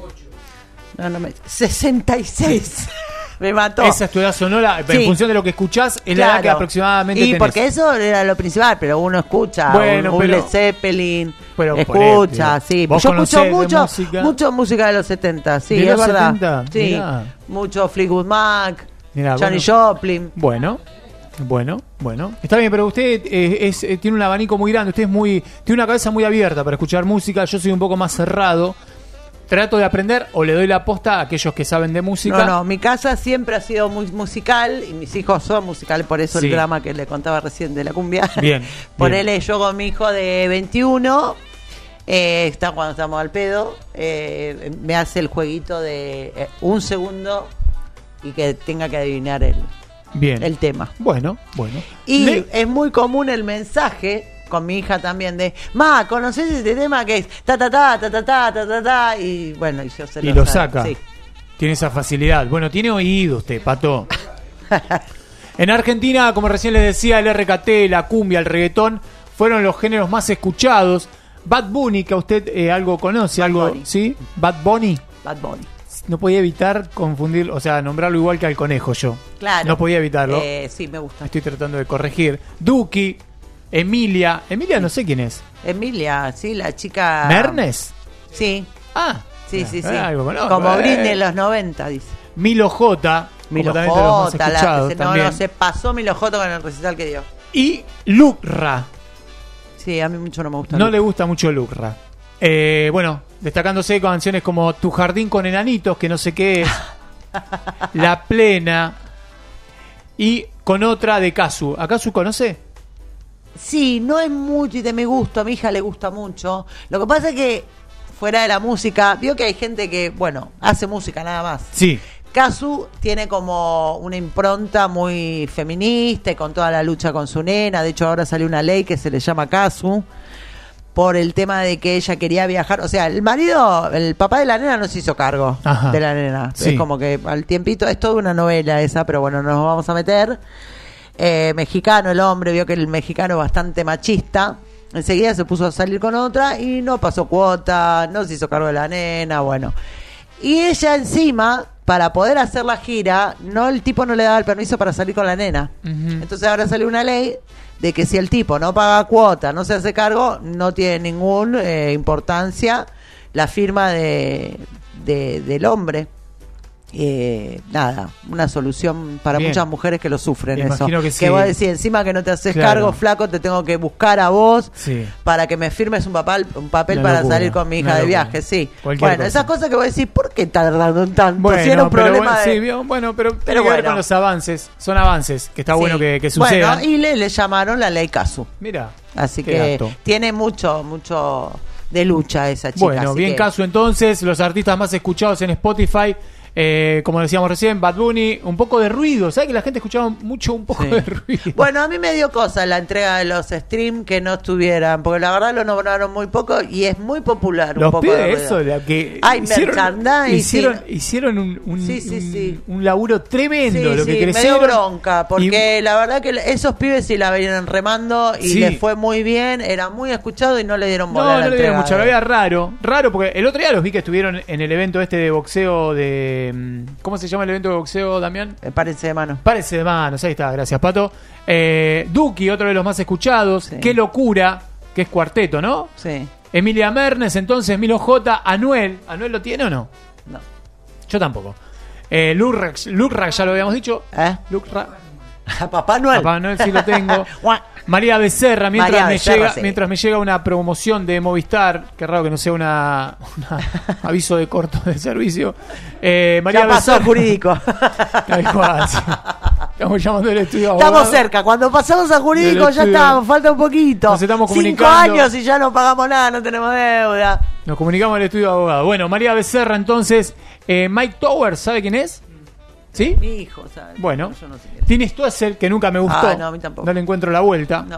No, no me... sesenta y seis. Me mató. Esa es tu edad sonora, en Sí. función de lo que escuchás, es la edad que Claro. aproximadamente Y tenés. porque eso era lo principal, pero uno escucha Bueno, un, un pero- Led Zeppelin, pero escucha, ponete, sí. vos Yo conocés escucho de mucho, música. mucho música de los setenta, sí, ¿De es los verdad. setenta? Sí, Mirá. mucho Fleetwood Mac, Mirá, Johnny bueno. Joplin. Bueno, bueno, bueno. Está bien, pero usted eh, es, eh, tiene un abanico muy grande, usted es muy, tiene una cabeza muy abierta para escuchar música, yo soy un poco más cerrado. Trato de aprender o le doy la posta a aquellos que saben de música. No, no, mi casa siempre ha sido muy musical y mis hijos son musicales, por eso Sí. el drama que le contaba recién de la cumbia. Bien, Ponele yo con mi hijo de veintiuno, eh, está cuando estamos al pedo, eh, me hace el jueguito de eh, un segundo y que tenga que adivinar el, Bien. el tema. Bueno, bueno. Y Le- es muy común el mensaje con mi hija también de, ma, ¿conoces este tema que es ta ta ta ta ta ta ta ta ta? Y bueno, y yo se y lo, lo sabe. saca. Sí. Tiene esa facilidad. Bueno, tiene oído usted, Pato. En Argentina, como recién les decía, el R K T, la cumbia, el reggaetón fueron los géneros más escuchados. Bad Bunny, que a usted eh, algo conoce, Bad algo, Bunny. ¿sí? Bad Bunny. Bad Bunny. No podía evitar confundir, o sea, nombrarlo igual que al conejo yo. Claro. No podía evitarlo. Eh, sí, me gusta. Estoy tratando de corregir. Duki, Emilia. Emilia no sé quién es. Emilia, sí, la chica. ¿Mernes? Sí. Ah. Sí, sí, sí. Ah, algo conozco, Como eh. Britney en los noventa, dice. Milo J, Milo como también de los más J, la- escuchados se- no, también. no, se pasó Milo J con el recital que dio. Y Lucra. Sí, a mí mucho no me gusta. No Lucra. le gusta mucho Lucra. Eh, bueno, destacándose con canciones como Tu jardín con enanitos, que no sé qué es, La plena, y con otra de Kazu. ¿A Kazu conoce? Sí, no es mucho y de mi gusto, a mi hija le gusta mucho. Lo que pasa es que fuera de la música, vio que hay gente que, bueno, hace música nada más. Sí. Kazu tiene como una impronta muy feminista y con toda la lucha con su nena. De hecho, ahora salió una ley que se le llama Kazu por el tema de que ella quería viajar. O sea, el marido, el papá de la nena no se hizo cargo Ajá. de la nena. Sí. Es como que al tiempito, es toda una novela esa, pero bueno, no nos vamos a meter. Eh, mexicano el hombre, vio que el mexicano es bastante machista. Enseguida se puso a salir con otra y no pasó cuota, no se hizo cargo de la nena, bueno. Y ella encima, para poder hacer la gira, no, el tipo no le daba el permiso para salir con la nena. Ujú. Entonces ahora salió una ley de que si el tipo no paga cuota, no se hace cargo, no tiene ninguna eh, importancia la firma de, de- del hombre. Eh, nada, una solución para Bien. muchas mujeres que lo sufren. Me Eso. imagino que sí. vos decís, encima que no te haces Claro. cargo, flaco, te tengo que buscar a vos Sí. para que me firmes un papel, un papel Una para locura, salir con mi hija una de locura. viaje, sí. Cualquier Bueno, cosa. esas cosas que vos decís, ¿por qué tardaron tanto? Bueno, si era un pero problema bueno, de... sí, vio, bueno, pero, tiene Pero que ver bueno. con los avances. Son avances que está Sí. bueno que, que sucedan. Bueno, y le, le llamaron la ley Kazu. Mira, Así qué que dato. tiene mucho, mucho de lucha esa chica. Bueno, así bien que- caso entonces, los artistas más escuchados en Spotify, eh, como decíamos recién, Bad Bunny, un poco de ruido, ¿sabes que la gente escuchaba mucho un poco Sí. de ruido? Bueno, a mí me dio cosa la entrega de los streams que no estuvieran, porque la verdad lo nombraron muy poco y es muy popular un Los poco de pibes ruido. eso, la que Hay hicieron, merchandising. hicieron, hicieron un, un, Sí, sí, un- sí. un laburo tremendo, Sí, lo que sí, me dio crecieron. bronca, porque la verdad que esos pibes sí la venían remando y Sí. les fue muy bien, era muy escuchado y no le dieron bola No, a la no le dieron entrega mucho, lo de- veía raro, raro porque el otro día los vi que estuvieron en el evento este de boxeo de... mm, ¿Cómo se llama el evento de boxeo, Damián? Eh, Párense de mano. Párense de manos, ahí está, gracias Pato. Eh, Duki, otro de los más escuchados, Qué locura, que es cuarteto, ¿no? Sí. Emilia Mernes, entonces, Milo J, Anuel, ¿Anuel lo tiene o no? No. Yo tampoco. Eh, Lurrax, Lurrax ya lo habíamos dicho. ¿Eh? Lurra- Papá Noel. Papá Noel sí lo tengo. María Becerra, mientras, María me, Becerra, llega, sí. mientras me llega una promoción de Movistar, qué raro que no sea una, una aviso de corto de servicio. Eh, María Ya pasó Becerra- jurídico. Tal cual, sí. Estamos llamando al estudio de Estamos abogados. cerca, cuando pasamos a jurídico Del ya estudio. estamos, falta un poquito. Nos estamos Cinco comunicando. años y ya no pagamos nada, no tenemos deuda. Nos comunicamos al estudio de abogados. Bueno, María Becerra, entonces. Eh, Mike Towers, ¿sabe quién es? ¿Sí? Mi hijo, ¿sabes? Bueno. Yo no sé quién es. Tini Stoessel, que nunca me gustó. Ah, no, a mí tampoco. No le encuentro la vuelta. No.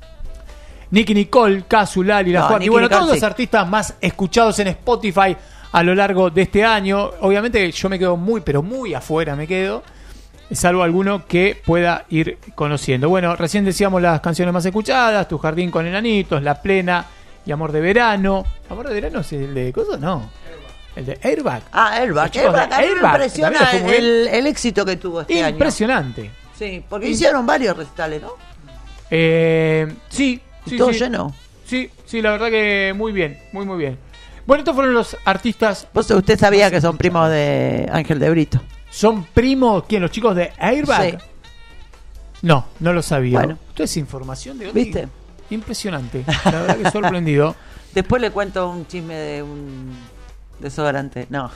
Nicky Nicole, Casu, Lali, La No, Juan. Y Nicky bueno, Nicole todos los sí. artistas más escuchados en Spotify a lo largo de este año. Obviamente yo me quedo muy, pero muy afuera me quedo. Salvo alguno que pueda ir conociendo. Bueno, recién decíamos las canciones más escuchadas. Tu jardín con enanitos, La plena y Amor de verano. ¿Amor de verano es el de cosas? No. El de Airbag. Ah, Airbag. Los chicos de Airbag, a mí me Airbag, impresiona también lo fue muy el, el éxito que tuvo este año. Impresionante. Sí, porque hicieron varios recitales, ¿no? Eh, sí, Y sí, todo sí. lleno. Sí, sí, la verdad que muy bien, muy, muy bien. Bueno, estos fueron los artistas. ¿Vos, usted sabía que son primos de Ángel de Brito? ¿Son primos, quién? ¿Los chicos de Airbag? Sí. No, no lo sabía. Bueno. Esto es información de hoy. ¿Viste? Impresionante. La verdad que sorprendido. Después le cuento un chisme de un desodorante. No.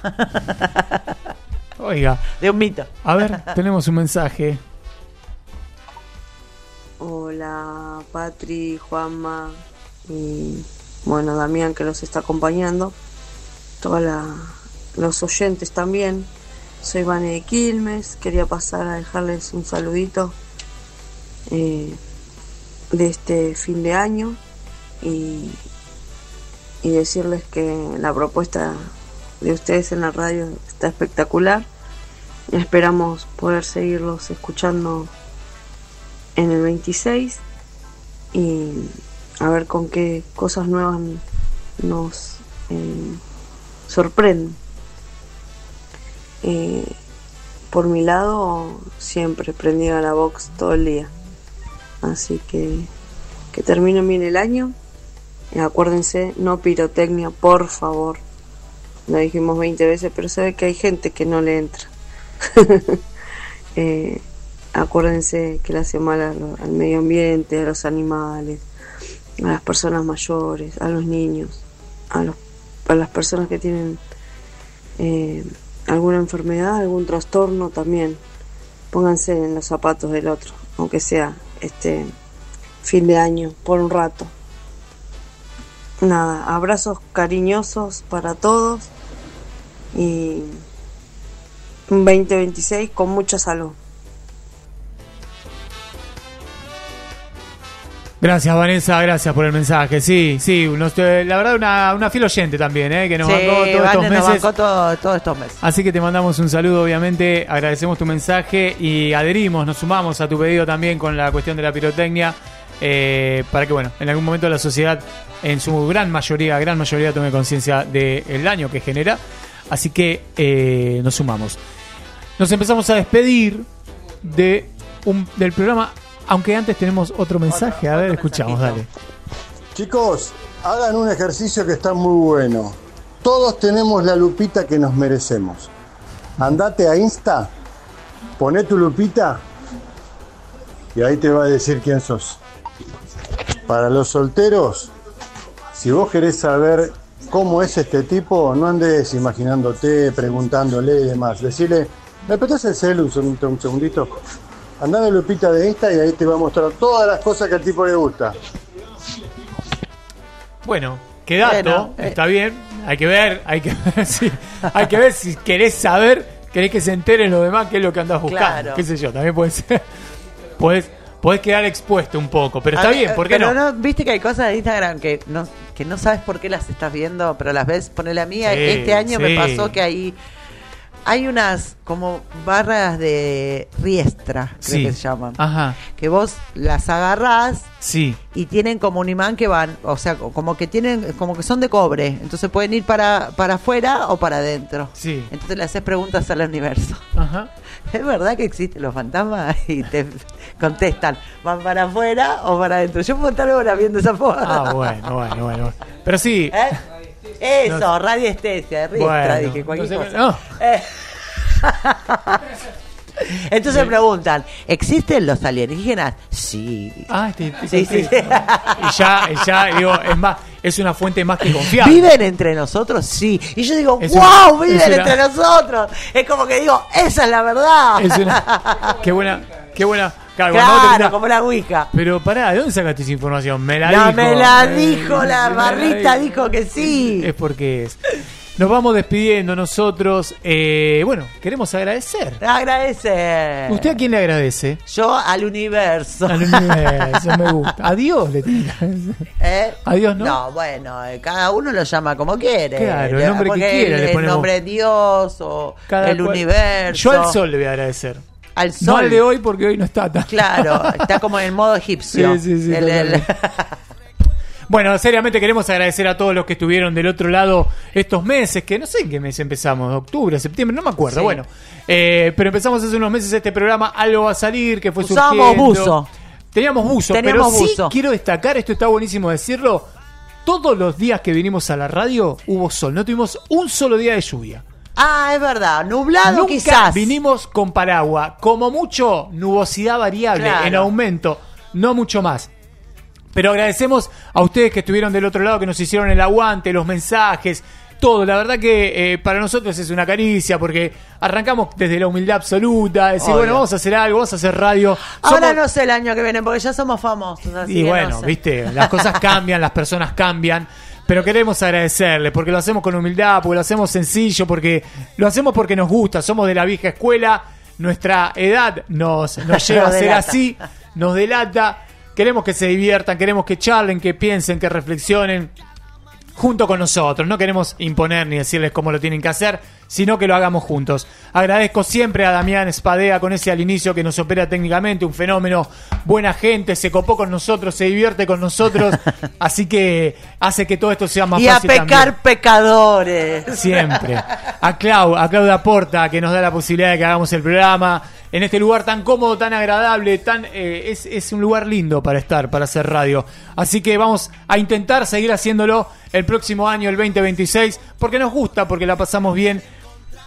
Oiga. De un mito. A ver, tenemos un mensaje. Hola Patri, Juanma y bueno Damián que los está acompañando, todos los oyentes también. Soy Vane de Quilmes, quería pasar a dejarles un saludito eh, de este fin de año y, y decirles que la propuesta de ustedes en la radio está espectacular. Esperamos poder seguirlos escuchando en el veintiséis y a ver con qué cosas nuevas nos eh, sorprenden. Eh, por mi lado siempre prendida la box todo el día, así que que terminen bien el año y acuérdense, no pirotecnia, por favor. Lo dijimos veinte veces, pero se ve que hay gente que no le entra. eh, acuérdense que le hace mal a lo- al medio ambiente, a los animales, a las personas mayores, a los niños, a, los, a las personas que tienen eh, alguna enfermedad, algún trastorno también. Pónganse en los zapatos del otro, aunque sea este fin de año, por un rato. Nada, abrazos cariñosos para todos y un veinte veintiséis con mucha salud. Gracias, Vanessa, gracias por el mensaje. Sí, sí, nos- eh, la verdad una, una fiel oyente también, ¿eh? Que nos Sí, bancó todos estos Vane nos meses. bancó todo- todos estos meses. Así que te mandamos un saludo, obviamente, agradecemos tu mensaje y adherimos, nos sumamos a tu pedido también con la cuestión de la pirotecnia, eh, para que, bueno, en algún momento la sociedad, en su gran mayoría, gran mayoría, tome conciencia del daño que genera. Así que eh, nos sumamos. Nos empezamos a despedir de un, del programa, aunque antes tenemos otro mensaje. A ver, escuchamos, dale. Chicos, hagan un ejercicio que está muy bueno. Todos tenemos la lupita que nos merecemos. Andate a Insta, poné tu lupita y ahí te va a decir quién sos. Para los solteros, si vos querés saber cómo es este tipo, no andes imaginándote, preguntándole y demás. Decirle, ¿me prestás el celu un, segundito, un segundito? Andá a la lupita de Insta y ahí te va a mostrar todas las cosas que al tipo le gusta. Bueno, qué dato, Bueno, eh. está bien. Hay que ver, hay que ver, si, hay que ver si querés saber, querés que se enteren los demás qué es lo que andás buscando. Claro. Qué sé yo, también puede ser. Podés, podés quedar expuesto un poco, pero está A mí, bien, ¿por qué pero no? Viste que hay cosas de Instagram que no, que no sabes por qué las estás viendo, pero las ves. Ponele a mí, Sí, este año me sí. pasó que hay, hay unas como barras de riestra, creo Sí. que se llaman. Ajá, Que vos las agarrás sí. y tienen como un imán que van, o sea, como que tienen, como que son de cobre, entonces pueden ir para, para afuera o para adentro. Sí. Entonces le haces preguntas al universo. Ajá. ¿Es verdad que existen los fantasmas? Y te contestan, ¿van para afuera o para adentro? Yo puedo estar ahora viendo esa foto. Ah, bueno, bueno, bueno. Pero sí. ¿Eh? Eso, No. radiestesia, riestra, Bueno, dije, cualquier entonces, cosa. no. Eh. Entonces preguntan, ¿existen los alienígenas? Sí. Ah, este, este Sí, sí. Y ya, y ya, digo, es más, es una fuente más que confiable. ¿Viven entre nosotros? Sí. Y yo digo, Es ¡wow! una- ¡Viven es una- entre nosotros! Es como que digo, ¡esa es la verdad! Es una, qué buena, qué buena. Claro, cuando vos Claro, terminás- como la Ouija. Pero pará, ¿de dónde sacaste esa información? Me la No, dijo. me la Eh, dijo la me barrita, dijo. dijo que sí. Es porque es. Nos vamos despidiendo nosotros. Eh, bueno, queremos agradecer. Agradece. ¿Usted a quién le agradece? Yo al universo. Al universo, me gusta. Adiós, le tiene que agradecer. ¿Eh? Adiós, ¿no? No, bueno, eh, cada uno lo llama como quiere. Claro, el Le- nombre que porque quiera el, le el ponemos. nombre de Dios o Cada el cual- universo. Yo al sol le voy a agradecer. Al No sol. al de hoy porque hoy no está tan. Claro, está como en modo egipcio. Sí, sí, sí, El- el- totalmente. Bueno, seriamente queremos agradecer a todos los que estuvieron del otro lado estos meses, que no sé en qué mes empezamos, octubre, septiembre, no me acuerdo, Sí. bueno. Eh, pero empezamos hace unos meses este programa, algo va a salir, que fue Usábamos surgiendo. buzo. Teníamos buzo, Teníamos pero sí buzo. quiero destacar, esto está buenísimo decirlo, todos los días que vinimos a la radio hubo sol, no tuvimos un solo día de lluvia. Ah, es verdad, nublado Nunca quizás. vinimos con paraguas, como mucho nubosidad variable Claro. en aumento, no mucho más. Pero agradecemos a ustedes que estuvieron del otro lado, que nos hicieron el aguante, los mensajes, todo. La verdad que eh, para nosotros es una caricia porque arrancamos desde la humildad absoluta, decir, Obvio. bueno, vamos a hacer algo, vamos a hacer radio. Ahora Somos- no sé el año que viene porque ya somos famosos. Así Y que bueno, no sé. viste, las cosas cambian, las personas cambian, pero queremos agradecerles porque lo hacemos con humildad, porque lo hacemos sencillo, porque lo hacemos porque nos gusta, somos de la vieja escuela, nuestra edad nos, nos lleva a Nos ser delata. así, nos delata, queremos que se diviertan, queremos que charlen, que piensen, que reflexionen junto con nosotros. No queremos imponer ni decirles cómo lo tienen que hacer, sino que lo hagamos juntos. Agradezco siempre a Damián Spadea con ese al inicio que nos opera técnicamente, un fenómeno, buena gente, se copó con nosotros, se divierte con nosotros, así que hace que todo esto sea más Y a fácil pecar también. pecadores. Siempre. A Clau, a Claudia Porta, que nos da la posibilidad de que hagamos el programa en este lugar tan cómodo, tan agradable, tan eh, es, es un lugar lindo para estar, para hacer radio. Así que vamos a intentar seguir haciéndolo el próximo año, el veinte veintiséis, porque nos gusta, porque la pasamos bien.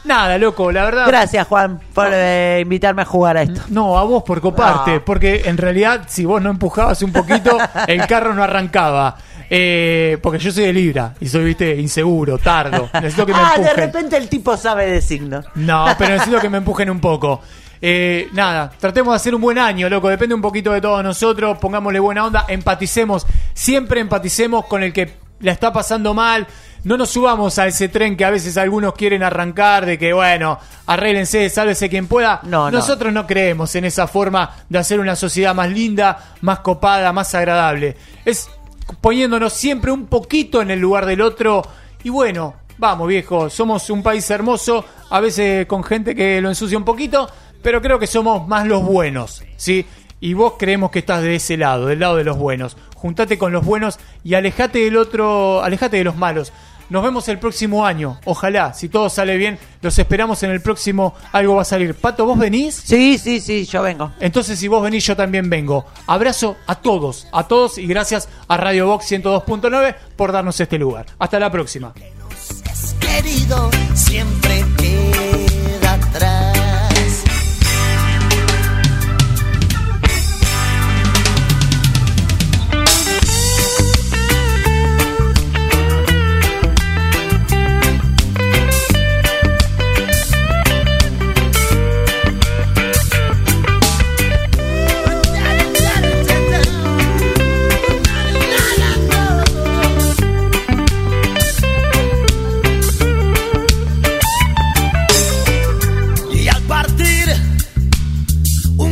Nada, loco, la verdad. Gracias, Juan, por eh, invitarme a jugar a esto. No, a vos por coparte, No. porque en realidad si vos no empujabas un poquito, el carro no arrancaba. Eh, porque yo soy de Libra y soy, viste, inseguro, tardo. Necesito que me ah, empujen. de repente el tipo sabe de signos. No, pero necesito que me empujen un poco. Eh, nada, tratemos de hacer un buen año, loco. Depende un poquito de todos nosotros. Pongámosle buena onda, empaticemos. Siempre empaticemos con el que la está pasando mal. No nos subamos a ese tren que a veces algunos quieren arrancar, de que, bueno, arréglense, sálvese quien pueda. No, no. Nosotros no creemos en esa forma de hacer una sociedad más linda, más copada, más agradable. Es poniéndonos siempre un poquito en el lugar del otro. Y bueno, vamos, viejo, somos un país hermoso, a veces con gente que lo ensucia un poquito, pero creo que somos más los buenos, ¿sí? Y vos creemos que estás de ese lado, del lado de los buenos. Juntate con los buenos y alejate del otro, alejate de los malos. Nos vemos el próximo año. Ojalá, si todo sale bien, los esperamos en el próximo. Algo va a salir. Pato, ¿vos venís? Sí, sí, sí, yo vengo. Entonces, si vos venís, yo también vengo. Abrazo a todos, a todos y gracias a Radio Box ciento dos punto nueve por darnos este lugar. Hasta la próxima. Querido, siempre queda atrás.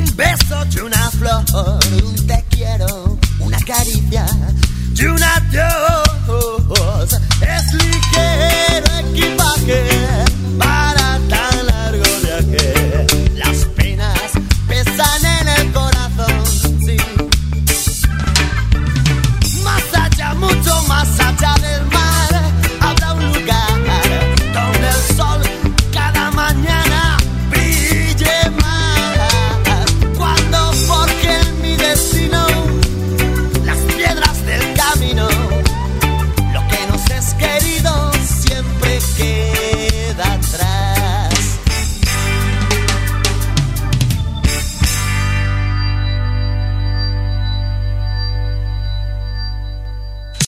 Un te quiero, una caricia y un adiós.